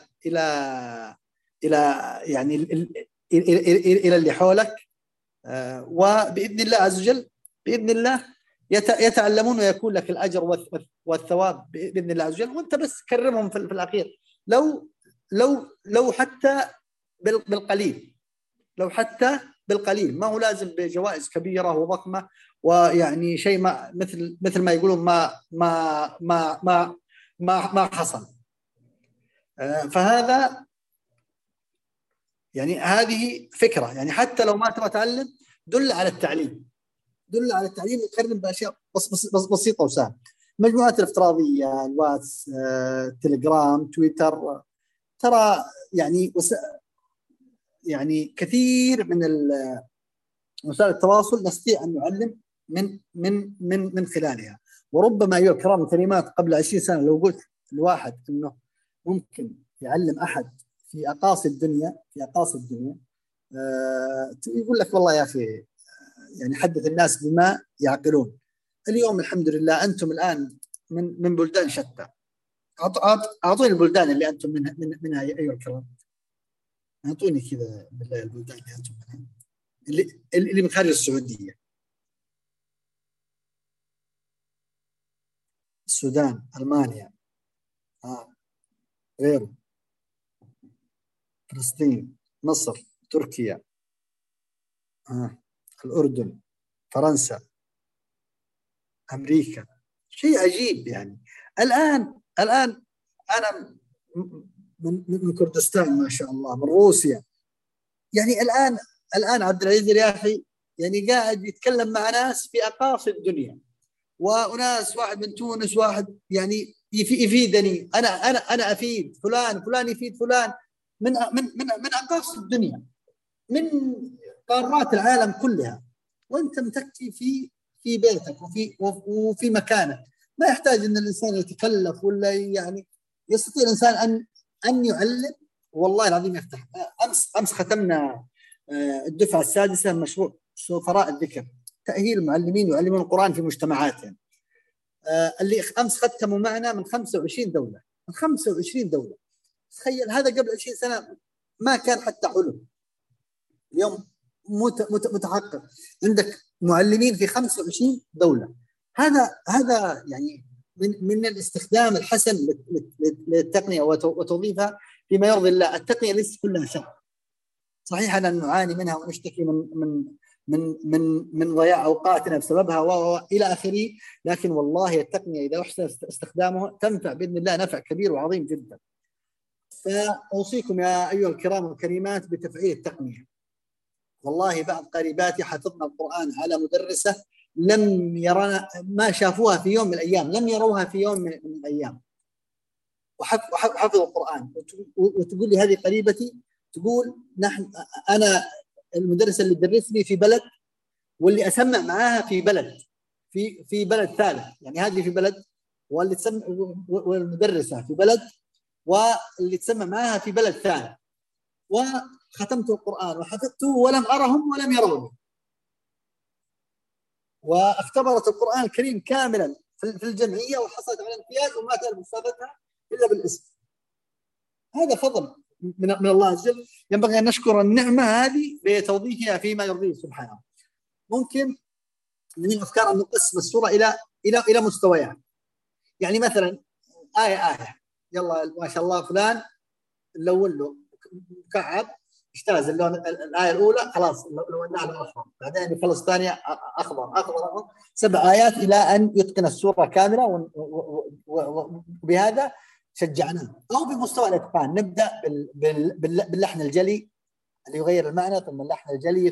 يعني إلى اللي حولك، وبإذن الله عز وجل بإذن الله يتعلمون ويكون لك الأجر والثواب بإذن الله عز وجل. وأنت بس كرمهم في الأخير، لو حتى بالقليل، لو حتى بالقليل، ما هو لازم بجوائز كبيرة وضخمة ويعني شيء ما مثل ما يقولون ما حصل. فهذا يعني هذه فكرة، يعني حتى لو ما تبغى تعلم دل على التعليم، وكرم بأشياء بسيطة وسهلة. المجموعات الافتراضية، الواتس، تليجرام، تويتر، ترى يعني كثير من وسائل التواصل نستطيع أن نعلم من خلالها. وربما أيها الكرام الكريمات قبل 20 سنة لو قلت الواحد أنه ممكن يعلم أحد في أقاصي الدنيا يقول لك والله يا أخي يعني حدث الناس بما يعقلون. اليوم الحمد لله أنتم الآن من بلدان شتى. أعطوني البلدان اللي أنتم منها أيها الكرام، أعطوني كذا بالله البلدان اللي أنتم منها، اللي من خارج السعودية. السودان، ألمانيا، غيره، فلسطين، مصر، تركيا، الأردن، فرنسا، أمريكا. شيء عجيب يعني. الآن أنا من كردستان ما شاء الله، من روسيا. يعني الآن عبد العزيز الرياحي يعني قاعد يتكلم مع ناس في أقاصي الدنيا، وناس واحد من تونس، واحد يعني يفيدني أنا أفيد فلان يفيد فلان من أقاصي الدنيا، من قارات العالم كلها، وأنت متكي في بيتك وفي مكانك. ما يحتاج أن الإنسان يتكلف ولا يعني يستطيع الإنسان أن يعلم. والله العظيم يفتح. أمس ختمنا الدفعة السادسة مشروع سفراء الذكر، تأهيل المعلمين يعلمون القرآن في مجتمعاتهم. اللي أمس ختموا معنا من 25 دولة، من 25 دولة. تخيل هذا قبل 20 سنة ما كان حتى حلم. اليوم متحقق، عندك معلمين في 25 دولة. هذا يعني من الاستخدام الحسن للتقنية وتوظيفها فيما يرضي الله. التقنية ليست كلها شر، صحيح أن نعاني منها ونشتكي من ضياع أوقاتنا بسببها وإلى آخره، لكن والله التقنية إذا أحسن استخدامها تنفع بإذن الله نفع كبير وعظيم جدا. فأوصيكم يا أيها الكرام والكريمات بتفعيل التقنية. والله بعض قريباتي حفظنا القرآن على مدرسة لم يرنا، ما شافوها في يوم من الأيام، لم يروها في يوم من الأيام، وحفظوا القرآن. وتقول لي هذه قريبتي، تقول أنا المدرسة اللي تدرسني في بلد، واللي أسمع معاها في بلد، في بلد ثالث. يعني هذه في بلد، واللي تسمع والمدرسة في بلد، واللي تسمع معاها في بلد ثالث. وختمت القرآن وحفظته ولم أرهم ولم يروني. واختبرت القرآن الكريم كاملا في الجمعية وحصلت على امتياز، وما كان مسابقتها إلا بالاسم. هذا فضل من الله عز وجل، ينبغي أن نشكر النعمة هذه بتوظيفها فيما يرضيه سبحانه. ممكن من الأفكار أن نقسم السورة إلى مستويات. يعني مثلا آية يلا ما شاء الله فلان نلون له مكعب اجتاز اللون، الآية الأولى خلاص لونها له أخضر، بعدين يخلص الثانية أخضر 7 آيات إلى أن يتقن السورة كاملة. وبهذا شجعناه. أو بمستوى الإتقان نبدأ باللحن الجلي اللي يغير المعنى، ثم اللحن الجلي،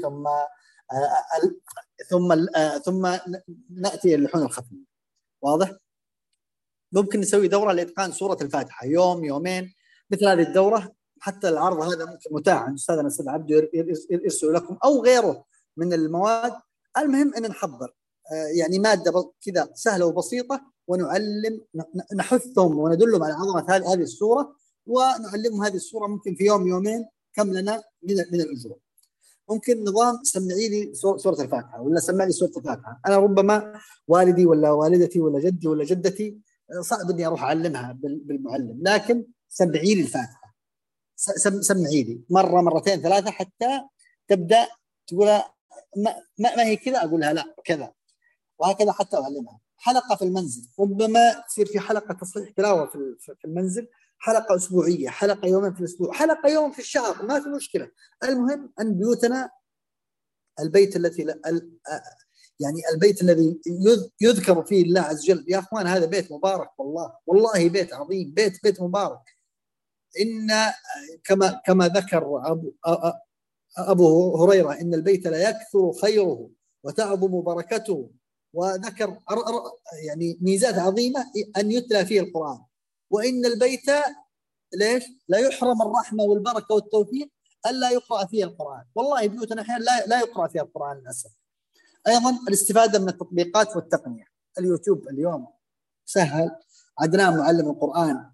ثم نأتي اللحون الخفية. واضح؟ ممكن نسوي دورة لإتقان سورة الفاتحة، يوم يومين مثل هذه الدورة. حتى العرض هذا ممكن متاح عند أستاذنا الأستاذ عبده يرسل لكم، أو غيره من المواد. المهم أن نحضر يعني مادة كذا سهلة وبسيطة، ونعلم نحثهم وندلهم على عظمة هذه السورة، ونعلمهم هذه السورة ممكن في يوم يومين كم لنا من الأجور. ممكن نظام سمعي لي سورة الفاتحة، ولا سمع لي سورة الفاتحة. أنا ربما والدي ولا والدتي ولا جدي ولا جدتي صعب إني أروح أعلمها بالمعلم، لكن سمعي لي الفاتحة، سمعي لي مرة مرتين 3 حتى تبدأ تقول ما هي كذا، أقولها لا كذا، وهكذا حتى أعلمها. حلقة في المنزل، ربما تصير في حلقة تصحيح تلاوة في المنزل، حلقة أسبوعية، حلقة يومين في الأسبوع، حلقة يوم في الشهر، ما في مشكلة. المهم أن بيوتنا البيت يعني البيت الذي يذكر فيه الله عز وجل. يا أخوان هذا بيت مبارك، والله بيت عظيم، بيت مبارك. إن كما ذكر أبو هريرة إن البيت لا يكثر خيره وتعظم بركته، وذكر يعني ميزات عظيمة أن يتلى فيه القرآن. وإن البيت ليش لا يحرم الرحمة والبركة والتوفيق ألا يقرأ فيه القرآن. والله بيوتنا أحيانا لا يقرأ فيها القرآن للأسف. أيضا الاستفادة من التطبيقات والتقنية. اليوتيوب اليوم سهل. عدنان معلم القرآن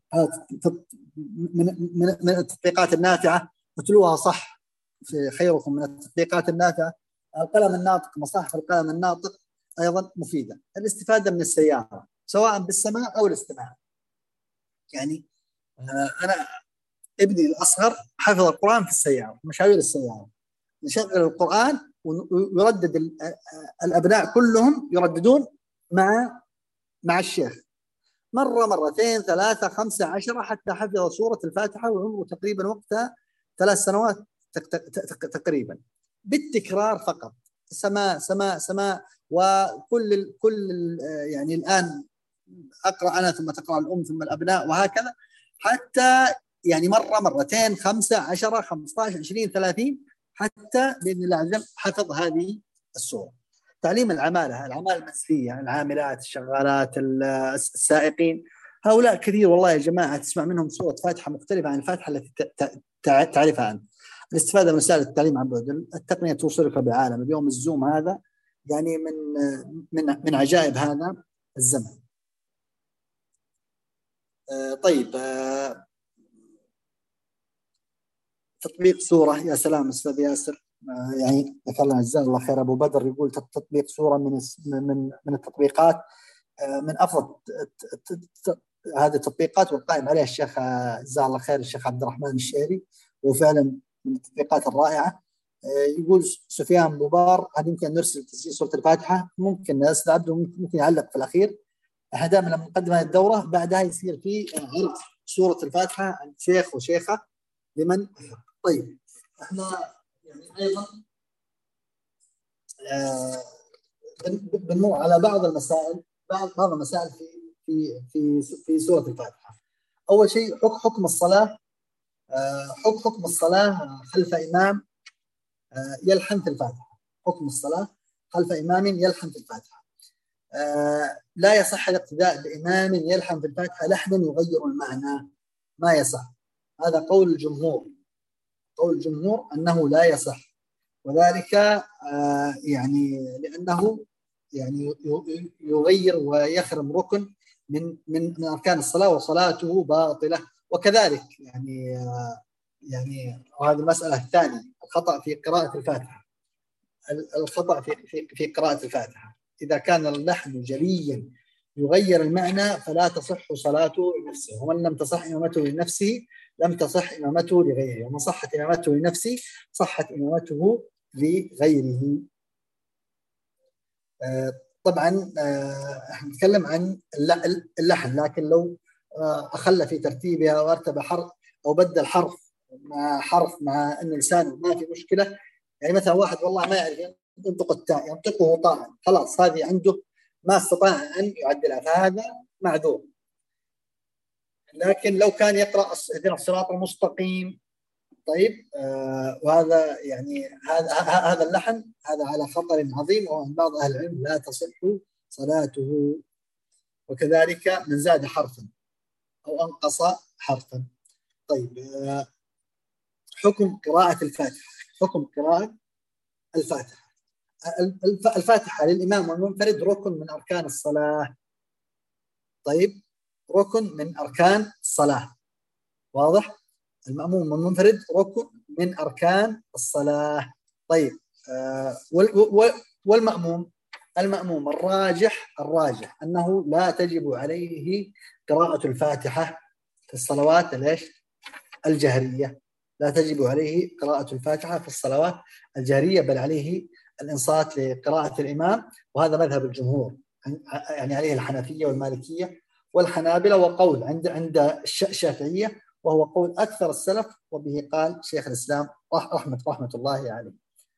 من التطبيقات النافعة، اتلوها صح في خيركم من التطبيقات النافعة. القلم الناطق، مصاحف القلم الناطق أيضا مفيدة. الاستفادة من السيارة سواء بالسماع أو الاستماع. يعني أنا ابني الأصغر حفظ القرآن في السيارة، مشاوير السيارة، نشغل القرآن ويردد الأبناء كلهم يرددون مع الشيخ. مرة مرتين ثلاثة 5 10 حتى حفظ سورة الفاتحة وعمره تقريبا وقتها 3 سنوات تقريبا، بالتكرار فقط، سماع سماع سماع. وكل يعني الآن أقرأ أنا ثم تقرأ الأم ثم الأبناء وهكذا، حتى يعني مرة مرتين 5 10 15 20 30 حتى بإذن الله عز وجل حفظ هذه السورة. تعليم العمالة، العمالة المنزلية، العاملات، الشغالات، السائقين، هؤلاء كثير والله يا جماعة تسمع منهم سورة فاتحة مختلفة عن الفاتحة التي تعرفها أنت. الاستفادة من وسائل التعليم عن بعد، التقنية توصلك بعالم. اليوم الزوم هذا يعني من عجائب هذا الزمن. طيب، تطبيق سورة، يا سلام أستاذ ياسر، يعني ذكرنا جزاه الله خير. أبو بدر يقول تطبيق سورة من التطبيقات، من أفضل هذه التطبيقات، والقائم عليها الشيخ جزاه الله خير الشيخ عبد الرحمن الشهري، وفعلا من التطبيقات الرائعة. يقول سفيان بوبار هل يمكن نرسل تسجيل سورة الفاتحة؟ ممكن. أستاذ عبده ممكن يعلق في الأخير. احنا دائما لما نقدم هذه الدورة بعدها يصير في عرض سورة الفاتحة عند شيخ وشيخة لمن. طيب احنا يعني ايضا بنمر على بعض المسائل، بعض المسائل في سورة الفاتحة. اول شيء حكم الصلاة، حكم الصلاة خلف إمام يلحن في الفاتحة. حكم الصلاة خلف إمام يلحن في الفاتحة. لا يصح الاقتداء بإمام يلحن في الفاتحة لحنا يغير المعنى، ما يصح. هذا قول الجمهور، قول الجمهور أنه لا يصح، وذلك يعني لأنه يعني يغير ويخرم ركن من أركان الصلاة وصلاته باطلة. وكذلك يعني وهذه المسألة الثانية، الخطأ في قراءة الفاتحة. الخطأ في قراءة الفاتحة إذا كان اللحن جليا يغير المعنى فلا تصح صلاته لنفسه، ومن لم تصح إمامته لنفسه لم تصح إمامته لغيره، ومن صحت إمامته لنفسه صحت إمامته لغيره. طبعا نتكلم عن اللحن، لكن لو أخلى في ترتيبها وارتب حرف أو بدل حرف مع أن لسانه ما في مشكلة. يعني مثلا واحد والله ما يعرف ينطق التاء ينطقه طاعا، خلاص هذه عنده ما استطاع أن يعدلها، فهذا معذور. لكن لو كان يقرأ اهدنا الصراط المستقيم، طيب وهذا يعني هذا اللحن هذا على خطر عظيم، وعند بعض أهل العلم لا تصح صلاته. وكذلك من زاد حرفا أو أنقص حرفا. طيب حكم قراءة الفاتحة. حكم قراءة الفاتحة. الفاتحة للإمام والمنفرد ركن من أركان الصلاة. طيب ركن من أركان الصلاة، واضح؟ المأموم والمنفرد ركن من أركان الصلاة. طيب والمأموم، المأموم الراجح أنه لا تجب عليه قراءة الفاتحة في الصلوات الجهرية، لا تجب عليه قراءة الفاتحة في الصلوات الجهرية، بل عليه الإنصات لقراءة الإمام. وهذا مذهب الجمهور، يعني عليه الحنفية والمالكية والحنابلة، وقول عند الشافعية، وهو قول أكثر السلف، وبه قال شيخ الإسلام رحمة الله عليه.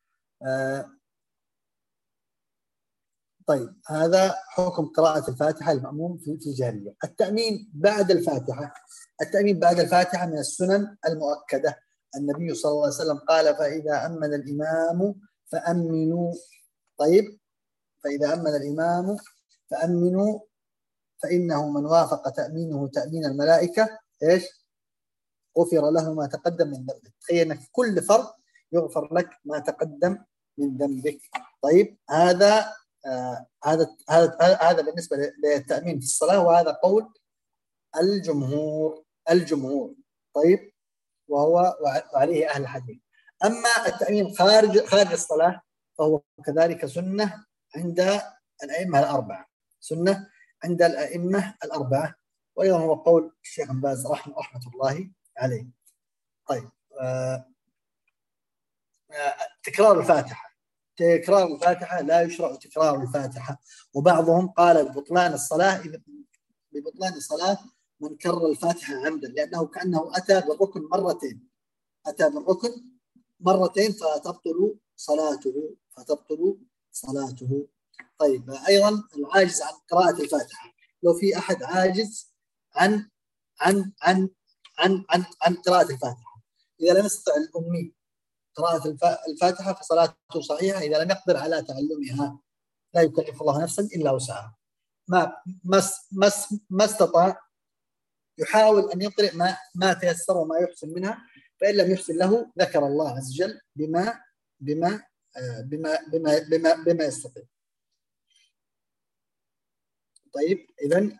طيب هذا حكم قراءة الفاتحة المأموم في الجهرية. التأمين بعد الفاتحة. التأمين بعد الفاتحة من السنن المؤكدة. النبي صلى الله عليه وسلم قال فإذا أمن الإمام فأمنوا. طيب فإذا أمن الإمام فأمنوا فإنه من وافق تأمينه تأمين الملائكة غفر له ما تقدم من ذنبك. تخيل أنك كل فرد يغفر لك ما تقدم من ذنبك. طيب هذا بالنسبة للتأمين في الصلاة، وهذا قول الجمهور. طيب وهو وعليه أهل الحديث. أما التأمين خارج الصلاة فهو كذلك سنة عند الأئمة الأربعة، سنة عند الأئمة الأربعة، وأيضا هو قول الشيخ بن باز رحمة الله عليه. طيب تكرار الفاتحة لا يشرع تكرار الفاتحة، وبعضهم قال بطلان الصلاة ببطلان صلاة من كرر الفاتحة عمدا، لأنه كأنه أتى بالركن مرتين فتبطل صلاته. طيب أيضا العاجز عن قراءة الفاتحة، لو في أحد عاجز عن قراءة الفاتحة، إذا لم يستطع الأمي قراءة الفاتحة فصلاته صحيحة. إذا لم يقدر على تعلمها لا يكلف الله نفسا إلا وسعها. ما استطاع يحاول أن يقرأ ما تيسر وما يحسن منها، فإن لم يحسن له ذكر الله عز وجل بما يستطيع. طيب إذن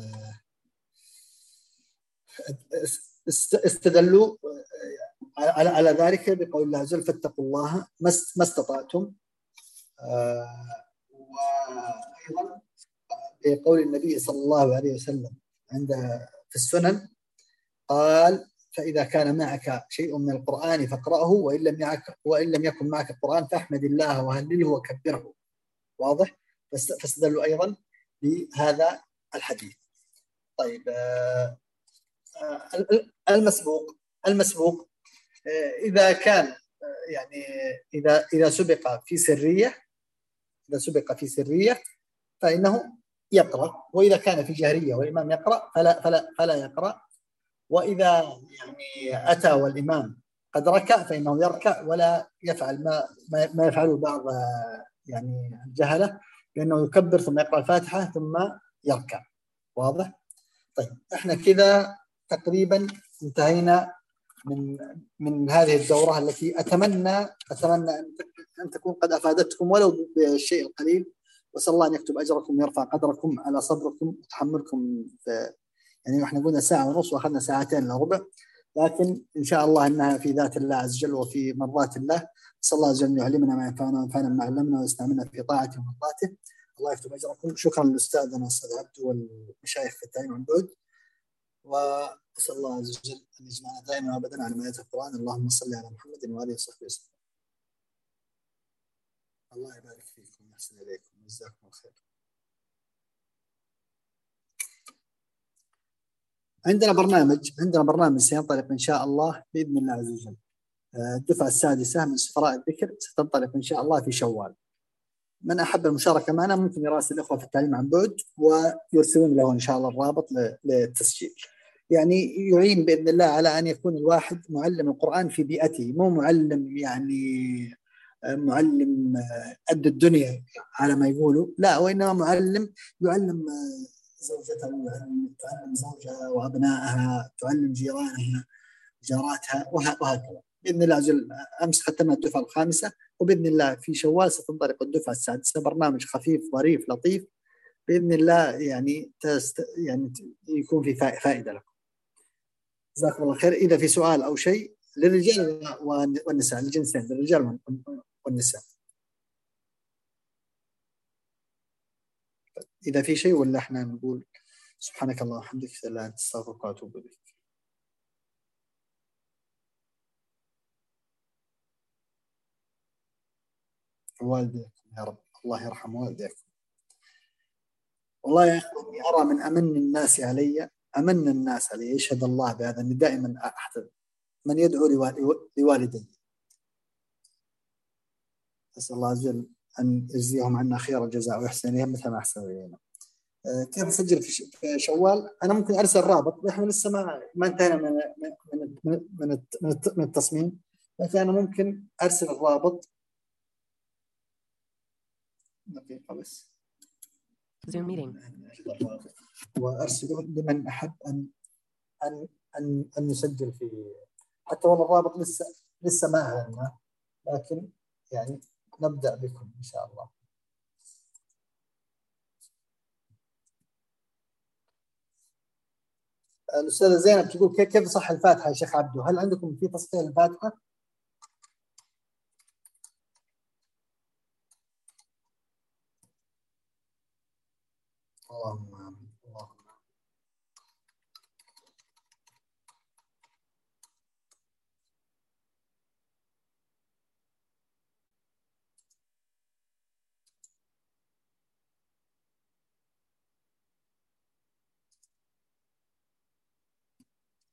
استدلوا على ذلك بقول الله عز وجل فاتقوا الله ما استطعتم، وأيضا بقول النبي صلى الله عليه وسلم في السنن قال فإذا كان معك شيء من القرآن فاقرأه، وإن لم يكن معك القرآن فاحمد الله وهلله وكبره. واضح؟ فاستدلوا أيضا بهذا الحديث. طيب المسبوق إذا كان يعني إذا سبق في سرية فإنه يقرأ، وإذا كان في جهرية والإمام يقرأ فلا يقرأ. وإذا يعني أتى والإمام قد ركع فإنه يركع ولا يفعل ما يفعله بعض يعني الجهلة، لأنه يكبر ثم يقرأ الفاتحة ثم يركع. واضح؟ طيب احنا كذا تقريبا انتهينا من هذه الدورة التي أتمنى أن تكون قد أفادتكم ولو بالشيء القليل. وأسأل الله أن يكتب أجركم ويرفع قدركم على صبركم وتحملكم. يعني احنا قلنا ساعة ونص وأخذنا ساعتين إلا ربع، لكن إن شاء الله أنها في ذات الله عز وجل وفي مرضات الله. أسأل الله عز وجل أن يعلمنا ما ينفعنا وينفعنا ما علمنا ويستعملنا في طاعته ومرضاته. الله يكتب أجركم. شكرا للأستاذ أستاذ عبد والمشايخ في التعليم عن بعد، وأسأل الله عز وجل أن يجمعنا دائما وأبدا على ما القرآن. اللهم صل على محمد وآله وصحبه وسلم. الله يبارك فيكم ويحسن إليكم وجزاكم الخير. عندنا برنامج سينطلق إن شاء الله بإذن الله عز وجل. الدفعة السادسة من سفراء الذكر ستنطلق إن شاء الله في شوال. من أحب المشاركة معنا ممكن يراسل الأخوة في التعليم عن بعد ويرسلون له إن شاء الله الرابط للتسجيل. يعني يعين بإذن الله على أن يكون الواحد معلم القرآن في بيئته، مو معلم يعني معلم قد الدنيا على ما يقولوا، لا، وإنما معلم يعلم زوجته، تعلم زوجها وأبنائها، تعلم جيرانها جاراتها وهكذا بإذن الله عز وجل. أمس ختمنا الدفعة الخامسة، وبإذن الله في شوال ستنطلق الدفعة السادسة. برنامج خفيف ظريف لطيف بإذن الله، يعني يكون في فائدة لكم. جزاكم الله خير. إذا في سؤال أو شيء للرجال والنساء، للجنسين، للرجال والنساء، إذا في شيء، ولا إحنا نقول سبحانك اللهم وبحمدك أشهد أن لا إله إلا أنت أستغفرك وأتوب إليك. والديكم يا رب، الله يرحم والديكم. والله يا أخواني أرى من أمن الناس علي يشهد الله بهذا أني دائما أحترم من يدعو لوالدي. أسأل الله عز وجل أن يجزيهم عنا خير الجزاء ويحسن إليهم مثل ما أحسن إلينا. كيف أسجل في شوال؟ أنا ممكن أرسل رابط، نحن لسه ما انتهينا من التصميم، لكن أنا ممكن أرسل الرابط. دقيقة بس. Zoom meeting. وأرسله لمن أحب أن يسجل فيه. حتى والله الرابط لسه ما أعلنا، لكن يعني نبدأ بكم إن شاء الله. الأستاذة زينب تقول كيف صح الفاتحة يا شيخ عبدو؟ هل عندكم في تصحيح الفاتحة؟ اللهم آمين. اللهم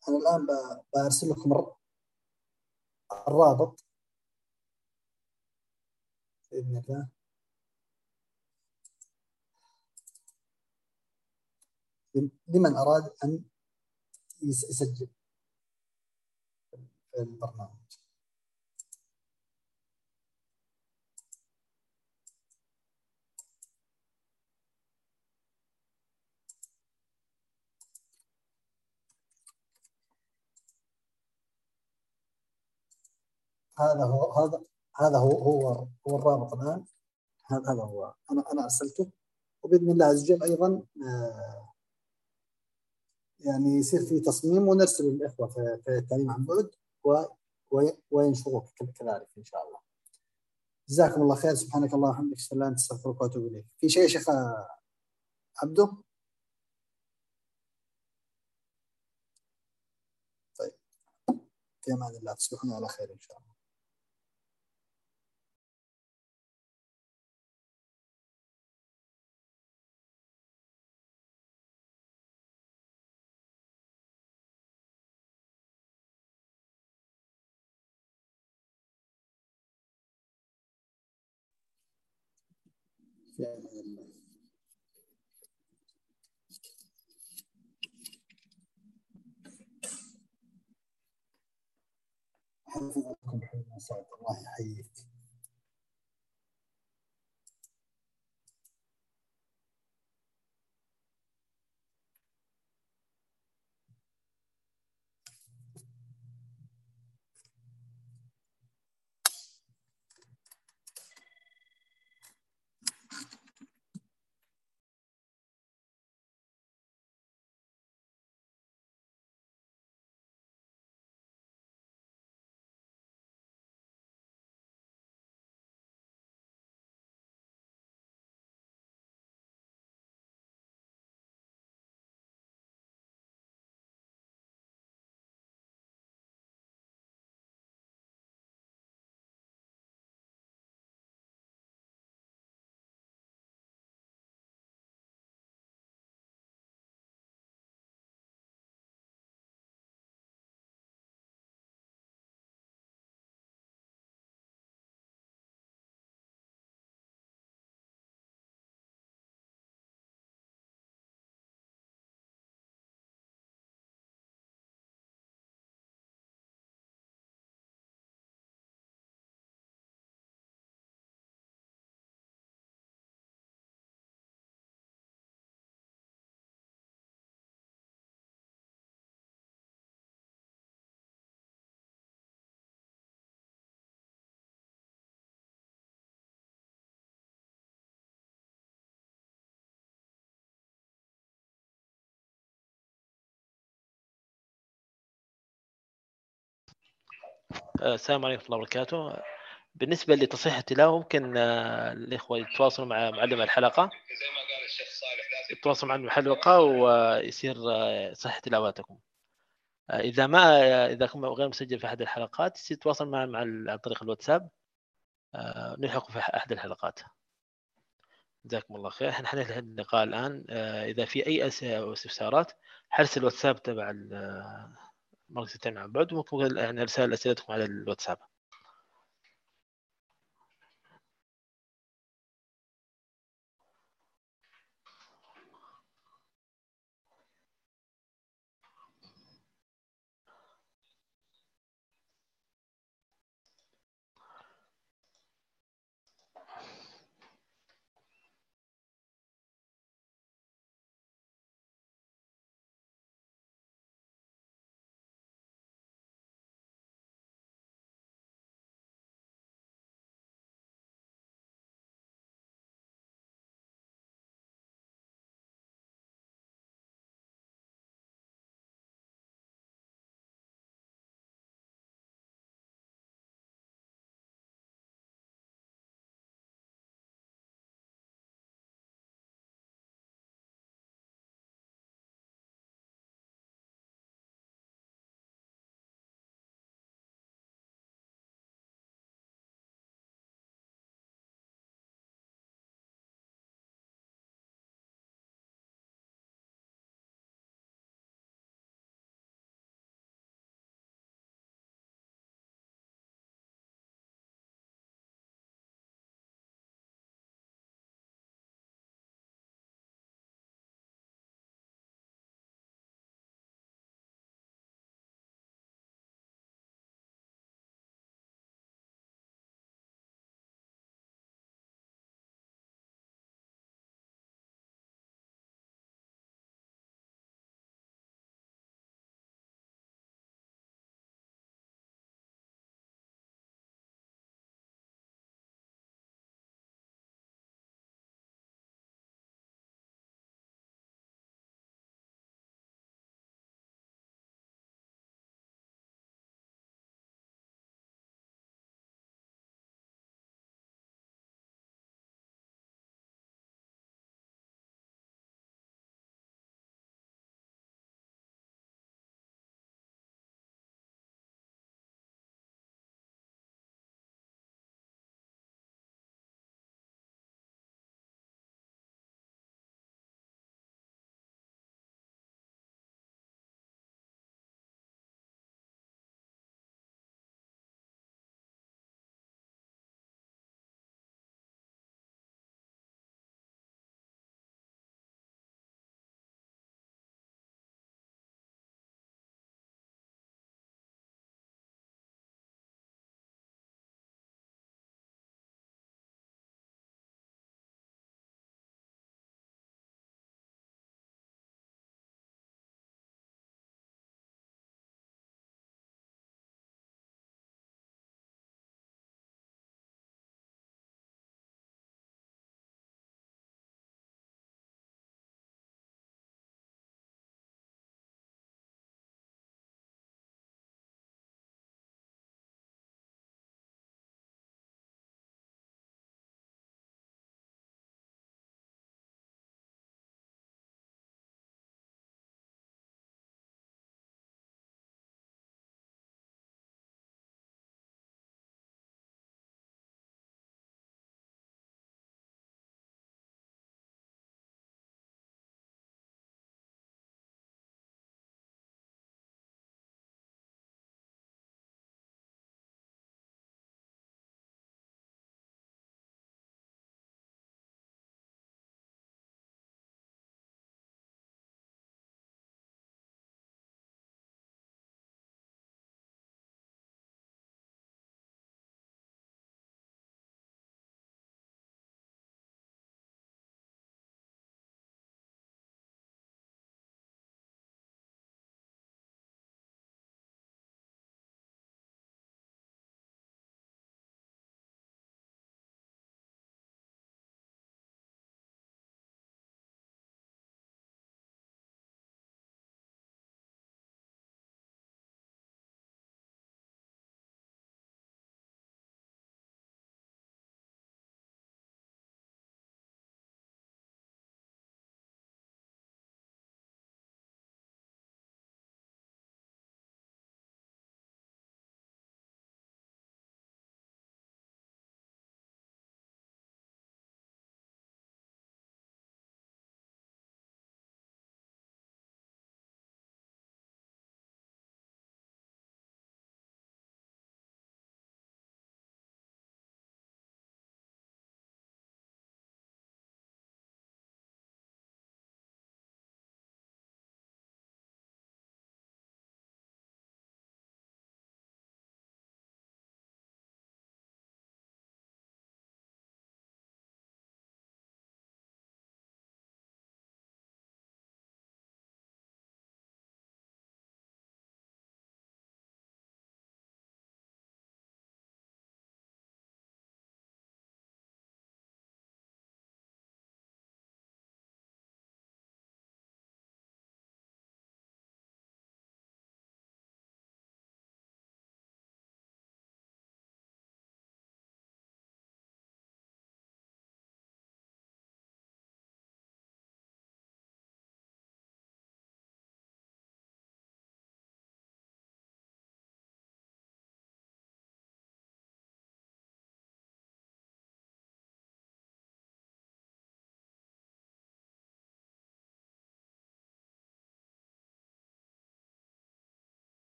أنا الآن بأرسل لكم الرابط بإذن الله. لمن أراد أن يسجل في البرنامج. هذا هو الرابط الآن. هذا هو أنا أرسلته، وبإذن الله عز وجل أيضا يعني يصير في تصميم ونرسل للإخوة في التعليم عن بعد وينشروه كذلك إن شاء الله. جزاكم الله خير. سبحانك اللهم وبحمدك أشهد أن لا إله إلا أنت أستغفرك وأتوب إليك. في شيء يا شيخ عبده؟ طيب، في أمان الله، تصبحون على خير إن شاء الله. في أمان الله. حفظكم حفظ سعد، الله يحييك. السلام عليكم ورحمة الله وبركاته. بالنسبة لتصحيح التلاوة ممكن الإخوة يتواصلوا مع معلم الحلقة، يتواصلوا مع معلم الحلقة ويصير صحيح تلاواتكم. إذا كنت غير مسجل في أحد الحلقات يتواصل مع عن طريق الواتساب، نلحق في أحد الحلقات. جزاكم الله خير. احنا حننهي اللقاء الآن. إذا في أي أسئلة أو استفسارات حرص الواتساب تبع مركز التعليم عن بعد، ممكن يعني أرسال أسئلتكم على الواتساب.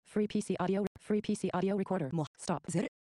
Free PC audio recorder. Stop. زر